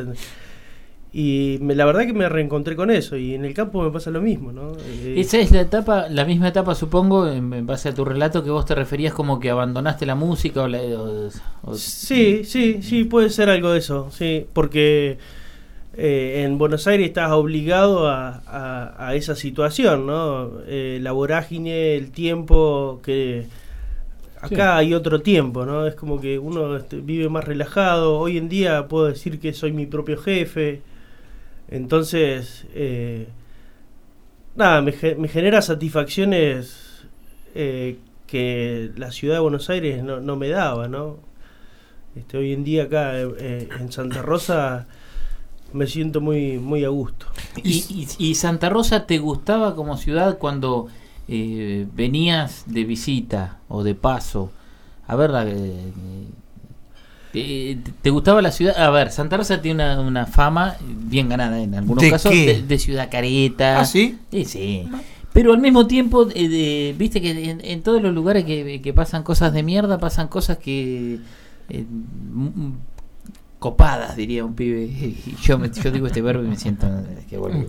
Speaker 13: Y me, la verdad que me reencontré con eso, y en el campo me pasa lo mismo, ¿no? Eh,
Speaker 3: Esa es la etapa, la misma etapa, supongo, en, en base a tu relato, que vos te referías como que abandonaste la música o la... o- o-
Speaker 13: Sí, sí, sí, puede ser algo de eso, sí, porque eh, en Buenos Aires estás obligado a, a, a esa situación, ¿no? Eh, la vorágine, el tiempo, que acá
Speaker 3: Sí.
Speaker 13: hay otro tiempo, ¿no? Es como que uno este, vive más relajado. Hoy en día puedo decir que soy mi propio jefe, entonces, eh, nada, me, ge- me genera satisfacciones eh, que la ciudad de Buenos Aires no, no me daba, ¿no? Este, hoy en día acá eh, en Santa Rosa me siento muy muy a gusto.
Speaker 3: ¿Y, y, y Santa Rosa te gustaba como ciudad cuando eh, venías de visita o de paso? A ver, la, eh, eh, ¿te gustaba la ciudad? A ver, Santa Rosa tiene una, una fama bien ganada en algunos
Speaker 5: ¿De
Speaker 3: casos
Speaker 5: qué?
Speaker 3: de, de ciudad careta.
Speaker 5: ¿Ah, sí?
Speaker 3: Sí, sí. Pero al mismo tiempo, eh, de- viste que en, en todos los lugares que, que pasan cosas de mierda, pasan cosas que... eh, m- m- copadas, diría un pibe. Y yo, me- yo digo este verbo y me siento... eh, que boludo.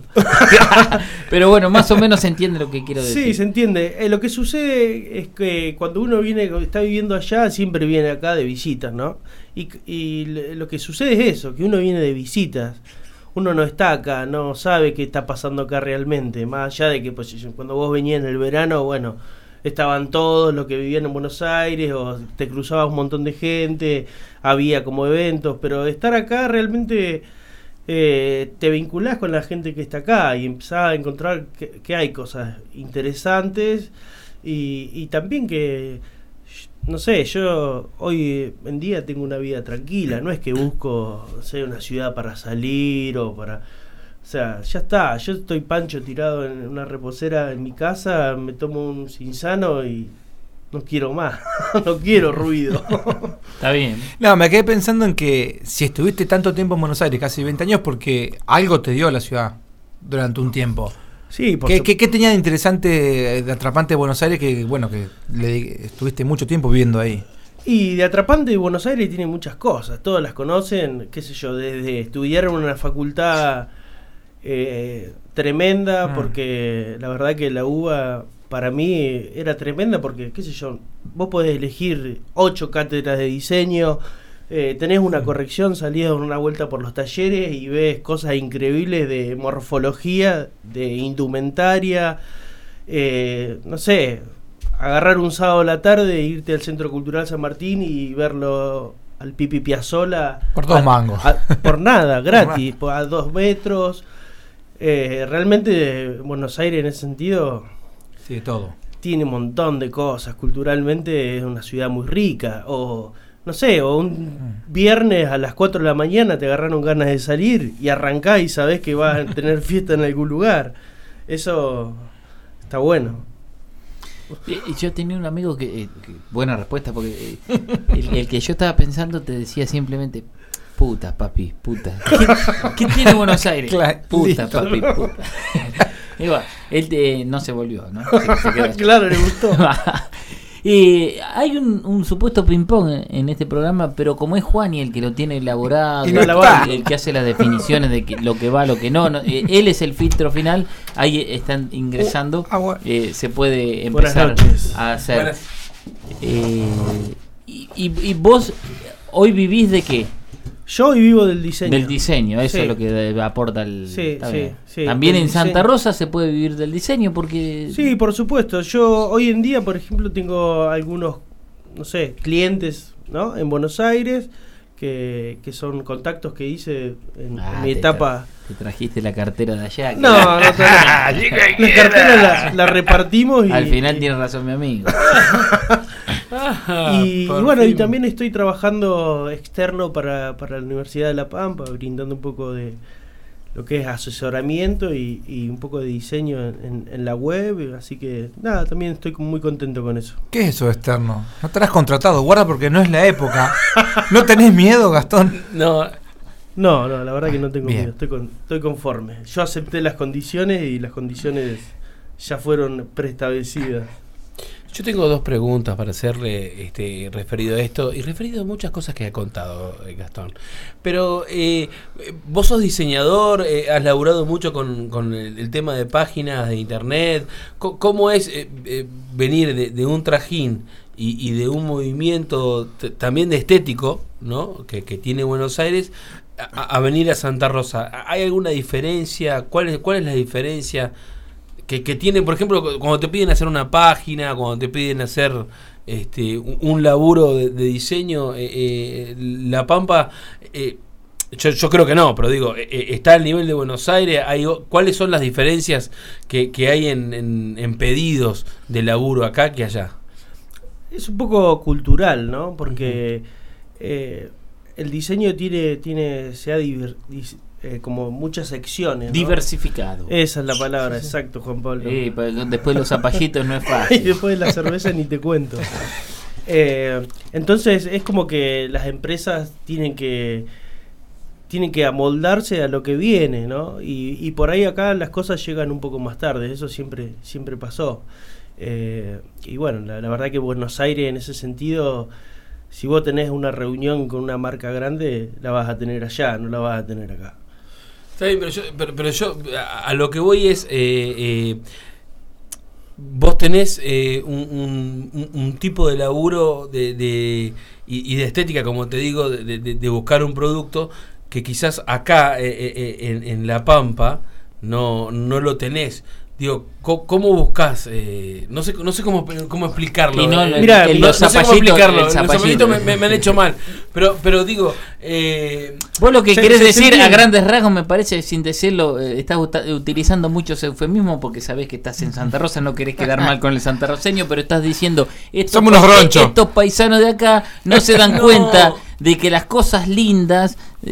Speaker 3: Pero bueno, más o menos se entiende lo que quiero decir.
Speaker 13: Sí, se entiende. Eh, lo que sucede es que cuando uno viene, está viviendo allá, siempre viene acá de visitas, ¿no? Y, y le- lo que sucede es eso, que uno viene de visitas. Uno no está acá, no sabe qué está pasando acá realmente. Más allá de que pues, cuando vos venías en el verano, bueno, estaban todos los que vivían en Buenos Aires, o te cruzabas un montón de gente, había como eventos, pero estar acá realmente eh, te vinculás con la gente que está acá y empezás a encontrar que, que hay cosas interesantes y, y también que, no sé, yo hoy en día tengo una vida tranquila, no es que busco, no sé, una ciudad para salir o para... O sea, ya está, yo estoy pancho tirado en una reposera en mi casa, me tomo un Cinzano y no quiero más, no quiero ruido.
Speaker 3: Está bien.
Speaker 5: No, me quedé pensando en que si estuviste tanto tiempo en Buenos Aires, casi veinte años, porque algo te dio la ciudad durante un tiempo.
Speaker 13: Sí, por
Speaker 5: ¿Qué,
Speaker 13: sup-
Speaker 5: qué, qué tenía de interesante, de atrapante de Buenos Aires que, bueno, que le, estuviste mucho tiempo viviendo ahí?
Speaker 13: Y de atrapante Buenos Aires tiene muchas cosas, todas las conocen, qué sé yo, desde estudiar en una facultad eh, tremenda,
Speaker 5: Mm.
Speaker 13: porque la verdad que la U B A para mí era tremenda, porque qué sé yo, vos podés elegir ocho cátedras de diseño, eh, tenés una corrección, salís a dar una vuelta por los talleres y ves cosas increíbles de morfología, de indumentaria, eh, no sé, agarrar un sábado a la tarde e irte al Centro Cultural San Martín y verlo al Pipi Piazzolla
Speaker 5: Por dos
Speaker 13: a-
Speaker 5: mangos.
Speaker 13: a- por nada, gratis, po- a dos metros. Eh, realmente Buenos Aires en ese sentido
Speaker 5: Sí, de todo.
Speaker 13: tiene un montón de cosas. Culturalmente es una ciudad muy rica. O no sé, o un viernes a las cuatro de la mañana te agarraron ganas de salir y arrancás y sabés que vas a tener fiesta en algún lugar. Eso está bueno.
Speaker 3: Eh, Yo tenía un amigo que, eh, que- buena respuesta, porque eh, el, el que yo estaba pensando te decía simplemente puta, papi, puta. ¿Qué, qué tiene Buenos Aires?
Speaker 5: Claro,
Speaker 3: Puta,
Speaker 5: listo.
Speaker 3: papi, puta. Y bueno, él eh, no se volvió, ¿no? Se- se quedó allá.
Speaker 13: Claro, le gustó.
Speaker 3: Eh, hay un, un supuesto ping-pong en, en este programa, pero como es Juani el que lo tiene elaborado,
Speaker 5: Y no
Speaker 3: el,
Speaker 5: está.
Speaker 3: el que hace las definiciones de que, lo que va, lo que no, no, eh, él es el filtro final, ahí están ingresando, eh, se puede
Speaker 13: Buenas
Speaker 3: empezar
Speaker 13: noches.
Speaker 3: a hacer.
Speaker 13: Buenas.
Speaker 3: Eh, y, y, y vos hoy vivís de qué?
Speaker 13: Yo hoy vivo del diseño.
Speaker 3: Del diseño, eso
Speaker 13: Sí.
Speaker 3: es lo que de- aporta el...
Speaker 13: Sí,
Speaker 3: está
Speaker 13: sí,
Speaker 3: bien.
Speaker 13: sí,
Speaker 3: También
Speaker 13: del
Speaker 3: en Santa
Speaker 13: diseño.
Speaker 3: Rosa se puede vivir del diseño porque...
Speaker 13: Sí, por supuesto. Yo hoy en día, por ejemplo, tengo algunos, no sé, clientes, ¿no? En Buenos Aires, que, que son contactos que hice en,
Speaker 3: Ah,
Speaker 13: en mi
Speaker 3: te
Speaker 13: etapa.
Speaker 3: tra- Te trajiste la cartera de allá. que-
Speaker 13: No, no, no, no. La cartera la, la repartimos y...
Speaker 3: Al final tiene razón mi amigo.
Speaker 13: Y, y
Speaker 3: por
Speaker 13: bueno, y
Speaker 3: fin.
Speaker 13: también estoy trabajando externo para, para la Universidad de La Pampa, brindando un poco de lo que es asesoramiento y, y un poco de diseño en, en- en la web, así que nada, también estoy muy contento con eso.
Speaker 5: ¿Qué es eso externo? No te has contratado, guarda porque no es la época. ¿No tenés miedo, Gastón?
Speaker 13: No, no, no, la verdad que no tengo
Speaker 5: Bien.
Speaker 13: miedo, estoy, con, estoy conforme. Yo acepté las condiciones y las condiciones ya fueron preestablecidas.
Speaker 4: Yo tengo dos preguntas para hacerle este, referido a esto y referido a muchas cosas que ha contado eh, Gastón. Pero eh, vos sos diseñador, eh, has laburado mucho con, con el, el tema de páginas de internet. Co- ¿Cómo es eh, eh, venir de, de un trajín y, y de un movimiento t- también de estético, ¿no? que, que tiene Buenos Aires, a, a venir a Santa Rosa? ¿Hay alguna diferencia? ¿Cuál es, cuál es la diferencia? Que, que tiene, por ejemplo, cuando te piden hacer una página, cuando te piden hacer este un, un laburo de, de diseño, eh, eh, La Pampa, eh, yo, yo creo que no, pero digo, eh, está al nivel de Buenos Aires. Hay, o- ¿cuáles son las diferencias que, que hay en, en, en pedidos de laburo acá que allá?
Speaker 13: Es un poco cultural, ¿no? Porque eh, el diseño tiene, tiene se ha diver- dis- eh, como muchas secciones, ¿no?
Speaker 3: Diversificado.
Speaker 13: Esa es la palabra, exacto, Juan Pablo.
Speaker 3: Sí, pero después los zapallitos no es
Speaker 13: Y
Speaker 3: fácil.
Speaker 13: después de la cerveza ni te cuento. Eh, entonces es como que las empresas tienen que tienen que amoldarse a lo que viene, ¿no? Y, y por ahí acá las cosas llegan un poco más tarde, eso siempre siempre pasó. Eh, y bueno, la, la verdad que Buenos Aires en ese sentido, si vos tenés una reunión con una marca grande, la vas a tener allá, no la vas a tener acá.
Speaker 4: Está bien, pero yo, pero, pero yo a, a lo que voy es, eh, eh, vos tenés eh, un, un, un- un tipo de laburo de, de, y, y de estética, como te digo, de, de- de buscar un producto que quizás acá eh, eh, en, en La Pampa no, no lo tenés. Digo, ¿cómo, cómo buscás? Eh, no sé, no sé cómo, cómo explicarlo.
Speaker 3: Y no,
Speaker 4: Eh,
Speaker 3: Mira,
Speaker 4: no,
Speaker 3: el-
Speaker 4: no
Speaker 3: los
Speaker 4: sé cómo
Speaker 3: zapallitos,
Speaker 4: explicarlo.
Speaker 3: el
Speaker 4: Los
Speaker 3: zapallito.
Speaker 4: zapallitos me, me- me han hecho mal. Pero, pero digo, eh,
Speaker 3: Vos lo que
Speaker 4: se-
Speaker 3: querés
Speaker 4: se- se
Speaker 3: decir a
Speaker 4: entiende.
Speaker 3: grandes rasgos, me parece, sin decirlo, eh, estás uta- utilizando muchos eufemismos porque sabés que estás en Santa Rosa, no querés quedar mal con el santarroceño, pero estás diciendo, estos,
Speaker 5: Somos unos
Speaker 3: pa-
Speaker 5: ronchos.
Speaker 3: estos paisanos de acá no se dan
Speaker 4: No.
Speaker 3: cuenta de que las cosas lindas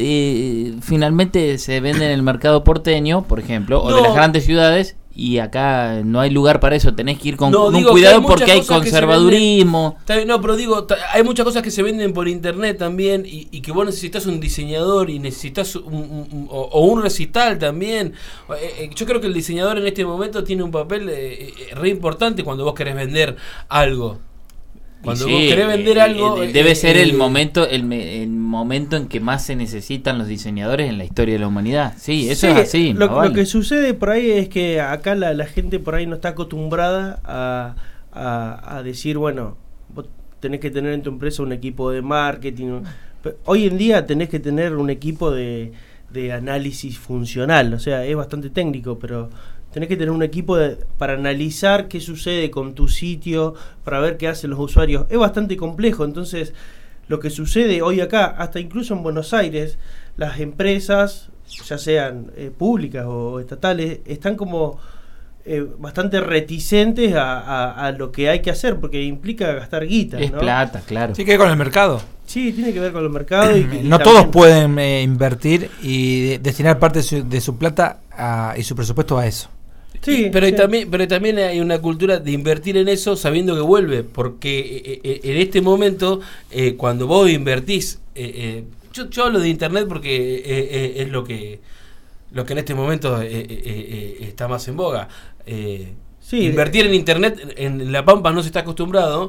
Speaker 3: eh, finalmente se venden en el mercado porteño, por ejemplo, o de
Speaker 4: No.
Speaker 3: las grandes ciudades. Y acá no hay lugar para eso, tenés que ir con,
Speaker 4: No,
Speaker 3: con un
Speaker 4: digo que
Speaker 3: cuidado
Speaker 4: hay muchas
Speaker 3: porque hay
Speaker 4: cosas que se
Speaker 3: conservadurismo.
Speaker 4: Está bien, no, pero digo, ta- hay muchas cosas que se venden por internet también y, y que vos necesitas un diseñador y necesitas un, un- un- o, o un recital también. Eh, eh, yo creo que el diseñador en este momento tiene un papel eh, eh, re importante cuando vos querés vender algo. Cuando
Speaker 3: Y
Speaker 4: vos
Speaker 3: sí,
Speaker 4: querés vender
Speaker 3: eh,
Speaker 4: algo...
Speaker 3: eh, debe
Speaker 4: eh,
Speaker 3: ser
Speaker 4: eh,
Speaker 3: el momento el, me- el momento en que más se necesitan los diseñadores en la historia de la humanidad. Sí, eso
Speaker 13: Sí,
Speaker 3: es así.
Speaker 13: Lo,
Speaker 3: no
Speaker 13: lo
Speaker 3: vale.
Speaker 13: que sucede por ahí es que acá la, la gente por ahí no está acostumbrada a, a, a decir, bueno, vos tenés que tener en tu empresa un equipo de marketing. Pero hoy en día tenés que tener un equipo de, de análisis funcional, o sea, es bastante técnico, pero tenés que tener un equipo de- para analizar qué sucede con tu sitio, para ver qué hacen los usuarios. Es bastante complejo, entonces lo que sucede hoy acá, hasta incluso en Buenos Aires, las empresas, ya sean eh, públicas o estatales, están como eh, bastante reticentes a, a- a lo que hay que hacer, porque implica gastar guita.
Speaker 3: Es
Speaker 13: ¿no?
Speaker 3: plata, claro.
Speaker 5: Sí, que ver con el mercado.
Speaker 13: Sí, tiene que ver con el mercado. Y, y
Speaker 5: No
Speaker 13: también-
Speaker 5: todos pueden eh, invertir y de- destinar parte de su, de su plata a- y su presupuesto a eso.
Speaker 13: Sí,
Speaker 4: pero
Speaker 13: sí.
Speaker 4: también pero también hay una cultura de invertir en eso sabiendo que vuelve, porque eh, eh, en este momento eh, cuando vos invertís eh, eh, yo, yo hablo de internet porque eh, eh, es lo que lo que en este momento eh, eh, eh, está más en boga. Eh,
Speaker 13: Sí,
Speaker 4: invertir en internet en La Pampa no se está acostumbrado,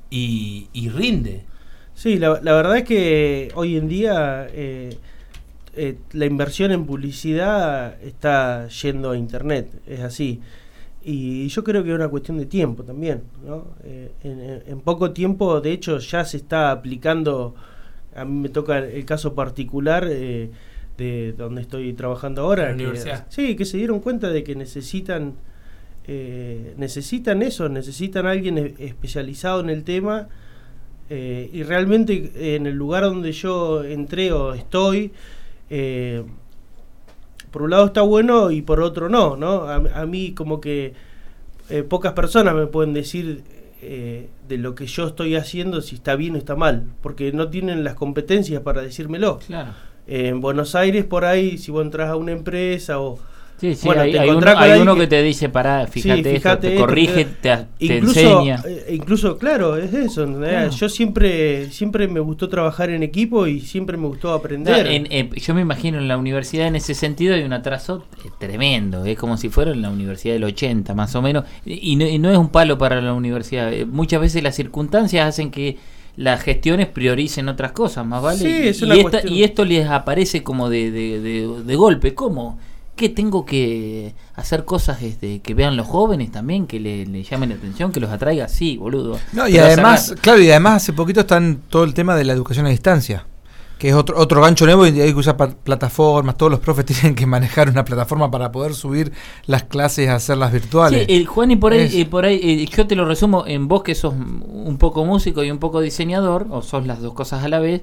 Speaker 4: y, y rinde.
Speaker 13: Sí, la, la verdad es que hoy en día eh, eh, la inversión en publicidad está yendo a internet, es así. Y yo creo que es una cuestión de tiempo también, ¿no? Eh, en, en poco tiempo, de hecho, ya se está aplicando. A mí me toca el caso particular eh, de donde estoy trabajando ahora.
Speaker 4: La
Speaker 13: que,
Speaker 4: universidad.
Speaker 13: Sí, que se dieron cuenta de que necesitan eh, necesitan eso, necesitan a alguien e- especializado en el tema. Eh, y realmente eh, en el lugar donde yo entré o estoy, eh, por un lado está bueno y por otro no, ¿no? A, a mí como que eh, pocas personas me pueden decir eh, de lo que yo estoy haciendo si está bien o está mal, porque no tienen las competencias para decírmelo.
Speaker 3: Claro.
Speaker 13: Eh, en Buenos Aires, por ahí, si vos entras a una empresa o...
Speaker 3: Sí, sí,
Speaker 13: bueno,
Speaker 3: hay,
Speaker 13: te
Speaker 3: hay uno,
Speaker 13: encontrás con
Speaker 3: hay
Speaker 13: alguien
Speaker 3: uno que te dice, pará, fíjate,
Speaker 13: sí, fíjate
Speaker 3: esto, te
Speaker 13: esto,
Speaker 3: corrige,
Speaker 13: que-
Speaker 3: te, te
Speaker 13: incluso,
Speaker 3: enseña.
Speaker 13: eh, incluso, claro, es eso. ¿entendés?
Speaker 3: Claro.
Speaker 13: Yo siempre siempre me gustó trabajar en equipo y siempre me gustó aprender.
Speaker 3: No, en- en- yo me imagino en la universidad en ese sentido hay un atraso eh, tremendo, es como si fuera en la universidad del ochenta más o menos, y, y no, y no es un palo para la universidad. Eh, muchas veces las circunstancias hacen que las gestiones prioricen otras cosas, más vale.
Speaker 13: Sí,
Speaker 3: y,
Speaker 13: es una
Speaker 3: y esta-
Speaker 13: cuestión.
Speaker 3: y esto les aparece como de, de, de, de golpe. ¿Cómo? ¿Qué tengo que hacer cosas este, que vean los jóvenes también, que le, le llamen la atención, que los atraiga? Sí, boludo.
Speaker 5: No, y
Speaker 3: Pero
Speaker 5: además,
Speaker 3: hace rato.
Speaker 5: claro, y además hace poquito está en todo el tema de la educación a distancia, que es otro otro gancho nuevo y hay que usar pa- plataformas, todos los profes tienen que manejar una plataforma para poder subir las clases, hacerlas virtuales.
Speaker 3: Sí, el Juan, y por ahí,
Speaker 5: Es-
Speaker 3: eh, por ahí eh, yo te lo resumo en vos que sos un poco músico y un poco diseñador, o sos las dos cosas a la vez.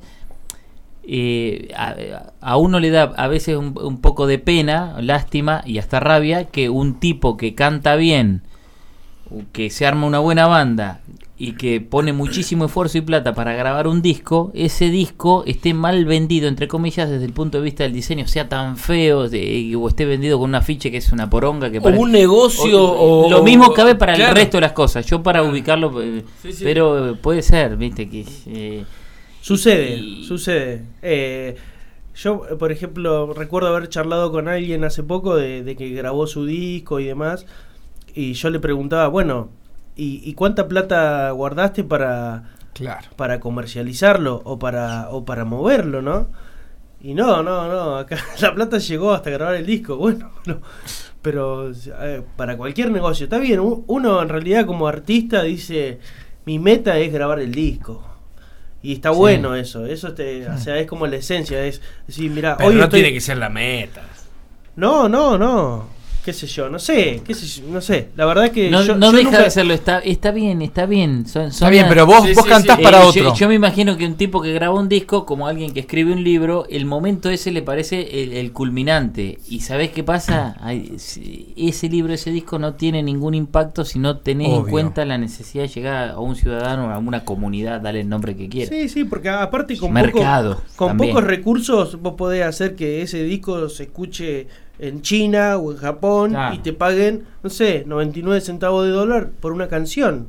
Speaker 3: Eh, a, a uno le da a veces un, un poco de pena, lástima y hasta rabia que un tipo que canta bien, que se arma una buena banda y que pone muchísimo esfuerzo y plata para grabar un disco, ese disco esté mal vendido, entre comillas, desde el punto de vista del diseño, sea tan feo de- o esté vendido con un afiche que es una poronga que
Speaker 4: O
Speaker 3: parece-
Speaker 4: un negocio, o-
Speaker 3: lo mismo cabe para
Speaker 4: claro.
Speaker 3: el resto de las cosas. Yo para ubicarlo, eh,
Speaker 13: Sí, sí.
Speaker 3: pero eh, puede ser, viste que eh,
Speaker 13: Sucede, sucede. Eh, yo, eh, por ejemplo, recuerdo haber charlado con alguien hace poco de, de que grabó su disco y demás, y yo le preguntaba, bueno, ¿y, y cuánta plata guardaste para,
Speaker 5: claro.
Speaker 13: para comercializarlo o para, o para moverlo, no? Y no, no, no, acá la plata llegó hasta grabar el disco, bueno, no, pero eh, para cualquier negocio, está bien, u- uno en realidad como artista dice, mi meta es grabar el disco. Y está
Speaker 4: Sí.
Speaker 13: bueno eso, eso te, o sea, es como la esencia, es decir, mira,
Speaker 4: Pero
Speaker 13: hoy
Speaker 4: no
Speaker 13: estoy...
Speaker 4: tiene que ser la meta.
Speaker 13: No, no, no, qué sé yo, no sé, qué sé yo, no sé, la verdad que
Speaker 3: no,
Speaker 13: yo,
Speaker 3: no
Speaker 13: yo
Speaker 3: deja
Speaker 13: nunca-
Speaker 3: de serlo, está, está bien, está bien. Son, son
Speaker 5: bien,
Speaker 3: las-
Speaker 5: pero vos- Sí, vos sí, cantás sí. para
Speaker 3: yo-
Speaker 5: otro.
Speaker 3: Yo, me imagino que un tipo que graba un disco, como alguien que escribe un libro, el momento ese le parece el, el culminante. ¿Y sabés qué pasa? Ay, si- ese libro, ese disco no tiene ningún impacto si no tenés en
Speaker 5: Obvio.
Speaker 3: cuenta la necesidad de llegar a un ciudadano, a una comunidad, dale el nombre que quieras.
Speaker 13: Sí, sí, porque aparte con,
Speaker 3: Mercado,
Speaker 13: poco, con
Speaker 3: también.
Speaker 13: pocos recursos vos podés hacer que ese disco se escuche en China o en Japón
Speaker 3: Claro.
Speaker 13: y te paguen, no sé, noventa y nueve centavos de dólar por una canción.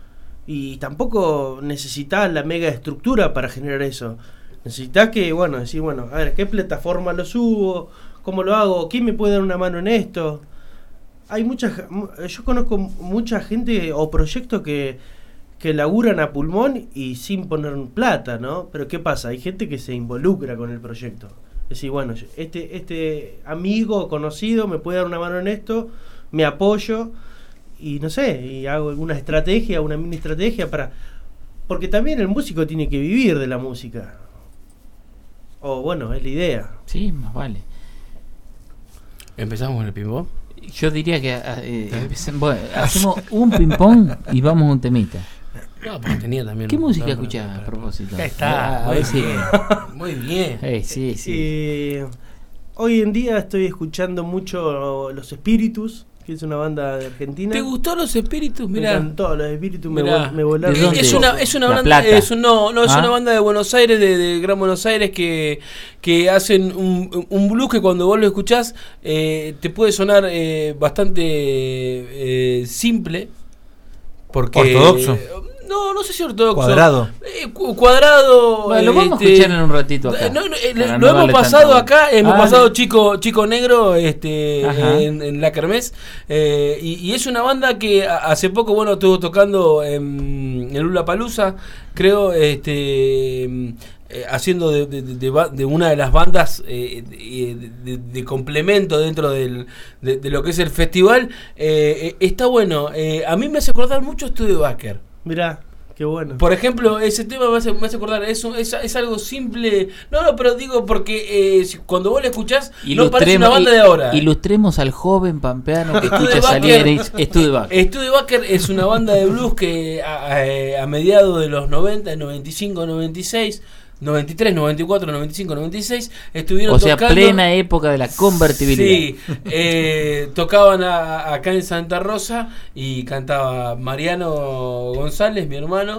Speaker 13: Y tampoco necesitas la mega estructura para generar eso. Necesitas que, bueno, decir, bueno, a ver, ¿qué plataforma lo subo? ¿Cómo lo hago? ¿Quién me puede dar una mano en esto? Hay mucha, ge- mu- yo conozco mucha gente o proyectos que, que laburan a pulmón y sin poner plata, ¿no? Pero ¿qué pasa? Hay gente que se involucra con el proyecto. Es decir, bueno, yo- este, este amigo o conocido me puede dar una mano en esto, me apoyo y no sé, y hago alguna estrategia, una mini estrategia para... Porque también el músico tiene que vivir de la música. O bueno, es la idea.
Speaker 3: Sí, más vale.
Speaker 4: ¿Empezamos con el ping-pong?
Speaker 3: Yo diría que eh, empecemos- bueno, hacemos un ping-pong y vamos a un temita.
Speaker 4: No, porque tenía también.
Speaker 3: ¿Qué
Speaker 4: un-
Speaker 3: música
Speaker 4: no,
Speaker 3: escuchás
Speaker 4: no,
Speaker 3: a propósito?
Speaker 4: Ahí está,
Speaker 3: A
Speaker 4: muy
Speaker 3: ver si-
Speaker 4: bien. Muy bien.
Speaker 3: Eh, sí, sí.
Speaker 13: Eh, hoy en día estoy escuchando mucho Los Espíritus, que es una banda de Argentina.
Speaker 4: ¿Te gustó Los Espíritus?
Speaker 13: Me
Speaker 4: Mirá.
Speaker 13: encantó, Los Espíritus me,
Speaker 4: Mirá.
Speaker 13: vol- me volaron.
Speaker 4: Es,
Speaker 13: los
Speaker 4: es una,
Speaker 13: ojos.
Speaker 4: es una
Speaker 3: La
Speaker 4: banda,
Speaker 3: Plata.
Speaker 4: es un- no, no, es
Speaker 3: Ah.
Speaker 4: una banda de Buenos Aires, de, de Gran Buenos Aires, que, que hacen un, un blues que cuando vos lo escuchás eh, te puede sonar eh, bastante eh, simple. Porque,
Speaker 5: Ortodoxo.
Speaker 4: No, no sé si ortodoxo.
Speaker 5: Cuadrado.
Speaker 4: Eh, cu- cuadrado.
Speaker 3: Bueno, lo vamos a
Speaker 4: este,
Speaker 3: escuchar en un ratito acá.
Speaker 4: No, no, eh,
Speaker 3: para
Speaker 4: lo
Speaker 3: no
Speaker 4: hemos
Speaker 3: darle
Speaker 4: pasado
Speaker 3: tanta-
Speaker 4: acá, hemos
Speaker 3: Ah,
Speaker 4: pasado chico chico negro este
Speaker 3: Ajá.
Speaker 4: en, en la kermés. Eh, y, y es una banda que a- hace poco, bueno, estuvo tocando en, en Lollapalooza, creo, este. Eh, haciendo de, de, de, de ba- de una de las bandas eh, de, de- de complemento dentro del, de, de lo que es el festival. Eh, eh, está bueno. Eh, a mí me hace acordar mucho Studebaker.
Speaker 13: Mirá, qué bueno.
Speaker 4: Por ejemplo, ese tema me hace, me hace acordar, es, un- es, es algo simple. No, no, pero digo porque eh, si- cuando vos lo escuchás, no parece una banda de ahora.
Speaker 3: i- Ilustremos al joven pampeano que escucha
Speaker 4: Studebaker-
Speaker 3: Salieris. Studebaker.
Speaker 4: Studebaker es una banda de blues que a, a- a mediados de los noventa, noventa y cinco, noventa y seis, noventa y tres, noventa y cuatro, noventa y cinco, noventa y seis estuvieron
Speaker 3: O sea,
Speaker 4: tocando.
Speaker 3: plena época de la convertibilidad.
Speaker 4: Sí, eh, tocaban a- acá en Santa Rosa y cantaba Mariano González, mi hermano.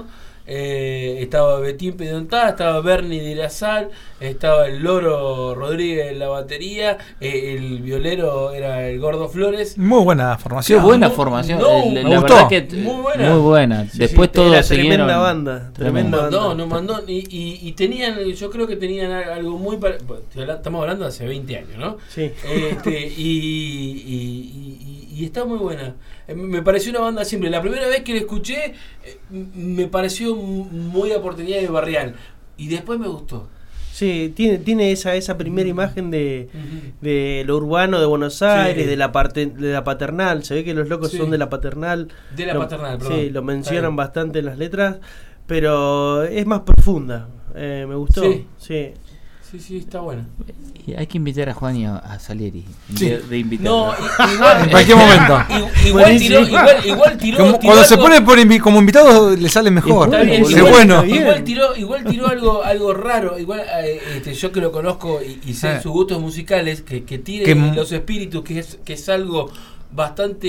Speaker 4: Eh, estaba Betín Pedontá, estaba Bernie de la Sal, estaba el Loro Rodríguez en la batería, eh, el violero era el Gordo Flores.
Speaker 5: Muy buena formación.
Speaker 3: Qué buena formación.
Speaker 4: No,
Speaker 3: Eh,
Speaker 4: me
Speaker 3: la
Speaker 5: gustó.
Speaker 3: verdad que
Speaker 4: Muy buena.
Speaker 3: Muy buena.
Speaker 13: Sí,
Speaker 3: Después
Speaker 13: sí,
Speaker 3: todos
Speaker 13: era
Speaker 3: siguieron.
Speaker 13: tremenda banda, tremenda
Speaker 3: Tremendo.
Speaker 4: No, no mandó. Y, y, y tenían, yo creo que tenían algo muy. pare- Estamos hablando de hace veinte años, ¿no?
Speaker 13: Sí.
Speaker 4: Este, y, y, y- y está muy buena. Eh, Me pareció una banda simple. La primera vez que la escuché, eh, m- me pareció m- muy a oportunidad de Barrial. Y después me gustó.
Speaker 13: Sí, tiene, tiene esa, esa primera imagen de, de lo urbano de Buenos Aires,
Speaker 4: Sí.
Speaker 13: de la parte de la paternal. Se ve que los locos
Speaker 4: Sí.
Speaker 13: son de la paternal.
Speaker 4: De la
Speaker 13: Lo-
Speaker 4: paternal, perdón.
Speaker 13: Sí, lo
Speaker 4: Está
Speaker 13: mencionan
Speaker 4: bien.
Speaker 13: bastante en las letras, pero es más profunda. Eh, me gustó.
Speaker 4: Sí.
Speaker 13: Sí.
Speaker 4: Sí, sí, está buena.
Speaker 3: Y hay que invitar a Juan y a, a Salieri.
Speaker 5: Sí.
Speaker 3: De, de invitar.
Speaker 4: No, i- igual,
Speaker 5: En cualquier momento.
Speaker 4: i- Igual tiró, igual, igual tiró.
Speaker 5: Como-
Speaker 4: tiró
Speaker 5: cuando se
Speaker 4: algo-
Speaker 5: pone por invi- como invitado le sale mejor.
Speaker 4: Está bien,
Speaker 5: Es
Speaker 4: igual,
Speaker 5: bueno.
Speaker 4: igual tiró, igual tiró algo, algo raro. Igual eh, este, yo que lo conozco y, y sé
Speaker 5: Eh.
Speaker 4: sus gustos musicales, que, que tire
Speaker 5: Que m-
Speaker 4: los espíritus, que es, que es algo bastante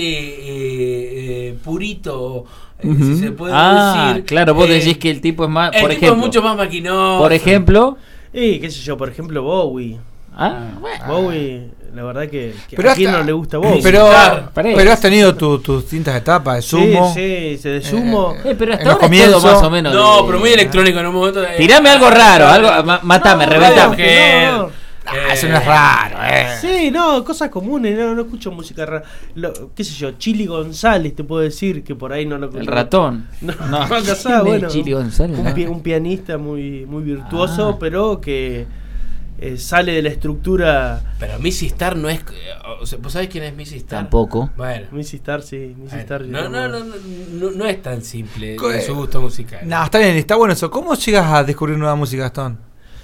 Speaker 4: eh, eh, purito, eh,
Speaker 3: Ujú.
Speaker 4: si se puede
Speaker 3: Ah,
Speaker 4: decir.
Speaker 3: claro, vos
Speaker 4: Eh,
Speaker 3: decís que el tipo es más.
Speaker 4: el
Speaker 3: Por
Speaker 4: tipo
Speaker 3: ejemplo,
Speaker 4: es mucho más maquinoso.
Speaker 3: por ejemplo.
Speaker 13: Y qué sé yo, por ejemplo, Bowie.
Speaker 3: Ah, bueno.
Speaker 13: Bowie, la verdad que, que
Speaker 5: Pero
Speaker 13: a quién
Speaker 5: hasta-
Speaker 13: no le gusta Bowie.
Speaker 5: Pero,
Speaker 3: Claro, parece.
Speaker 5: pero has tenido tu- tus distintas etapas de sumo.
Speaker 13: Sí, sí, se de sumo.
Speaker 3: Eh, pero hasta
Speaker 5: en los
Speaker 3: ahora es todo
Speaker 5: comienzos-
Speaker 3: más o menos.
Speaker 4: No,
Speaker 3: de-
Speaker 4: pero muy electrónico en un momento. eh,
Speaker 3: Tirame algo raro, algo, ma- matame,
Speaker 13: No,
Speaker 3: reventame.
Speaker 4: Radiohead,
Speaker 13: no, no.
Speaker 5: Ah, eso no es raro, eh.
Speaker 13: Sí, no, cosas comunes, no, no escucho música rara. Lo- qué sé yo, Chili González te puedo decir que por ahí no lo
Speaker 3: El ratón.
Speaker 13: No,
Speaker 3: No,
Speaker 13: no,
Speaker 3: ¿quién
Speaker 13: casá,
Speaker 3: es
Speaker 13: bueno,
Speaker 3: Chili González?
Speaker 13: un,
Speaker 3: No.
Speaker 13: pi- un pianista muy, muy virtuoso,
Speaker 3: Ah.
Speaker 13: pero que eh, sale de la estructura.
Speaker 4: Pero Missy Star no es. eh, o sea, ¿vos sabés quién es Missy Star?
Speaker 3: Tampoco.
Speaker 4: Bueno.
Speaker 13: Missy Star, sí, Missy
Speaker 4: bueno,
Speaker 13: Star.
Speaker 4: no, no, no, no, no, no es tan simple
Speaker 5: Co-
Speaker 4: en su gusto musical.
Speaker 5: No, está bien, está bueno eso. ¿Cómo llegas a descubrir nueva música, Gastón?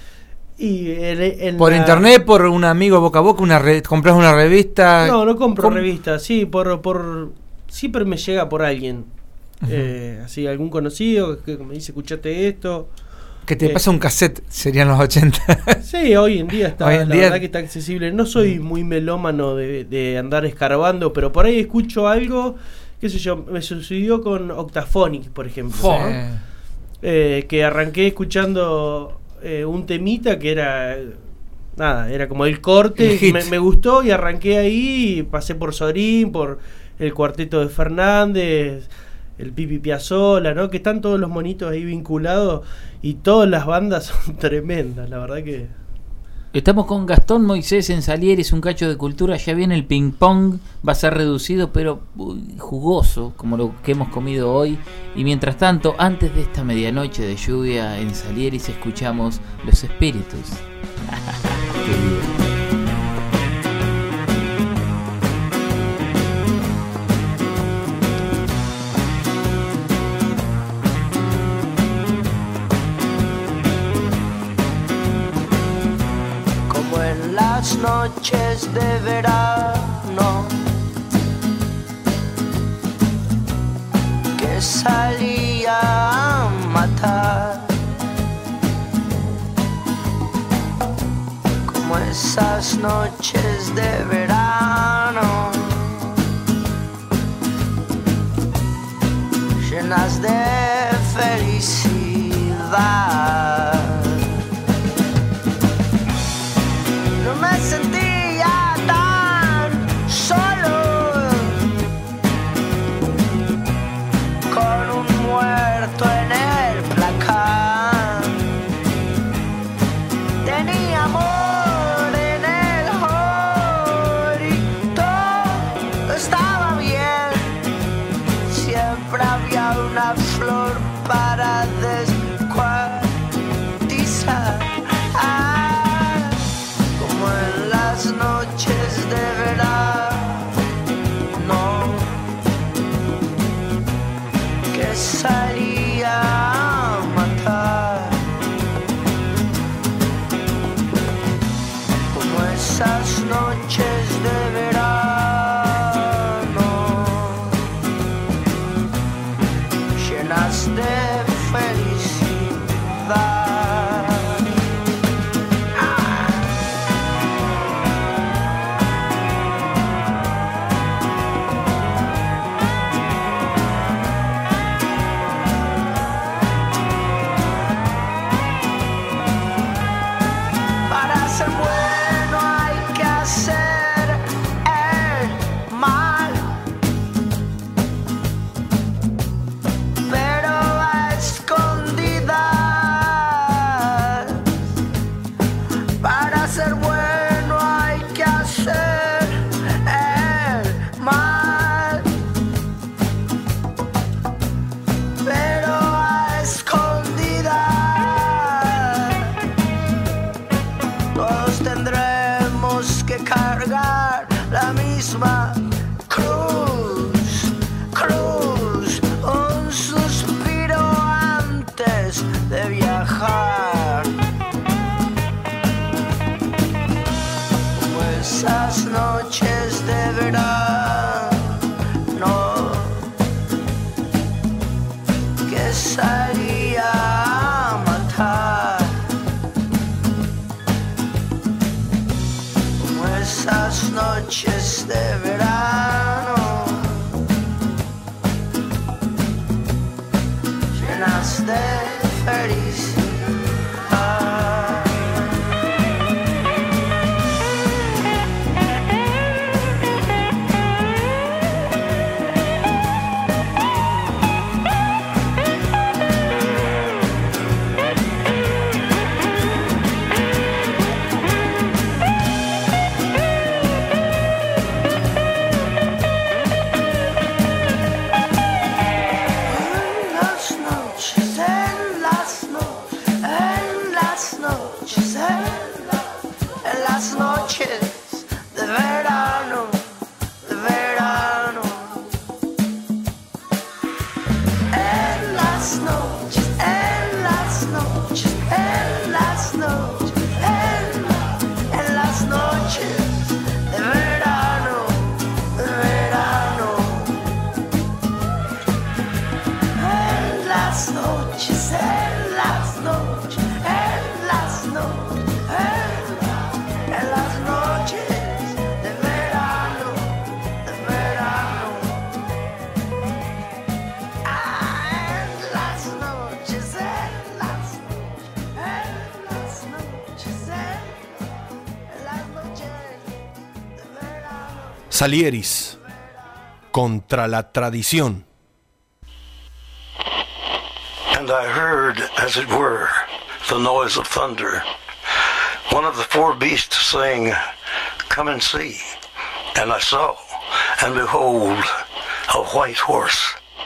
Speaker 13: Y en- en
Speaker 5: ¿Por
Speaker 13: la-
Speaker 5: internet, por un amigo boca a boca, una re- compras una revista?
Speaker 13: No, no compro
Speaker 5: ¿Cómo?
Speaker 13: revistas, sí, por, por siempre me llega por alguien. Eh, así, algún conocido que me dice, escuchate esto.
Speaker 5: Que te
Speaker 13: Eh,
Speaker 5: pasa un cassette, serían los ochenta.
Speaker 13: Sí, hoy en día está,
Speaker 5: Hoy en
Speaker 13: la
Speaker 5: día-
Speaker 13: verdad que está accesible. No soy muy melómano de, de andar escarbando, pero por ahí escucho algo, qué sé yo, me sucedió con Octaphonic, por ejemplo.
Speaker 4: Fo.
Speaker 13: ¿no? Eh, que arranqué escuchando eh, un temita que era nada, era como el corte,
Speaker 5: El hit.
Speaker 13: me, me gustó y arranqué ahí, y pasé por Sorín, por el cuarteto de Fernández, el Pipi Piazzolla, ¿no? Que están todos los monitos ahí vinculados y todas las bandas son tremendas, la verdad que...
Speaker 3: Estamos con Gastón Moisés en Salieris, un cacho de cultura. Ya viene el ping pong, va a ser reducido pero uy, jugoso, como lo que hemos comido hoy. Y mientras tanto, antes de esta medianoche de lluvia en Salieris, escuchamos Los Espíritus. Qué bien.
Speaker 14: Como en las noches de verano que salía a matar, como esas noches de verano llenas de felicidad. No me sentía tan solo con un muerto estaba bien. Siempre había una flor para descuartizar. Ah, como en las noches de verano que salía a matar. Como esas noches de verano llenas de felicidad. Para ser bueno hay que hacer el mal, pero a escondidas. Para ser bueno hay que hacer el mal, pero a escondidas. Todos tendremos que cargar la misma cruz, cruz, un suspiro antes de viajar. Como esas noches de verano que salía a matar. Como esas noches de verano llenas de felicidad. En las noches, en las noches, en las noches, en, la- en las noches de verano, de verano. En las noches, en las noches, en las noches, en, la- en las noches de verano, de verano. En las noches, en las noches, en las noches, en, la- en las noches de verano, de verano. Ah, en las noches, en las noches, en las noches, en, en las noches de verano.
Speaker 2: Salieris, contra la tradición.
Speaker 1: And I heard, as it were, the noise of thunder. One of the four beasts saying, "Come and see." And I saw, and behold, a white horse.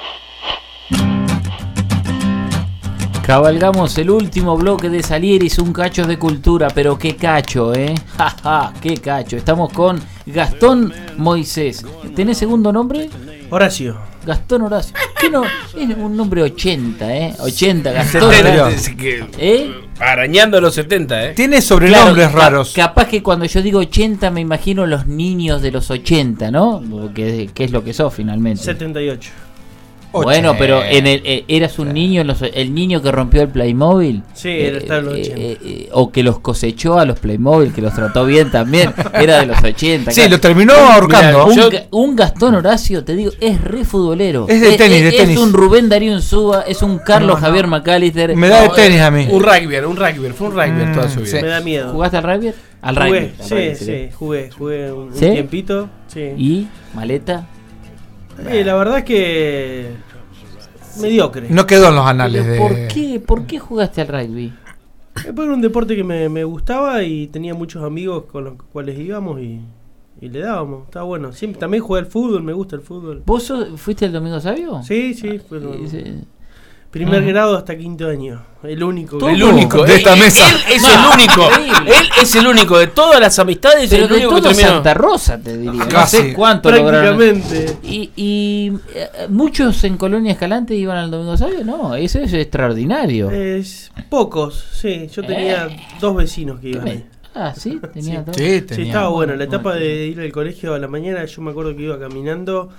Speaker 3: Cabalgamos el último bloque de Salieris, un cacho de cultura, pero qué cacho, eh. Ja, ja, qué cacho. Estamos con Gastón Moisés. ¿Tenés segundo nombre?
Speaker 13: Horacio.
Speaker 3: Gastón Horacio. ¿Qué no? Es un nombre ochenta, ¿eh? ochenta, Gastón
Speaker 4: setenta,
Speaker 3: Horacio.
Speaker 4: es que-
Speaker 3: ¿Eh?
Speaker 4: Arañando los setenta, ¿eh?
Speaker 5: Tiene sobrenombres
Speaker 3: Claro,
Speaker 5: raros.
Speaker 3: ca- capaz que cuando yo digo ochenta me imagino los niños de los ochenta, ¿no? Que, que es lo que sos finalmente.
Speaker 13: setenta y ocho.
Speaker 3: Bueno, pero en el, eh, eras un niño, en los- el niño que rompió el Playmobil.
Speaker 13: Sí, era- estaba en los
Speaker 3: eh,
Speaker 13: ochenta.
Speaker 3: eh, eh, o que los cosechó a los Playmobil, que los trató bien también. Era de los ochenta.
Speaker 5: Sí,
Speaker 3: claro.
Speaker 5: lo terminó ahorcando.
Speaker 3: Un,
Speaker 5: Yo-
Speaker 3: Ga- un Gastón Horacio, te digo, es re futbolero.
Speaker 5: Es de tenis, de
Speaker 3: es,
Speaker 5: tenis.
Speaker 3: Es un Rubén Darío Insúa, es un Carlos
Speaker 5: No, no.
Speaker 3: Javier McAllister.
Speaker 5: Me da de
Speaker 3: No,
Speaker 5: tenis a mí.
Speaker 4: Un rugby, un rugby, fue un rugby
Speaker 5: Mm,
Speaker 4: toda su vida.
Speaker 5: sí.
Speaker 13: Me da miedo.
Speaker 3: ¿Jugaste al rugby? Al
Speaker 13: Jugué,
Speaker 3: rugby. al
Speaker 13: sí,
Speaker 3: rugby,
Speaker 13: sí, jugué, jugué un, un
Speaker 3: ¿Sí?
Speaker 13: tiempito. Sí.
Speaker 3: ¿Y maleta?
Speaker 13: Eh, la verdad es que mediocre.
Speaker 5: No quedó en los anales
Speaker 3: Pero
Speaker 5: de.
Speaker 3: ¿Por qué? ¿Por qué jugaste al rugby?
Speaker 13: Eh, Era un deporte que me, me gustaba y tenía muchos amigos con los cuales íbamos y, y le dábamos, estaba bueno. Siempre, también jugué al fútbol, me gusta el fútbol.
Speaker 3: ¿Vos sos- fuiste el Domingo Sabio?
Speaker 13: Sí, sí, fue
Speaker 3: Ah,
Speaker 13: el-
Speaker 3: sí.
Speaker 13: primer
Speaker 3: Ah.
Speaker 13: grado hasta quinto año. El único.
Speaker 4: El único de esta mesa. Él es el único. Él es el único de todas las amistades.
Speaker 3: Pero
Speaker 4: el
Speaker 3: de
Speaker 4: único que
Speaker 3: todo
Speaker 4: terminó.
Speaker 3: Santa Rosa, te diría. No
Speaker 4: Casi.
Speaker 3: sé cuánto lograron.
Speaker 13: Prácticamente.
Speaker 3: Y, y eh, muchos en Colonia Escalante iban al Domingo Sabio. No, eso es extraordinario.
Speaker 13: Es, pocos, sí. Yo tenía
Speaker 3: Eh.
Speaker 13: dos vecinos que iban
Speaker 3: ¿Qué
Speaker 13: ahí.
Speaker 3: Ah, sí, tenía todo.
Speaker 13: Sí,
Speaker 3: tenía.
Speaker 13: estaba bueno. La
Speaker 3: Bueno,
Speaker 13: etapa
Speaker 3: bueno.
Speaker 13: de ir al colegio a la mañana, yo me acuerdo que iba caminando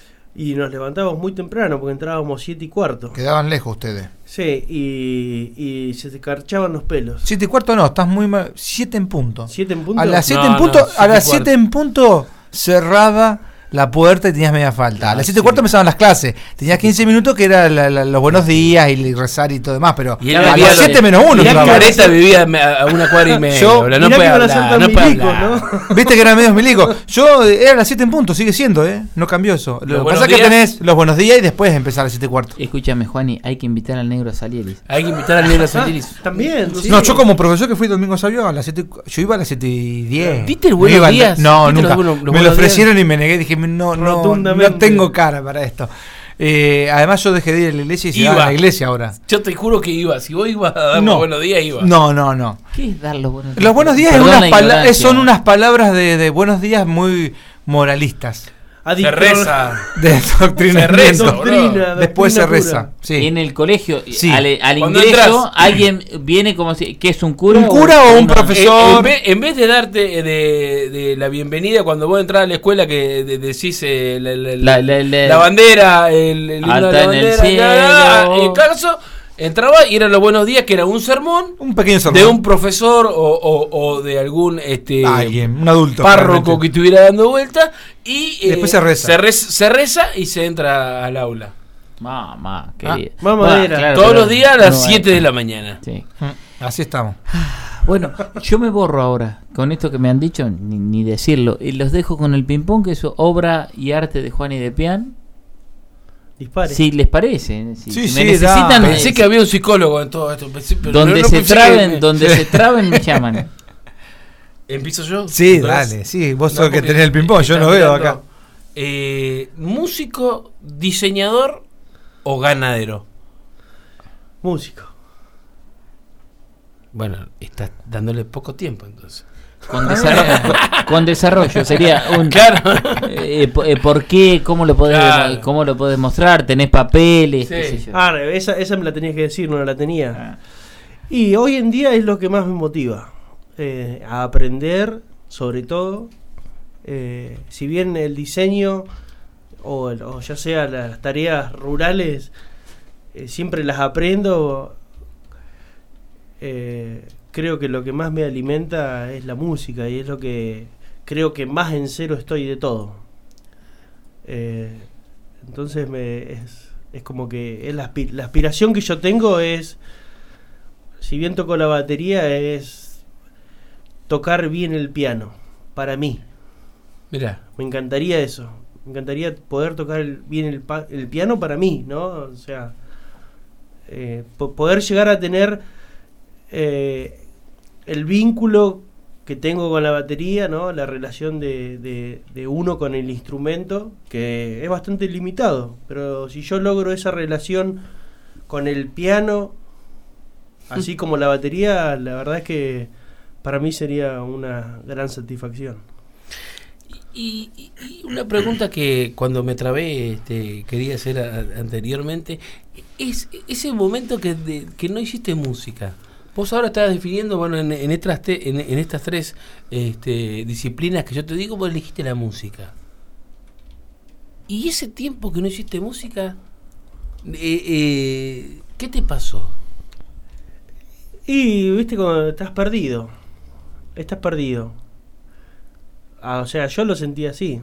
Speaker 13: y nos levantábamos muy temprano porque entrábamos siete y cuarto.
Speaker 5: Quedaban lejos ustedes.
Speaker 13: Sí, y, y se te carchaban los pelos.
Speaker 5: Siete y cuarto no, estás muy mal. Siete en punto.
Speaker 13: ¿Siete en punto?
Speaker 5: A las siete
Speaker 13: No,
Speaker 5: en punto,
Speaker 13: no,
Speaker 5: a
Speaker 13: siete y
Speaker 5: las
Speaker 13: cuarto.
Speaker 5: siete en punto cerraba la puerta y tenías media falta. A las siete y cuarto empezaban las clases. Tenías quince minutos que era la- la- los buenos días y rezar y todo demás, pero
Speaker 4: Y él
Speaker 5: a
Speaker 4: vivía
Speaker 5: las
Speaker 4: lo-
Speaker 5: siete menos uno.
Speaker 4: y
Speaker 5: entraba.
Speaker 4: Careta vivía a una cuadra y media.
Speaker 5: Yo-
Speaker 4: boludo, no
Speaker 5: mirá
Speaker 4: puede
Speaker 5: que iban a
Speaker 4: hablar,
Speaker 5: ser tan
Speaker 4: no puede
Speaker 5: milicos,
Speaker 4: hablar.
Speaker 5: Viste que eran medios milicos. Yo eh, era a las siete en punto, sigue siendo, ¿eh? No cambió eso. Lo que
Speaker 3: buenos
Speaker 5: pasa es que
Speaker 3: días.
Speaker 5: tenés los buenos días y después empezar a las siete y cuarto.
Speaker 3: Escúchame, Juani, hay que invitar al negro Salieris.
Speaker 4: Hay que invitar al negro Salieris.
Speaker 13: También.
Speaker 5: No, yo como profesor que fui domingo sabio a las siete, yo iba a las siete y diez.
Speaker 4: ¿Viste el
Speaker 5: No
Speaker 4: Buenos
Speaker 5: iba al-
Speaker 4: Días?
Speaker 5: No,
Speaker 4: ¿Viste
Speaker 5: nunca.
Speaker 4: los buenos- los
Speaker 5: Me
Speaker 4: Buenos
Speaker 5: lo
Speaker 4: Días?
Speaker 5: ofrecieron y me negué. Dije, no, no, no
Speaker 13: Rotundamente.
Speaker 5: tengo cara para esto. Eh, además yo dejé de ir a la iglesia y se
Speaker 4: Iba.
Speaker 5: va a la iglesia ahora.
Speaker 4: Yo te juro que iba. Si vos ibas a dar
Speaker 5: No.
Speaker 4: los buenos días, iba.
Speaker 5: No, no, no.
Speaker 3: ¿Qué es dar los buenos días?
Speaker 5: Los buenos días es
Speaker 3: Perdón
Speaker 5: unas
Speaker 3: la
Speaker 5: pala-
Speaker 3: ignorancia.
Speaker 5: son unas palabras de, de buenos días muy moralistas.
Speaker 4: Se reza.
Speaker 5: De doctrina.
Speaker 4: Se reza, boludo.
Speaker 5: Después se
Speaker 3: doctrina
Speaker 5: reza.
Speaker 3: pura.
Speaker 5: Sí.
Speaker 3: En el colegio,
Speaker 5: Sí.
Speaker 3: al, al
Speaker 4: Cuando
Speaker 3: ingreso,
Speaker 4: entras.
Speaker 3: alguien viene como si. ¿Qué es un cura?
Speaker 5: ¿Un cura o un
Speaker 3: una-
Speaker 5: profesor?
Speaker 4: Eh, en, vez, en vez de darte eh, de, de la bienvenida cuando vos entras a la escuela que de- decís eh, la, la-
Speaker 3: La- la- la-
Speaker 4: la bandera, el, el himno
Speaker 3: Alta
Speaker 4: de la
Speaker 3: en el
Speaker 4: bandera,
Speaker 3: cielo.
Speaker 4: la- la- en caso, entraba y eran los buenos días, que era un sermón,
Speaker 5: Un pequeño sermón.
Speaker 4: de un profesor o, o- o de algún este
Speaker 5: Alguien, un adulto.
Speaker 4: párroco
Speaker 5: realmente.
Speaker 4: que estuviera dando vuelta y
Speaker 5: Y después se reza.
Speaker 4: Se, reza, se reza y se entra al aula.
Speaker 3: Mamá,
Speaker 4: Ah,
Speaker 3: querida.
Speaker 13: mamadera.
Speaker 3: Bueno, claro,
Speaker 4: Todos
Speaker 3: pero
Speaker 4: los días a las
Speaker 3: no hay-
Speaker 4: siete de la mañana.
Speaker 3: Sí.
Speaker 5: Así estamos.
Speaker 3: Bueno, yo me borro ahora. Con esto que me han dicho, ni, ni decirlo. Y los dejo con el ping-pong, que es obra y arte de Juan y de Pian.
Speaker 13: Dispare.
Speaker 3: Si les parece. Si,
Speaker 5: Sí,
Speaker 3: si me
Speaker 5: sí,
Speaker 3: necesitan.
Speaker 5: da.
Speaker 4: Pensé
Speaker 3: eh,
Speaker 4: que había un psicólogo en todo esto. pensé- pero
Speaker 3: donde
Speaker 4: no- no
Speaker 3: se
Speaker 4: pensé
Speaker 3: traben,
Speaker 4: que-
Speaker 3: donde
Speaker 5: Sí.
Speaker 3: se traben, me llaman.
Speaker 4: ¿Empiezo yo?
Speaker 5: Sí,
Speaker 4: Entonces,
Speaker 5: dale, sí, vos
Speaker 4: no,
Speaker 5: sos el que
Speaker 4: porque
Speaker 5: tenés el ping-pong, yo
Speaker 4: estás
Speaker 5: no veo
Speaker 4: mirando,
Speaker 5: acá.
Speaker 4: eh, ¿músico, diseñador o ganadero?
Speaker 13: Músico.
Speaker 4: Bueno, estás dándole poco tiempo entonces.
Speaker 3: Con desarrollo, con desarrollo sería un
Speaker 4: Claro.
Speaker 3: eh, po- eh, ¿por qué? ¿Cómo lo podés
Speaker 4: Claro.
Speaker 3: cómo lo podés mostrar? ¿Tenés papeles?
Speaker 4: Sí.
Speaker 3: qué sé yo?
Speaker 13: Ah, esa, esa me la tenías que decir, no la tenía.
Speaker 3: Ah.
Speaker 13: Y hoy en día es lo que más me motiva. eh, a aprender, sobre todo. Eh, si bien el diseño, o, el- o ya sea las tareas rurales, eh, siempre las aprendo. eh, creo que lo que más me alimenta es la música y es lo que creo que más en cero estoy de todo. Eh, entonces me, es, es como que es la, aspi- la aspiración que yo tengo es, si bien toco la batería, es tocar bien el piano, para mí.
Speaker 4: Mirá.
Speaker 13: Me encantaría eso. Me encantaría poder tocar el- bien el, pa- el piano para mí, ¿no? O sea, eh, po- poder llegar a tener eh, el vínculo que tengo con la batería, ¿no? La relación de, de, de uno con el instrumento, que es bastante limitado. Pero si yo logro esa relación con el piano, así como la batería, la verdad es que para mí sería una gran satisfacción.
Speaker 4: Y, y- y una pregunta que cuando me trabé este, quería hacer a- anteriormente es ese momento que, de- que no hiciste música. Vos ahora estás definiendo, bueno, en, en estas, te- en, en estas tres este, disciplinas que yo te digo, vos elegiste la música. Y ese tiempo que no hiciste música, eh, eh, ¿qué te pasó?
Speaker 13: Y, viste, cuando estás perdido. Estás perdido. Ah, o sea, yo lo sentí así.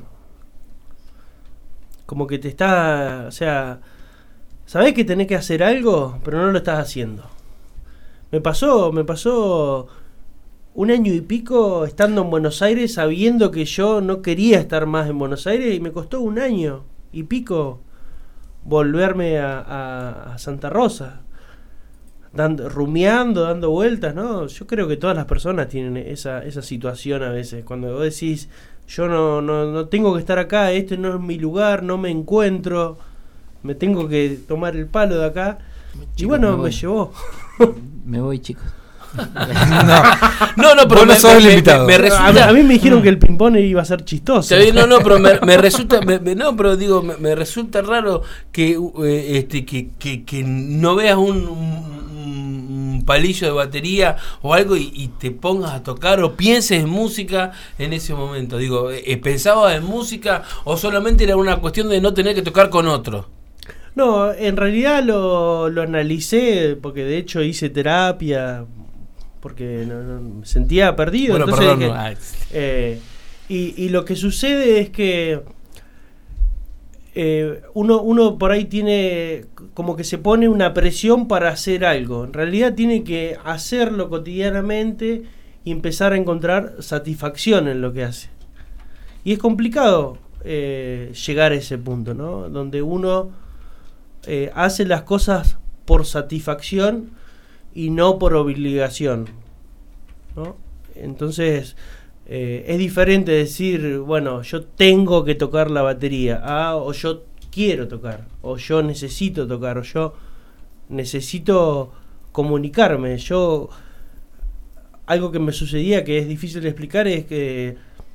Speaker 13: Como que te está... O sea, sabés que tenés que hacer algo, pero no lo estás haciendo. Me pasó, me pasó un año y pico estando en Buenos Aires sabiendo que yo no quería estar más en Buenos Aires y me costó un año y pico volverme a, a- a Santa Rosa. dando, rumiando, dando vueltas, ¿no? Yo creo que todas las personas tienen esa, esa situación a veces, cuando vos decís, yo no, no, no tengo que estar acá, este no es mi lugar, no me encuentro, me tengo que tomar el palo de acá. Y bueno, me, me llevó.
Speaker 3: Me voy, chicos.
Speaker 4: No, no, pero me,
Speaker 5: sos
Speaker 4: me,
Speaker 5: el invitado.
Speaker 4: me, me resulta,
Speaker 13: a, a mí me dijeron que el ping-pong iba a ser chistoso.
Speaker 4: No, no, pero me, me resulta, me, me, no, pero digo, me, me resulta raro que, eh, este, que, que, que no veas un, un, un palillo de batería o algo y, y te pongas a tocar o pienses en música en ese momento. Digo, eh, ¿pensabas en música o solamente era una cuestión de no tener que tocar con otro?
Speaker 13: No, en realidad lo, lo analicé porque de hecho hice terapia porque no, no, me sentía perdido.
Speaker 4: Bueno,
Speaker 13: entonces
Speaker 4: perdón,
Speaker 13: dije,
Speaker 4: no.
Speaker 13: eh, y, y lo que sucede es que eh, uno, uno por ahí tiene como que se pone una presión para hacer algo. En realidad tiene que hacerlo cotidianamente y empezar a encontrar satisfacción en lo que hace. Y es complicado eh, llegar a ese punto, ¿no? Donde uno eh, hace las cosas por satisfacción y no por obligación, ¿no? Entonces eh, es diferente decir, bueno, yo tengo que tocar la batería, ah, o yo quiero tocar, o yo necesito tocar, o yo necesito comunicarme. Yo, algo que me sucedía que es difícil de explicar es que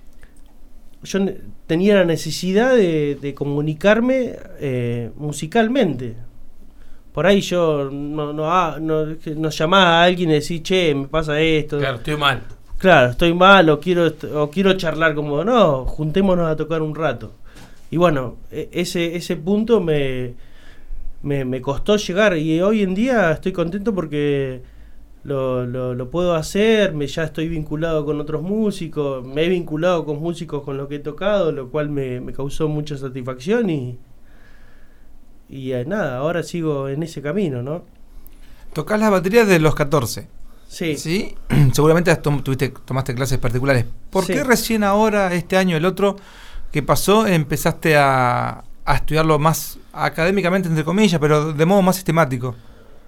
Speaker 13: yo ne- tenía la necesidad de, de comunicarme eh, musicalmente. Por ahí yo no, no, ah, no, no llamás a alguien y decís, che, me pasa esto.
Speaker 4: Claro, estoy mal.
Speaker 13: Claro, estoy mal o quiero, o quiero charlar como, no, juntémonos a tocar un rato. Y bueno, e- ese, ese punto me, me, me costó llegar y hoy en día estoy contento porque lo, lo, lo puedo hacer, me, ya estoy vinculado con otros músicos, me he vinculado con músicos con los que he tocado, lo cual me, me causó mucha satisfacción y... Y eh, nada, ahora sigo en ese camino, ¿no?
Speaker 5: Tocás las baterías de los catorce.
Speaker 13: Sí.
Speaker 5: ¿Sí? Seguramente has tom- tuviste, tomaste clases particulares. ¿Por
Speaker 13: Sí.
Speaker 5: qué recién ahora, este año, el otro, que pasó, empezaste a, a estudiarlo más académicamente, entre comillas, pero de modo más sistemático?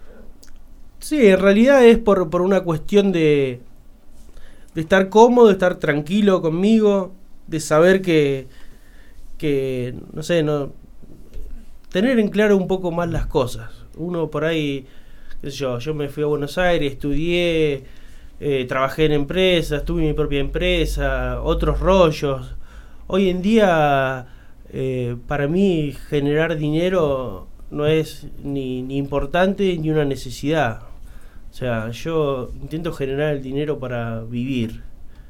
Speaker 13: Sí, en realidad es por, por una cuestión de, de estar cómodo, de estar tranquilo conmigo, de saber que, que no sé, no tener en claro un poco más las cosas. Uno por ahí, qué sé yo, yo me fui a Buenos Aires, estudié, eh, trabajé en empresas, tuve mi propia empresa, otros rollos. Hoy en día, eh, para mí, generar dinero no es ni, ni importante ni una necesidad. O sea, yo intento generar el dinero para vivir.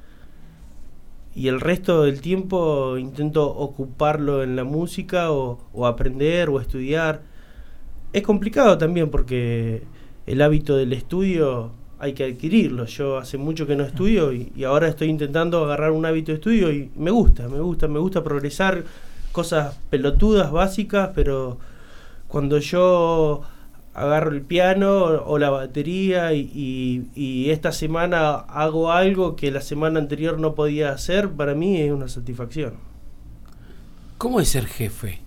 Speaker 13: Y el resto del tiempo intento ocuparlo en la música o, o aprender o estudiar. Es complicado también porque el hábito del estudio hay que adquirirlo. Yo hace mucho que no estudio y, y ahora estoy intentando agarrar un hábito de estudio y me gusta, me gusta, me gusta progresar, cosas pelotudas, básicas, pero cuando yo agarro el piano o la batería y, y, y esta semana hago algo que la semana anterior no podía hacer, para mí es una satisfacción.
Speaker 4: ¿Cómo es ser jefe?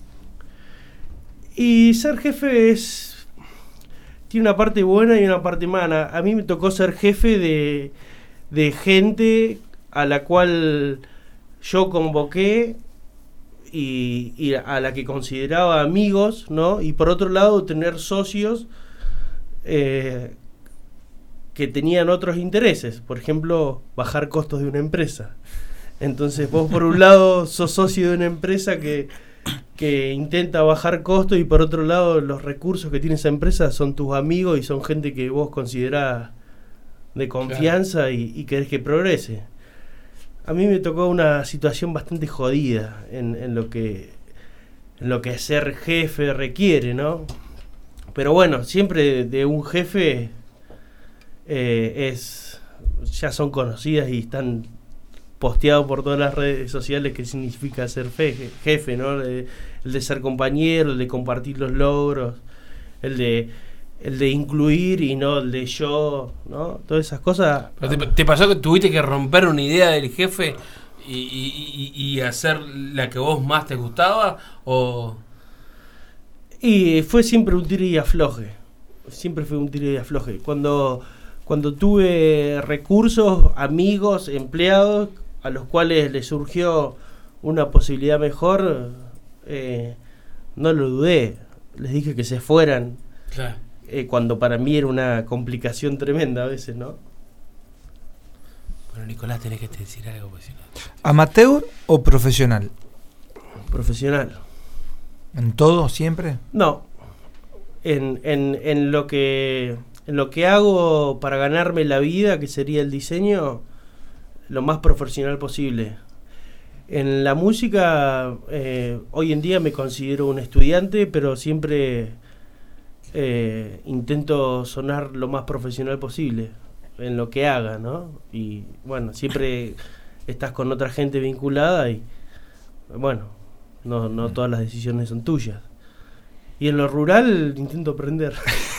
Speaker 13: Y ser jefe es tiene una parte buena y una parte mala. A mí me tocó ser jefe de, de gente a la cual yo convoqué Y, y a la que consideraba amigos, ¿no? Y por otro lado tener socios eh, que tenían otros intereses, por ejemplo, bajar costos de una empresa. Entonces vos por un lado sos socio de una empresa que, que intenta bajar costos y por otro lado los recursos que tiene esa empresa son tus amigos y son gente que vos considerás de confianza. Claro. y, y querés que progrese. A mí me tocó una situación bastante jodida en, en lo que en lo que ser jefe requiere, ¿no? Pero bueno, siempre de, de un jefe eh, es ya son conocidas y están posteados por todas las redes sociales qué significa ser fe, jefe, ¿no? El, el de ser compañero, el de compartir los logros, el de el de incluir y no el de yo, ¿no? Todas esas cosas.
Speaker 4: ¿Te, te pasó que tuviste que romper una idea del jefe y, y, y, y hacer la que vos más te gustaba? ¿O?
Speaker 13: Y fue siempre un tiro y afloje. siempre fue un tiro y afloje. Cuando, cuando tuve recursos, amigos, empleados, a los cuales les surgió una posibilidad mejor, eh, no lo dudé. Les dije que se fueran.
Speaker 4: Claro.
Speaker 13: Eh, cuando para mí era una complicación tremenda a veces, ¿no?
Speaker 4: Bueno, Nicolás, tenés que decir algo. Pues, si no...
Speaker 5: ¿Amateur o profesional?
Speaker 13: Profesional.
Speaker 5: ¿En todo, siempre?
Speaker 13: No. En, en, en, lo que, en lo que hago para ganarme la vida, que sería el diseño, lo más profesional posible. En la música, eh, hoy en día me considero un estudiante, pero siempre eh, intento sonar lo más profesional posible en lo que haga, ¿no? Y bueno, siempre estás con otra gente vinculada y bueno, no, no todas las decisiones son tuyas. Y en lo rural intento aprender.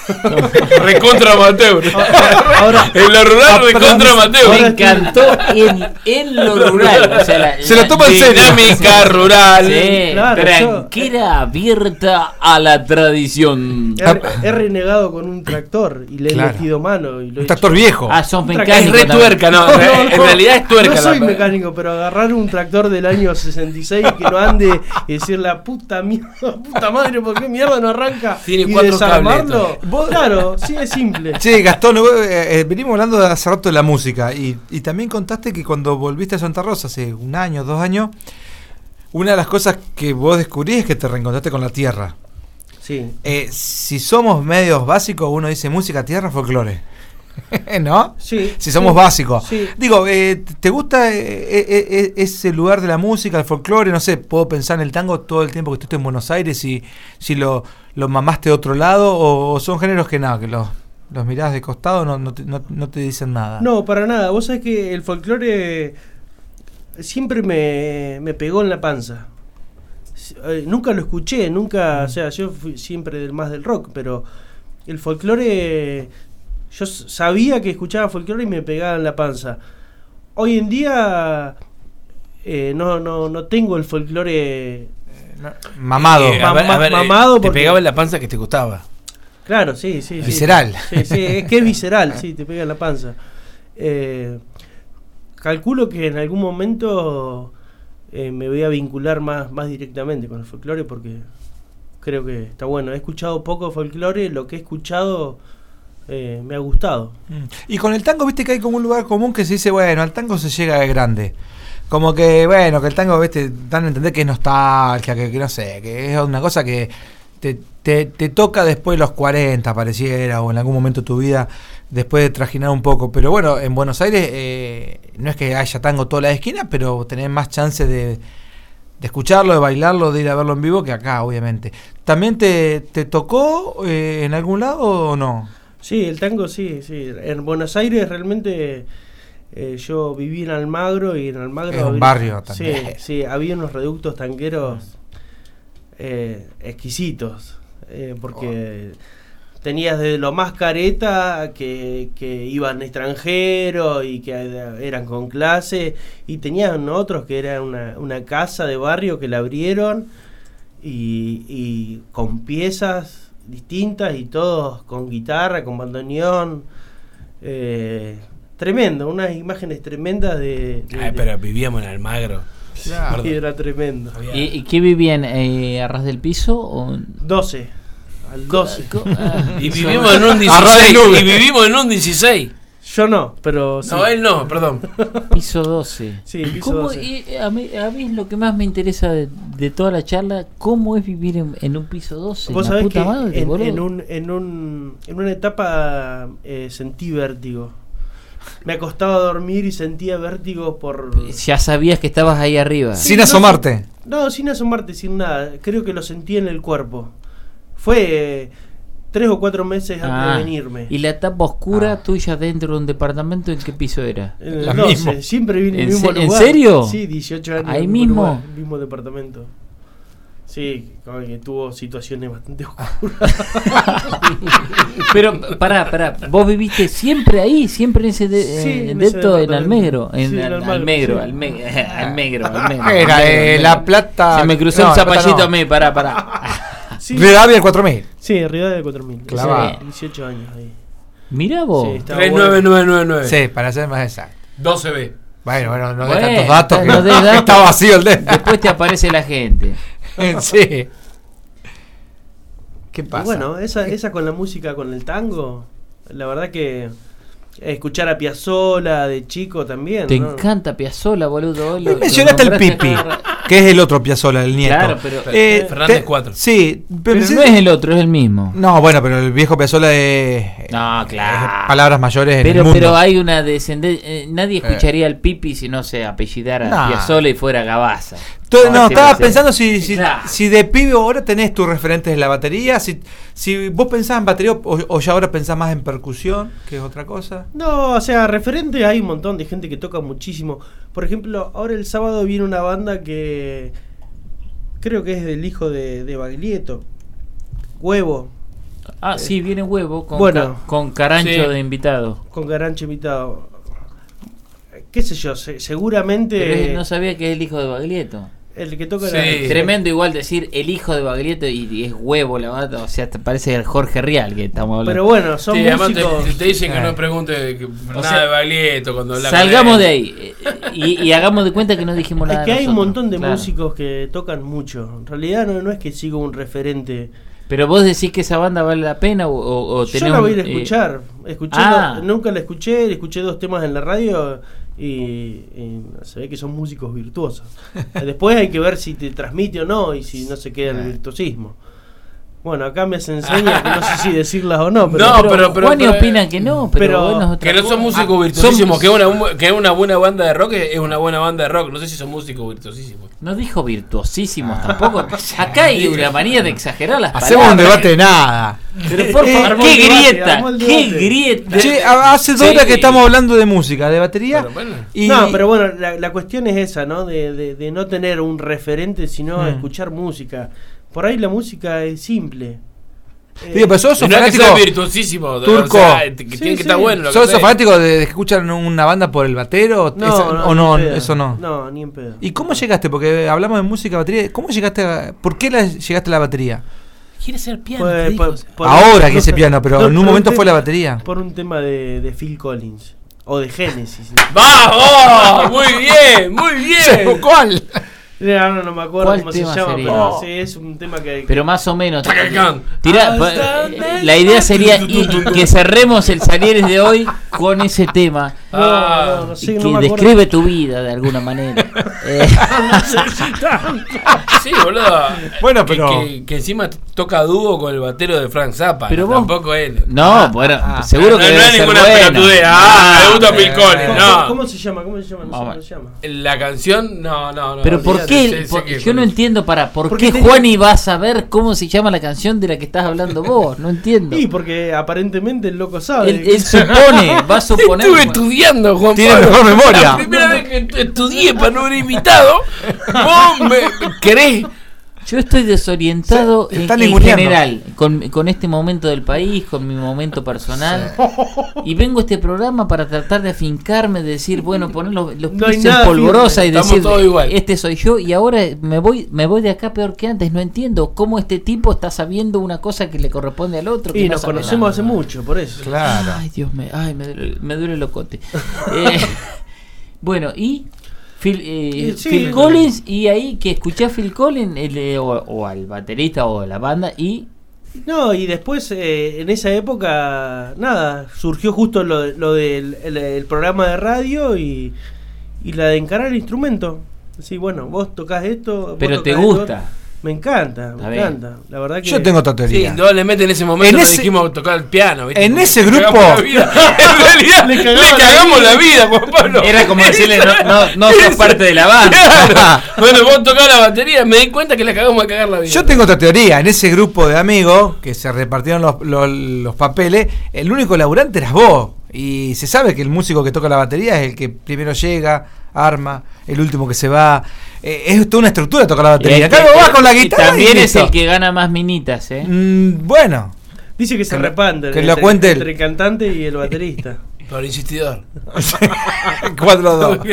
Speaker 4: Recontra amateur.
Speaker 13: Ahora,
Speaker 4: en lo rural recontra amateur.
Speaker 3: Me encantó en, en lo rural. O sea, la,
Speaker 5: se lo toma en serio.
Speaker 4: Dinámica rural.
Speaker 3: Sí,
Speaker 13: claro,
Speaker 3: tranquila, abierta a la tradición.
Speaker 13: He, he renegado con un tractor y le he
Speaker 5: Claro.
Speaker 13: metido mano. Y lo
Speaker 5: Un
Speaker 13: he
Speaker 5: tractor
Speaker 13: hecho.
Speaker 5: viejo.
Speaker 3: Ah, sos
Speaker 13: Un
Speaker 3: mecánico.
Speaker 4: Es re tuerca, no,
Speaker 13: No, no,
Speaker 4: en
Speaker 13: no.
Speaker 4: realidad es tuerca.
Speaker 13: No soy
Speaker 4: la-
Speaker 13: mecánico, pero agarrar un tractor del año sesenta y seis que no ande y decir la puta mierda, puta madre, ¿por qué mierda no arranca?
Speaker 4: Tiene
Speaker 13: y
Speaker 4: cuatro
Speaker 13: desarmarlo.
Speaker 4: cables.
Speaker 5: Vos-
Speaker 13: Claro, sí es simple.
Speaker 5: Che, Gastón, vos, eh, eh, venimos hablando de hace rato de la música y, y también contaste que cuando volviste a Santa Rosa hace un año, dos años, una de las cosas que vos descubrís es que te reencontraste con la tierra.
Speaker 13: Sí.
Speaker 5: Eh, si somos medios básicos, uno dice música, tierra, folclore. ¿No?
Speaker 13: Sí.
Speaker 5: Si somos
Speaker 13: sí,
Speaker 5: básicos.
Speaker 13: Sí.
Speaker 5: Digo, eh, ¿te gusta eh, eh, eh, ese lugar de la música, el folclore? No sé, puedo pensar en el tango todo el tiempo que estuviste en Buenos Aires y si lo, lo mamaste de otro lado o, o son géneros que nada, que los, los mirás de costado, no, no, te, no, no te dicen nada.
Speaker 13: No, para nada. Vos sabés que el folclore siempre me, me pegó en la panza. Eh, nunca lo escuché, nunca, o sea, yo fui siempre del más del rock, pero el folclore, yo s- sabía que escuchaba folclore y me pegaba en la panza. Hoy en día eh, no, no, no tengo el folclore
Speaker 5: Mamado.
Speaker 4: Eh, a ver, a ver, eh,
Speaker 13: mamado
Speaker 4: te
Speaker 13: porque-
Speaker 4: pegaba en la panza que te gustaba.
Speaker 13: Claro, sí, sí. sí.
Speaker 5: Visceral.
Speaker 13: Sí, sí, es que es visceral, sí, te pega en la panza. Eh, calculo que en algún momento eh, me voy a vincular más, más directamente con el folclore porque creo que está bueno. He escuchado poco folclore, lo que he escuchado eh, me ha gustado.
Speaker 5: Y con el tango, viste que hay como un lugar común que se dice, bueno, al tango se llega de grande. Como que, bueno, que el tango, viste, dan a entender que es nostalgia, que, que no sé, que es una cosa que te, te, te toca después de los cuarenta, pareciera, o en algún momento de tu vida, después de trajinar un poco. Pero bueno, en Buenos Aires eh, no es que haya tango toda la esquina, pero tenés más chances de, de escucharlo, de bailarlo, de ir a verlo en vivo que acá, obviamente. ¿También te, te tocó eh, en algún lado o no?
Speaker 13: Sí, el tango sí, sí. En Buenos Aires realmente eh, yo viví en Almagro y en Almagro...
Speaker 5: Es un
Speaker 13: había-
Speaker 5: barrio
Speaker 13: sí,
Speaker 5: también.
Speaker 13: sí, había unos reductos tangueros eh, exquisitos, eh, porque tenías desde lo más careta que, que iban extranjeros y que eran con clase, y tenían otros que era una, una casa de barrio que la abrieron y, y con piezas distintas y todos con guitarra, con bandoneón, eh, tremendo, unas imágenes tremendas de, de-
Speaker 4: Ay,
Speaker 13: de-
Speaker 4: pero vivíamos en Almagro.
Speaker 13: Claro. Y era tremendo.
Speaker 3: ¿Y, y qué vivían? Eh, ¿A ras del piso? O...
Speaker 13: doce. Al doce.
Speaker 4: Y vivimos en un dieciséis. Y vivimos en un dieciséis.
Speaker 13: Yo no, pero sí.
Speaker 4: No, él no, perdón.
Speaker 3: Piso doce.
Speaker 13: Sí, piso
Speaker 3: ¿Cómo-
Speaker 13: doce.
Speaker 3: y a, mí, a mí es lo que más me interesa de, de toda la charla, ¿cómo es vivir en, en un piso doce?
Speaker 13: Vos
Speaker 3: La
Speaker 13: sabés
Speaker 3: puta
Speaker 13: que
Speaker 3: madre,
Speaker 13: en,
Speaker 3: boludo.
Speaker 13: en, un, en, un, en una etapa eh, sentí vértigo. Me acostaba a dormir y sentía vértigo por...
Speaker 3: Ya sabías que estabas ahí arriba.
Speaker 5: Sin asomarte.
Speaker 13: No, sin asomarte, sin nada. Creo que lo sentí en el cuerpo. Fue eh, tres o cuatro meses antes
Speaker 3: Ah,
Speaker 13: de venirme.
Speaker 3: ¿Y la etapa oscura tuya dentro de un departamento en qué piso era?
Speaker 13: En el doce, siempre vine en
Speaker 3: ¿En,
Speaker 13: el mismo
Speaker 3: se- ¿En
Speaker 13: lugar.
Speaker 3: serio?
Speaker 13: Sí, dieciocho años.
Speaker 3: Ahí
Speaker 13: en el mismo
Speaker 3: mismo.
Speaker 13: lugar, el mismo departamento. Sí, como que tuvo situaciones bastante oscuras.
Speaker 3: Pero, pará, pará, vos viviste siempre ahí, siempre en ese de,
Speaker 13: Sí,
Speaker 3: eh,
Speaker 13: en ese
Speaker 3: dentro en
Speaker 13: departamento.
Speaker 3: Almegro, en,
Speaker 13: Sí, en
Speaker 3: Al-
Speaker 13: Almagro,
Speaker 3: Almegro,
Speaker 13: sí.
Speaker 3: Alme- Almegro, Almegro.
Speaker 5: Era,
Speaker 3: Almegro,
Speaker 5: eh,
Speaker 3: Almegro.
Speaker 5: La Plata.
Speaker 3: Se me cruzó
Speaker 5: no,
Speaker 3: el
Speaker 5: La Plata
Speaker 3: zapallito
Speaker 5: no.
Speaker 3: a mí, pará, pará.
Speaker 13: Sí.
Speaker 5: Rivadavia el cuatro mil.
Speaker 13: Sí, Rivadavia cuatro mil.
Speaker 5: Clavado.
Speaker 13: dieciocho años ahí.
Speaker 3: Mirá vos.
Speaker 13: Sí, estaba
Speaker 16: tres
Speaker 13: bueno.
Speaker 16: nueve nueve nueve nueve.
Speaker 5: Sí, para ser más exacto.
Speaker 16: doce B.
Speaker 5: Bueno, bueno, no
Speaker 3: Bueno,
Speaker 5: de tantos datos que
Speaker 3: no des datos.
Speaker 5: está vacío el de.
Speaker 3: Después te aparece la gente.
Speaker 5: Sí. ¿Qué
Speaker 13: Y
Speaker 5: pasa?
Speaker 13: bueno, esa, esa con la música, con el tango, la verdad que escuchar a Piazzolla de chico también.
Speaker 3: Te
Speaker 13: ¿no?
Speaker 3: encanta Piazzolla, boludo. Lo-
Speaker 5: Mencionaste
Speaker 3: lo
Speaker 5: el
Speaker 3: nombraste
Speaker 5: Pipi,
Speaker 3: cada-
Speaker 5: que es el otro Piazzolla, el nieto.
Speaker 3: Claro, pero-
Speaker 5: Eh,
Speaker 16: Fernández
Speaker 5: te-
Speaker 16: cuatro.
Speaker 5: Sí,
Speaker 3: Pero
Speaker 5: pensé-
Speaker 3: no es el otro, es el mismo.
Speaker 5: No, bueno, pero el viejo Piazzolla es.
Speaker 3: No, claro.
Speaker 5: es palabras mayores en
Speaker 3: Pero,
Speaker 5: el mundo.
Speaker 3: pero hay una descendencia. eh, nadie escucharía al Pipi si no se apellidara
Speaker 5: Nah.
Speaker 3: Piazzolla y fuera Gabaza.
Speaker 5: To- no,
Speaker 3: sí,
Speaker 5: estaba
Speaker 3: sí.
Speaker 5: pensando si, si,
Speaker 3: Claro.
Speaker 5: si de pibe ahora tenés tus referentes de la batería, si, si vos pensás en batería o, o ya ahora pensás más en percusión, que es otra cosa.
Speaker 13: No, o sea, referente hay un montón de gente que toca muchísimo. Por ejemplo, ahora el sábado viene una banda que creo que es del hijo de, de Baglietto. Huevo.
Speaker 3: Ah, sí, viene Huevo con,
Speaker 13: Bueno.
Speaker 3: ca- con Carancho
Speaker 13: Sí.
Speaker 3: de invitado.
Speaker 13: Con Garancho invitado. Qué sé yo, se- seguramente
Speaker 3: Pero es- no sabía que es el hijo de Baglietto.
Speaker 13: el que toca
Speaker 16: Sí.
Speaker 13: la...
Speaker 3: Tremendo igual decir el hijo de Baglietto y, y es Huevo la banda. O sea, te parece el Jorge Rial que estamos hablando.
Speaker 13: Pero bueno, son
Speaker 16: Sí, además
Speaker 13: músicos...
Speaker 16: te, te dicen que
Speaker 5: Eh.
Speaker 16: no pregunte que-
Speaker 3: O
Speaker 16: nada
Speaker 3: sea,
Speaker 16: de Baglietto cuando habla con
Speaker 3: Salgamos
Speaker 16: él.
Speaker 3: de ahí eh, y, y hagamos de cuenta que no dijimos
Speaker 13: Es
Speaker 3: nada.
Speaker 13: que hay un
Speaker 3: nosotros.
Speaker 13: montón de
Speaker 3: Claro.
Speaker 13: músicos que tocan mucho. En realidad no, no es que sigo un referente.
Speaker 3: Pero vos decís que esa banda vale la pena o, o, o
Speaker 13: Yo
Speaker 3: tenés
Speaker 13: la voy a ir a
Speaker 3: un, eh,
Speaker 13: escuchar. Escuché
Speaker 3: ah.
Speaker 13: lo- nunca la escuché, escuché dos temas en la radio y, y se ve que son músicos virtuosos. Después hay que ver si te transmite o no y si no se queda en el virtuosismo. Bueno, acá me se enseña que no sé si decirlas o no, pero,
Speaker 16: No,
Speaker 3: pero,
Speaker 16: pero- pero-
Speaker 3: Juani
Speaker 16: pero-
Speaker 3: opina que no, pero,
Speaker 13: pero-
Speaker 3: bueno, es otra
Speaker 16: Que no son
Speaker 3: cosa.
Speaker 16: músicos
Speaker 3: Ah,
Speaker 16: virtuosísimos,
Speaker 3: son-
Speaker 16: que, una, que una buena banda de rock es una buena banda de rock. No sé si son músicos virtuosísimos.
Speaker 3: No dijo virtuosísimos tampoco. Acá hay una manía de exagerar las
Speaker 5: Hacemos un
Speaker 3: palabras.
Speaker 5: debate de nada.
Speaker 3: Pero por
Speaker 5: Eh,
Speaker 3: favor,
Speaker 13: armó
Speaker 3: qué
Speaker 13: el debate,
Speaker 3: grieta,
Speaker 13: armó el
Speaker 3: qué
Speaker 13: debate.
Speaker 3: grieta.
Speaker 5: Che, a- hace dos
Speaker 16: Sí.
Speaker 5: horas que estamos hablando de música, de batería.
Speaker 16: Pero bueno.
Speaker 5: y,
Speaker 13: No, pero bueno, la, la cuestión es esa, ¿no? De, de, de no tener un referente, sino
Speaker 5: Mm.
Speaker 13: escuchar música. Por ahí la música es simple. Eh,
Speaker 5: Digo, pero sos
Speaker 16: Y no es que sea
Speaker 5: fanático
Speaker 16: virtuosísimo,
Speaker 5: turco.
Speaker 16: o sea, que
Speaker 13: Sí,
Speaker 16: tiene que
Speaker 13: sí.
Speaker 16: estar bueno. lo que
Speaker 5: ¿Sos
Speaker 16: sea.
Speaker 5: fanático de, de que escuchan una banda por el batero?
Speaker 13: no,
Speaker 5: Esa-
Speaker 13: no,
Speaker 5: ¿O
Speaker 13: ni
Speaker 5: no?
Speaker 13: en pedo.
Speaker 5: Eso no.
Speaker 13: No, ni en pedo.
Speaker 5: ¿Y cómo llegaste? Porque hablamos de música, batería. ¿Cómo llegaste a, ¿Por qué la- llegaste a la batería?
Speaker 3: Quiere ser piano.
Speaker 13: Fue
Speaker 3: te dijo.
Speaker 13: por- por-
Speaker 5: Ahora que
Speaker 13: no,
Speaker 5: ese piano, pero
Speaker 13: no,
Speaker 5: en un
Speaker 13: por
Speaker 5: momento
Speaker 13: tema-
Speaker 5: fue la batería.
Speaker 13: Por un tema de, de Phil Collins. O de Genesis.
Speaker 16: ¡Vamos! Muy bien, muy bien.
Speaker 5: ¿Cuál?
Speaker 13: No, no, no me acuerdo
Speaker 3: ¿Cuál
Speaker 13: cómo se
Speaker 3: tema
Speaker 13: llama,
Speaker 3: sería?
Speaker 13: pero
Speaker 3: Oh.
Speaker 13: sí, es un tema que...
Speaker 3: Pero más o menos.
Speaker 16: Chaka Khan.
Speaker 3: Tira, pa- eh, la idea sería i- que cerremos el Salieres de hoy con ese tema.
Speaker 13: No, no, no sé,
Speaker 3: y
Speaker 13: no
Speaker 3: que
Speaker 13: me acuerdo.
Speaker 3: describe tu vida de alguna manera. Eh,
Speaker 13: No sé si tanto.
Speaker 16: Sí, boludo.
Speaker 5: Bueno,
Speaker 16: Que-
Speaker 5: pero-
Speaker 16: Que, que encima toca dúo con el batero de Frank Zappa.
Speaker 3: Pero
Speaker 16: no,
Speaker 3: vos-
Speaker 16: tampoco él.
Speaker 3: no, bueno, seguro
Speaker 16: no,
Speaker 3: que
Speaker 16: no
Speaker 3: debe
Speaker 16: es
Speaker 3: ser
Speaker 16: ninguna
Speaker 3: buena.
Speaker 16: pelotudez. Ah, me gusta Phil
Speaker 5: eh,
Speaker 16: Collins.
Speaker 13: ¿Cómo,
Speaker 16: No.
Speaker 13: cómo se llama? ¿Cómo se llama? No sé
Speaker 3: Vamos.
Speaker 13: cómo se llama.
Speaker 16: La canción, no, no, no.
Speaker 3: Pero ¿por
Speaker 16: olvídate,
Speaker 3: qué?
Speaker 16: sé- sé
Speaker 3: Por-
Speaker 16: que-
Speaker 3: yo no entiendo para ¿por
Speaker 13: Porque
Speaker 3: qué
Speaker 13: tenía-
Speaker 3: Juani va a saber cómo se llama la canción de la que estás hablando vos. No entiendo.
Speaker 13: Sí, porque aparentemente el loco sabe.
Speaker 3: Él, él supone, va a suponer.
Speaker 16: Estuve estudiando, Juan
Speaker 5: Tiene
Speaker 16: Pablo.
Speaker 5: mejor memoria.
Speaker 16: La primera vez que estu- estudié para no haber invitado, vos me querés.
Speaker 3: Yo estoy desorientado
Speaker 5: Se-
Speaker 3: en,
Speaker 5: están
Speaker 3: en
Speaker 5: ninguneando.
Speaker 3: general con, con este momento del país, con mi momento personal. Y vengo a este programa para tratar de afincarme, de decir, bueno, poner los, los
Speaker 13: No hay
Speaker 3: pies en
Speaker 13: nada
Speaker 3: polvorosa
Speaker 13: firme.
Speaker 3: y
Speaker 16: Estamos
Speaker 3: decir,
Speaker 16: todos igual.
Speaker 3: este soy yo. Y ahora me voy me voy de acá peor que antes. No entiendo cómo este tipo está sabiendo una cosa que le corresponde al otro. Que
Speaker 13: Y
Speaker 3: no
Speaker 13: nos
Speaker 3: sabe
Speaker 13: conocemos
Speaker 3: nada.
Speaker 13: hace mucho, por eso.
Speaker 5: Claro.
Speaker 3: Ay, Dios mío, ay, me, duele- me duele el locote. Eh, bueno, y Phil, eh,
Speaker 13: Y sí,
Speaker 3: Phil
Speaker 13: no.
Speaker 3: Collins, y ahí que escuché a Phil Collins el, eh, o, o al baterista o a la banda, y
Speaker 13: No, y después eh, en esa época, nada, surgió justo lo, lo del el, el programa de radio y, y la de encarar el instrumento. Sí, bueno, vos tocás esto. vos
Speaker 3: pero te
Speaker 13: tocás esto.
Speaker 3: gusta.
Speaker 13: Me encanta,
Speaker 3: Está
Speaker 13: me
Speaker 3: bien.
Speaker 13: encanta. La verdad que.
Speaker 5: Yo tengo otra
Speaker 16: Sí,
Speaker 5: teoría.
Speaker 16: indudablemente en ese momento
Speaker 5: En
Speaker 16: nos
Speaker 5: ese-
Speaker 16: dijimos tocar el piano. ¿viste?
Speaker 5: en
Speaker 16: Porque
Speaker 5: ese
Speaker 16: le
Speaker 5: grupo-
Speaker 16: cagamos la vida. En realidad
Speaker 13: Le
Speaker 16: le
Speaker 13: cagamos la
Speaker 16: cagamos
Speaker 13: vida.
Speaker 16: la vida, Juan Pablo.
Speaker 3: Era como decirle, no, no, no sos parte de la banda.
Speaker 16: Claro. Bueno, vos tocabas la batería, me di cuenta que le cagamos de cagar la vida.
Speaker 5: Yo tengo otra teoría. En ese grupo de amigos que se repartieron los, los, los papeles, el único laburante eras vos. Y se sabe que el músico que toca la batería es el que primero llega, arma, el último que se va. Eh, es toda una estructura tocar la batería.
Speaker 3: Y
Speaker 5: Acá vos vas con la
Speaker 3: y
Speaker 5: guitarra.
Speaker 3: también
Speaker 5: y
Speaker 3: es
Speaker 5: listo.
Speaker 3: el que gana más minitas, ¿eh?
Speaker 5: Mm, bueno,
Speaker 13: Dice que se
Speaker 5: Que lo-
Speaker 13: repanten
Speaker 5: que lo
Speaker 13: entre,
Speaker 5: cuente él.
Speaker 13: entre el cantante y el baterista.
Speaker 16: Por insistidor.
Speaker 5: cuatro a dos.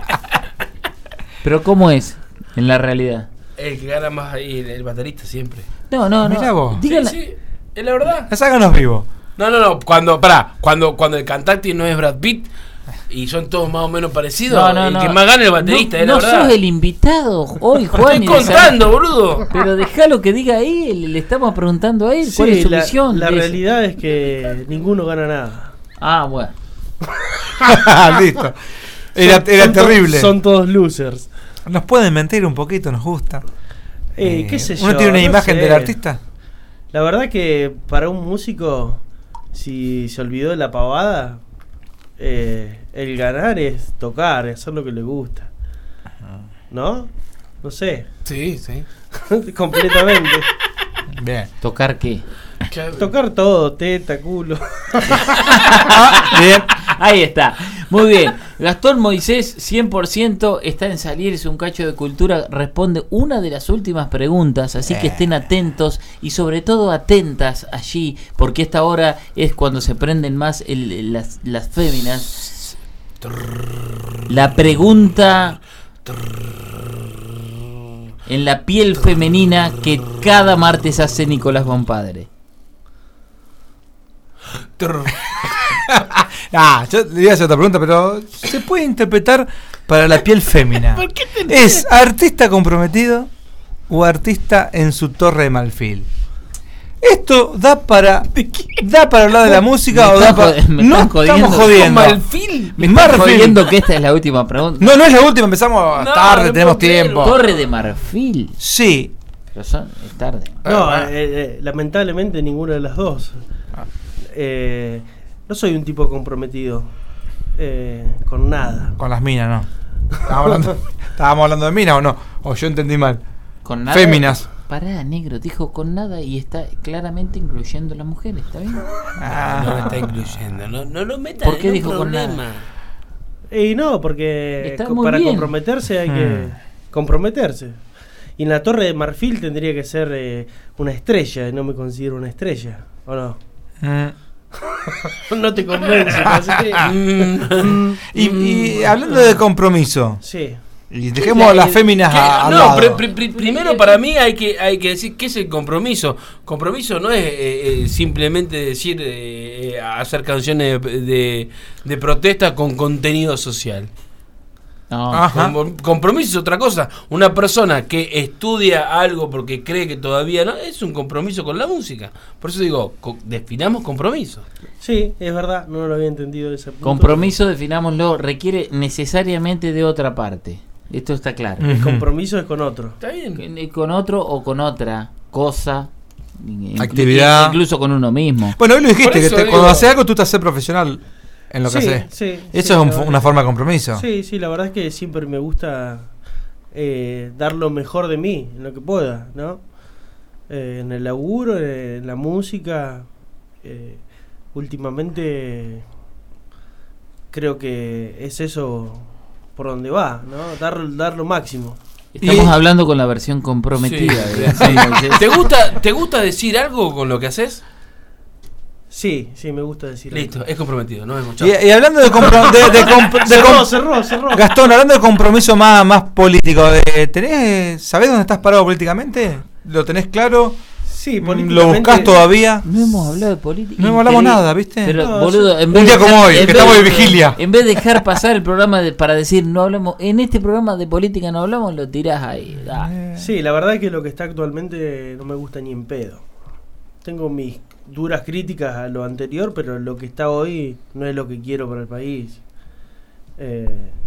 Speaker 3: Pero ¿cómo es en la realidad?
Speaker 16: El que gana más ahí, el, el baterista siempre.
Speaker 3: No, no, no.
Speaker 5: Mirá vos.
Speaker 3: Digan,
Speaker 16: Sí, sí. Es la verdad.
Speaker 5: Háganos vivo.
Speaker 16: No, no, no. Cuando, pará, cuando, cuando el cantante no es Brad Pitt y son todos más o menos parecidos,
Speaker 3: No, no,
Speaker 16: el
Speaker 3: no.
Speaker 16: que más gana es el baterista,
Speaker 3: No,
Speaker 16: es la
Speaker 3: no
Speaker 16: verdad.
Speaker 3: sos el invitado hoy, Juan.
Speaker 16: Estoy contando, boludo.
Speaker 3: Pero déjalo que diga él. Le estamos preguntando a él cuál
Speaker 13: Sí,
Speaker 3: es su
Speaker 13: la,
Speaker 3: visión.
Speaker 13: la
Speaker 3: de eso.
Speaker 13: realidad es que ninguno gana nada.
Speaker 3: Ah, bueno.
Speaker 5: Listo. Era,
Speaker 13: Son-
Speaker 5: era
Speaker 13: son to-
Speaker 5: terrible.
Speaker 13: son todos losers.
Speaker 5: Nos pueden mentir un poquito, nos gusta.
Speaker 13: Eh,
Speaker 5: Eh,
Speaker 13: ¿Qué sé yo?
Speaker 5: ¿Uno tiene una
Speaker 13: no
Speaker 5: imagen
Speaker 13: sé.
Speaker 5: del artista?
Speaker 13: La verdad que para un músico, si se olvidó de la pavada, eh, el ganar es tocar, es hacer lo que le gusta. ¿No? No sé.
Speaker 16: Sí, sí.
Speaker 13: Completamente.
Speaker 5: Bien.
Speaker 3: ¿Tocar qué?
Speaker 13: Tocar todo, teta, culo.
Speaker 3: Bien. Ahí está. Muy bien. Gastón Moisés, cien por ciento, está en Salieres, un cacho de cultura. Responde una de las últimas preguntas, así que estén atentos y sobre todo atentas allí, porque esta hora es cuando se prenden más el- las, las féminas. La pregunta en la piel femenina que cada martes hace Nicolás Bompadre.
Speaker 5: Ah, yo le iba a hacer otra pregunta, pero se puede interpretar para la piel fémina.
Speaker 16: ¿Por qué tenés-
Speaker 5: ¿Es artista comprometido o artista en su torre de marfil? Esto da para da para hablar de la música
Speaker 3: Me
Speaker 5: o da
Speaker 3: están
Speaker 5: para
Speaker 3: jod- me
Speaker 5: no
Speaker 3: están jodiendo.
Speaker 5: estamos jodiendo.
Speaker 3: ¿Con marfil? Me
Speaker 5: Marfil.
Speaker 3: están jodiendo que esta es la última pregunta.
Speaker 5: No, no es la última, empezamos
Speaker 3: No,
Speaker 5: tarde,
Speaker 3: no
Speaker 5: tenemos
Speaker 3: puedo creerlo.
Speaker 5: tiempo.
Speaker 3: Torre de marfil.
Speaker 5: Sí.
Speaker 3: Pero son, es tarde.
Speaker 13: No, eh, eh, lamentablemente ninguna de las dos.
Speaker 5: Ah.
Speaker 13: Eh, no soy un tipo comprometido eh, con nada.
Speaker 5: Con las minas, no. Estábamos hablando, estábamos hablando de minas o no, o yo entendí mal.
Speaker 3: Con nada.
Speaker 5: Féminas.
Speaker 3: Pará, negro, dijo con nada y está claramente incluyendo a las mujeres, ¿está bien?
Speaker 16: No lo está incluyendo, no, no lo metas
Speaker 3: ¿Por qué
Speaker 16: en un
Speaker 3: dijo con
Speaker 16: problema.
Speaker 3: nada?
Speaker 13: Y no, porque
Speaker 3: Está
Speaker 13: co-
Speaker 3: muy
Speaker 13: para
Speaker 3: bien.
Speaker 13: comprometerse hay
Speaker 5: Hmm.
Speaker 13: que comprometerse. Y en la Torre de Marfil tendría que ser eh, una estrella, y no me considero una estrella, ¿o no?
Speaker 5: Mm.
Speaker 13: No te convence, así que...
Speaker 5: y, y hablando de compromiso,
Speaker 13: Sí.
Speaker 5: y dejemos a las féminas
Speaker 16: ¿Qué?
Speaker 5: a- al
Speaker 16: No,
Speaker 5: lado.
Speaker 16: pri- pri- pri- primero para mí hay que hay que decir qué es el compromiso. Compromiso no es eh, eh, simplemente decir eh, eh, hacer canciones de, de, de protesta con contenido social.
Speaker 3: No.
Speaker 5: Ajá.
Speaker 16: Com- compromiso es otra cosa. Una persona que estudia algo porque cree que todavía no, es un compromiso con la música. Por eso digo, co- definamos compromiso.
Speaker 13: Sí, es verdad, no lo había entendido de ese punto.
Speaker 3: Compromiso, definámoslo, requiere necesariamente de otra parte. Esto está claro.
Speaker 13: El compromiso es con otro.
Speaker 16: Está bien.
Speaker 3: Con- Con otro o con otra cosa. inclu-
Speaker 5: Actividad.
Speaker 3: Incluso con uno mismo.
Speaker 5: Bueno, hoy lo dijiste,
Speaker 16: Por
Speaker 5: que
Speaker 16: eso
Speaker 5: te-
Speaker 16: digo-
Speaker 5: cuando haces algo tú te haces profesional en lo que
Speaker 13: Sí,
Speaker 5: haces.
Speaker 13: sí,
Speaker 5: Eso
Speaker 13: sí,
Speaker 5: es
Speaker 13: la
Speaker 5: un-
Speaker 13: verdad
Speaker 5: una
Speaker 13: que-
Speaker 5: forma de compromiso.
Speaker 13: Sí, sí, la verdad es que siempre me gusta eh, dar lo mejor de mí, en lo que pueda, ¿no? Eh, en el laburo, eh, en la música. eh, últimamente creo que es eso por donde va, ¿no? Dar, dar lo máximo.
Speaker 3: Estamos hablando con la versión comprometida.
Speaker 16: Sí,
Speaker 3: de-
Speaker 16: sí. ¿Te gusta te gusta decir algo con lo que haces?
Speaker 13: Sí, sí, me gusta decir
Speaker 16: Listo, es comprometido, no hemos
Speaker 5: Y, y hablando de, compro- de, de comp- de
Speaker 13: Cerró,
Speaker 5: com-
Speaker 13: cerró, cerró.
Speaker 5: Gastón, hablando de compromiso más, más político, de, ¿tenés, ¿sabés dónde estás parado políticamente? ¿Lo tenés claro?
Speaker 13: Sí,
Speaker 5: ¿Lo
Speaker 13: políticamente-
Speaker 5: buscás todavía?
Speaker 3: No hemos hablado de política.
Speaker 5: No hablamos
Speaker 3: Increíble.
Speaker 5: nada, ¿viste?
Speaker 3: Pero,
Speaker 5: No,
Speaker 3: boludo,
Speaker 5: sí.
Speaker 3: en
Speaker 5: Un
Speaker 3: vez
Speaker 5: día
Speaker 3: de
Speaker 5: como
Speaker 3: dejar-
Speaker 5: hoy,
Speaker 3: en
Speaker 5: que
Speaker 3: vez
Speaker 5: estamos de
Speaker 3: de-
Speaker 5: vigilia.
Speaker 3: En vez de dejar pasar el programa de- para decir no hablamos, en este programa de política no hablamos, lo tirás ahí. Da.
Speaker 13: Sí, la verdad es que lo que está actualmente no me gusta ni en pedo. Tengo mis duras críticas a lo anterior, pero lo que está hoy no es lo que quiero para el país. Eh,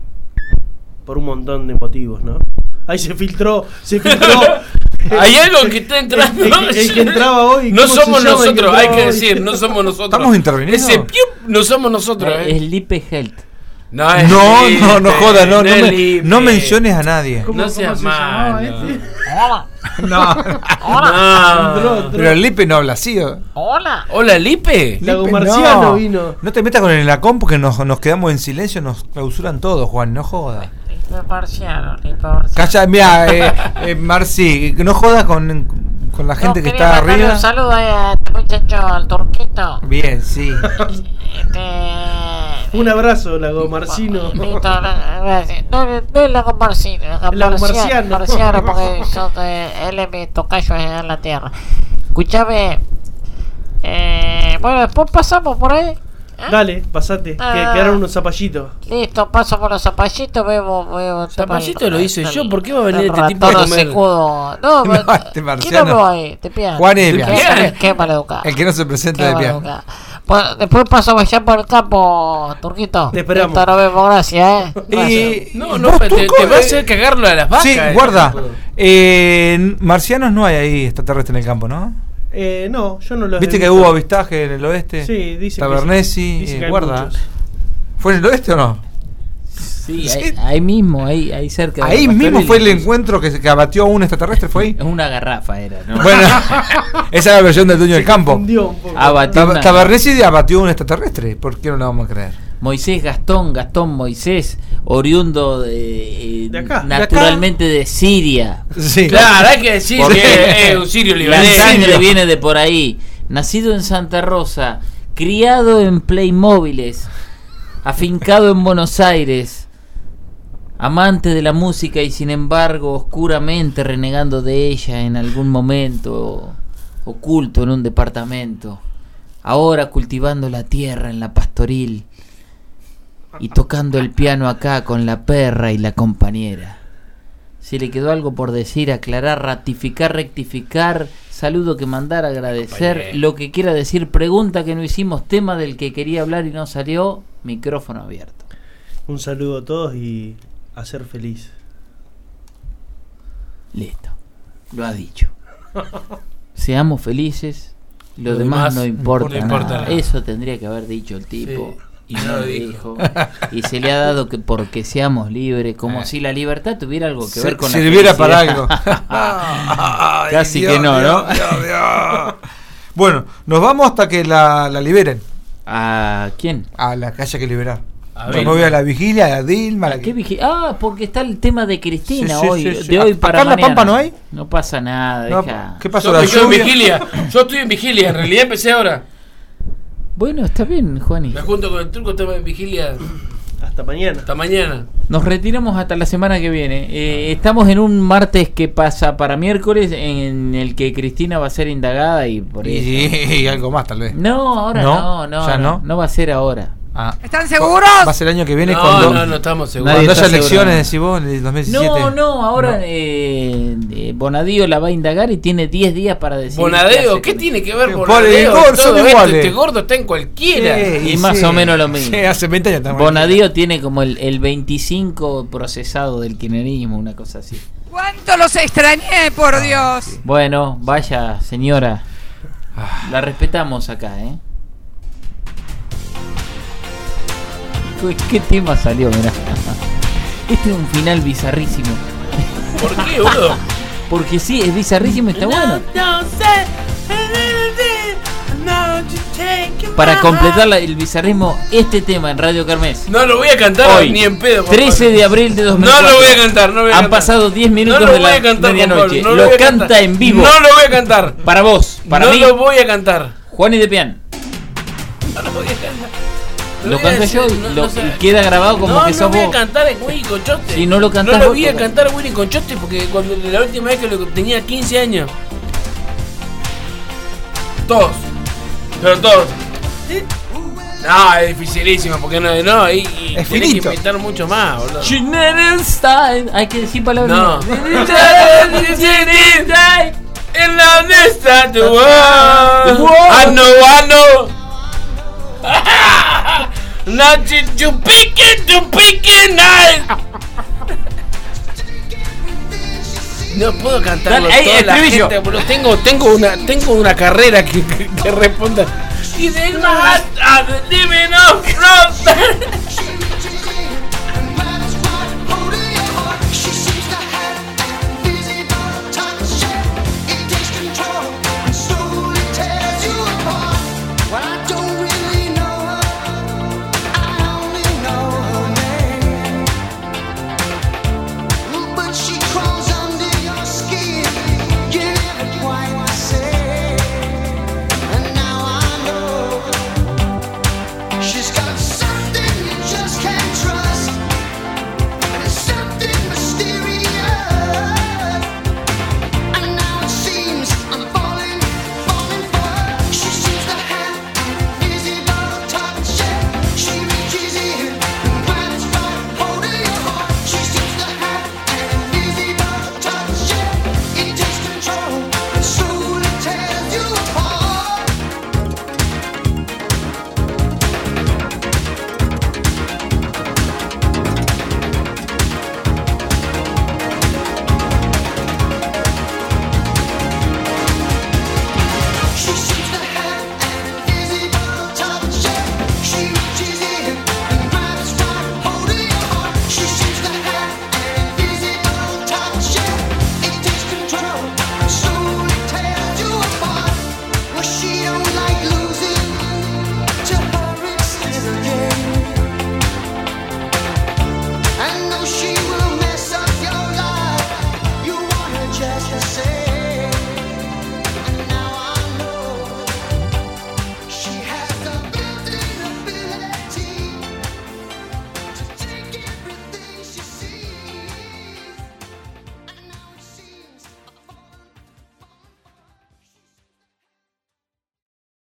Speaker 13: por un montón de motivos, ¿no? Ahí se filtró, se filtró.
Speaker 16: Hay algo que está entrando.
Speaker 13: El, el- el que entraba hoy.
Speaker 16: No
Speaker 13: ¿cómo se
Speaker 16: somos
Speaker 13: llama el que
Speaker 16: nosotros, hay
Speaker 13: entraba
Speaker 16: que
Speaker 13: hoy?
Speaker 16: decir, no somos nosotros.
Speaker 5: Estamos interviniendo.
Speaker 16: Ese piup, no somos nosotros.
Speaker 3: Eh,
Speaker 16: eh.
Speaker 3: Es Lipe Health.
Speaker 16: No, es
Speaker 5: No,
Speaker 16: Lipe,
Speaker 5: no, no jodas, no, no,
Speaker 16: es
Speaker 5: me-
Speaker 16: Lipe.
Speaker 5: no menciones a nadie.
Speaker 13: ¿Cómo-
Speaker 16: No seas
Speaker 13: cómo se llamaba
Speaker 16: malo.
Speaker 13: este?
Speaker 6: Hola.
Speaker 5: No,
Speaker 16: No.
Speaker 13: Entró, entró.
Speaker 5: pero el Lipe no habla así. ¿o?
Speaker 6: Hola.
Speaker 16: Hola, Lipe.
Speaker 13: Lago
Speaker 5: Lipe,
Speaker 13: Marciano
Speaker 5: no.
Speaker 13: vino.
Speaker 5: No te metas con el Enacom porque nos, nos quedamos en silencio, nos clausuran todos, Juan, no jodas.
Speaker 6: Lipe Marciano, Lipe Marciano.
Speaker 5: Calla, mira, eh, eh, Marci, que no jodas con, con la gente
Speaker 6: No,
Speaker 5: que
Speaker 6: quería
Speaker 5: está
Speaker 6: mandarle
Speaker 5: arriba.
Speaker 6: un saludo ahí a este muchacho, al turquito.
Speaker 5: Bien, sí.
Speaker 6: Este...
Speaker 13: Un abrazo, Lago Marcino.
Speaker 6: Listo, no, gracias. No, no, no es Lago Marciano, es
Speaker 13: Lago
Speaker 6: Lago
Speaker 13: Marciano.
Speaker 6: Marciano. Marciano, porque yo, eh, él es mi tocayo allá en la tierra. Escúchame, Bueno, después pasamos por ahí.
Speaker 13: Dale, pasate, que
Speaker 6: Ah.
Speaker 13: quedaron unos zapallitos.
Speaker 6: Listo, paso por los zapallitos, bebo, bebo.
Speaker 16: Zapallito lo hice yo, ¿por qué va a venir
Speaker 6: el
Speaker 16: este tipo a
Speaker 6: ratón
Speaker 16: comer?
Speaker 6: secudo. No,
Speaker 5: No,
Speaker 6: me-
Speaker 5: este
Speaker 6: ¿quién
Speaker 5: marciano.
Speaker 6: habló ahí? Te pian.
Speaker 5: Juan
Speaker 6: Qué-
Speaker 5: Evia.
Speaker 6: Qué, qué maleducado.
Speaker 5: El que no se presenta
Speaker 6: Qué
Speaker 5: de pie.
Speaker 6: maleducado. Bueno, después paso allá por el campo, Turquito.
Speaker 13: Te esperamos.
Speaker 6: Listo, nos vemos, gracias, eh. Gracias.
Speaker 5: Y,
Speaker 16: No, no,
Speaker 5: vos,
Speaker 16: te,
Speaker 5: Turco,
Speaker 16: te va a
Speaker 5: eh,
Speaker 16: hacer cagarlo a las vacas.
Speaker 5: Sí,
Speaker 16: eh.
Speaker 5: guarda. Eh, marcianos no hay ahí extraterrestres en el campo, ¿no?
Speaker 13: Eh, no, yo no los
Speaker 5: ¿Viste
Speaker 13: he
Speaker 5: que
Speaker 13: visto.
Speaker 5: hubo avistaje en el oeste?
Speaker 13: Sí, dice que
Speaker 5: Tabernesi,
Speaker 13: sí. Dice
Speaker 5: eh,
Speaker 13: que hay
Speaker 5: guarda.
Speaker 13: muchos.
Speaker 5: ¿Fue en el oeste o no?
Speaker 3: Sí, ahí, ahí mismo, ahí, ahí cerca. de
Speaker 5: Ahí
Speaker 3: Pastoril.
Speaker 5: mismo fue el encuentro que, se- que abatió a un extraterrestre, ¿fue ahí?
Speaker 3: Una garrafa era, ¿no?
Speaker 5: Bueno, esa es la versión del dueño del campo.
Speaker 13: Confundió un poco.
Speaker 3: Abatió
Speaker 5: Tab-
Speaker 3: una-
Speaker 5: Tabernesi abatió a un extraterrestre. ¿Por qué no la vamos a creer?
Speaker 3: Moisés Gastón, Gastón Moisés, oriundo de, eh,
Speaker 13: De acá.
Speaker 3: naturalmente de Siria.
Speaker 5: Sí.
Speaker 16: Claro, hay que decir
Speaker 3: Porque
Speaker 16: que es un sirio
Speaker 3: la
Speaker 16: libanés.
Speaker 3: sangre viene de por ahí. Nacido en Santa Rosa, criado en Playmóviles, afincado en Buenos Aires, amante de la música y sin embargo oscuramente renegando de ella en algún momento, oculto en un departamento, ahora cultivando la tierra en la Pastoril y tocando el piano acá con la perra y la compañera. Si le quedó algo por decir, aclarar, ratificar, rectificar, saludo que mandar, agradecer,
Speaker 16: Compañero.
Speaker 3: lo que quiera decir, pregunta que no hicimos, tema del que quería hablar y no salió, micrófono abierto.
Speaker 13: Un saludo a todos y a ser feliz.
Speaker 3: Listo, lo ha dicho. Seamos felices, lo,
Speaker 16: Lo
Speaker 3: demás,
Speaker 16: demás
Speaker 3: no importa,
Speaker 16: no importa
Speaker 3: nada.
Speaker 16: nada.
Speaker 3: Eso tendría que haber dicho el tipo.
Speaker 16: Sí,
Speaker 3: Y
Speaker 16: no
Speaker 3: no
Speaker 16: lo
Speaker 3: lo
Speaker 16: dijo.
Speaker 3: dijo. Y se le ha dado que porque seamos libres, como
Speaker 5: Eh.
Speaker 3: si la libertad tuviera algo que
Speaker 5: Se-
Speaker 3: ver con la
Speaker 5: sirviera para
Speaker 3: felicidad.
Speaker 5: algo.
Speaker 3: Casi
Speaker 5: Dios,
Speaker 3: que no,
Speaker 5: Dios,
Speaker 3: ¿no?
Speaker 5: Dios, Dios. Bueno, nos vamos hasta que la, la liberen.
Speaker 3: ¿A quién?
Speaker 5: A la que haya que liberar.
Speaker 16: A
Speaker 5: Yo
Speaker 16: ver.
Speaker 5: me voy a la vigilia, a la Dilma. a la
Speaker 3: ¿A
Speaker 5: que-
Speaker 3: qué vigi- Ah, porque está el tema de Cristina
Speaker 5: Sí, sí,
Speaker 3: hoy,
Speaker 5: sí, sí.
Speaker 3: de hoy
Speaker 5: ¿Acá
Speaker 3: para
Speaker 5: en La
Speaker 3: mañana.
Speaker 5: Pampa no hay?
Speaker 3: No pasa nada,
Speaker 5: No,
Speaker 3: deja.
Speaker 5: ¿Qué pasó?
Speaker 16: Yo
Speaker 5: ¿La
Speaker 16: estoy en
Speaker 5: lluvia?
Speaker 16: vigilia. Yo estoy en vigilia. En realidad empecé ahora.
Speaker 3: Bueno, está bien, Juani.
Speaker 16: Me junto con el turco, estamos en vigilia
Speaker 13: Hasta mañana.
Speaker 16: hasta mañana.
Speaker 3: Nos retiramos hasta la semana que viene. Eh, estamos en un martes que pasa para miércoles en el que Cristina va a ser indagada y por
Speaker 5: Y,
Speaker 3: eso.
Speaker 5: y algo más, tal vez.
Speaker 3: No, ahora
Speaker 5: ¿No?
Speaker 3: no, no,
Speaker 5: ¿Ya
Speaker 3: no,
Speaker 5: no?
Speaker 3: no va a ser ahora.
Speaker 5: Ah.
Speaker 17: ¿Están seguros?
Speaker 5: Va a ser el año que viene
Speaker 16: No,
Speaker 5: cuando,
Speaker 16: no, no estamos seguros.
Speaker 3: Nadie
Speaker 5: cuando
Speaker 3: está
Speaker 5: haya elecciones,
Speaker 3: seguro.
Speaker 5: decís vos, en el dos mil diecisiete.
Speaker 3: No, no, ahora eh, eh, Bonadío la va a indagar y tiene diez días para decir.
Speaker 16: Bonadeo,
Speaker 3: hace
Speaker 16: ¿qué
Speaker 3: con-
Speaker 16: tiene que ver
Speaker 5: Por
Speaker 16: Bonadeo?
Speaker 5: el gordo,
Speaker 16: Todo
Speaker 5: son
Speaker 16: esto,
Speaker 5: iguales.
Speaker 16: este gordo está en cualquiera.
Speaker 5: Sí,
Speaker 3: Y más
Speaker 5: sí.
Speaker 3: o menos lo mismo.
Speaker 5: Sí, hace veinte años estamos
Speaker 3: Bonadío tiene como el, el veinticinco procesado del kirchnerismo, una cosa así.
Speaker 17: ¿Cuánto los extrañé, por Dios?
Speaker 3: Bueno, vaya, señora. La respetamos acá, ¿eh? ¿Qué, qué tema salió? Mirá. Este es un final bizarrísimo.
Speaker 16: ¿Por qué, boludo?
Speaker 3: Porque sí, es bizarrísimo y está bueno. Para completar la- el bizarrismo, este tema en Radio Kermés.
Speaker 16: No lo voy a cantar
Speaker 3: Hoy,
Speaker 16: ni en pedo.
Speaker 3: trece de abril de dos mil
Speaker 16: No
Speaker 3: cuatro.
Speaker 16: lo voy a cantar, no lo voy a
Speaker 3: Han
Speaker 16: cantar.
Speaker 3: pasado diez minutos
Speaker 16: No lo
Speaker 3: de
Speaker 16: voy
Speaker 3: la
Speaker 16: a cantar,
Speaker 3: medianoche.
Speaker 16: compadre, no
Speaker 3: lo
Speaker 16: lo voy a
Speaker 3: canta
Speaker 16: cantar.
Speaker 3: en vivo.
Speaker 16: No lo voy a cantar.
Speaker 3: Para vos, para
Speaker 16: no
Speaker 3: mí,
Speaker 16: lo voy a cantar.
Speaker 3: Juan y de Pian.
Speaker 16: No lo voy a cantar.
Speaker 3: Lo
Speaker 16: voy a
Speaker 3: canto yo
Speaker 16: decir,
Speaker 3: y,
Speaker 16: no-
Speaker 3: lo-
Speaker 16: no sé.
Speaker 3: y queda grabado como
Speaker 16: no,
Speaker 3: que
Speaker 16: no
Speaker 3: sos
Speaker 16: voy
Speaker 3: vos.
Speaker 16: a cantar en Willy Conchoste.
Speaker 3: Si no lo cantás
Speaker 16: No lo
Speaker 3: vos,
Speaker 16: voy a
Speaker 3: ¿cómo?
Speaker 16: cantar Willy Conchoste porque cuando la última vez que lo tenía quince años. Todos. Pero todos. No, es dificilísimo porque no, no, y, y
Speaker 5: Es
Speaker 16: tenés que
Speaker 5: finito.
Speaker 16: inventar mucho más, boludo.
Speaker 3: Schneider Style. Hay que decir palabras.
Speaker 16: No.
Speaker 3: mías.
Speaker 16: In la honesta the world. I know, I know. Not to, to pick it, to pick it night. No puedo cantarlo.
Speaker 3: Dale, ahí,
Speaker 16: toda la
Speaker 3: estribillo.
Speaker 16: gente, boludo. Tengo, tengo una, tengo una carrera que, que, que responda. Y de más, I'm living off road.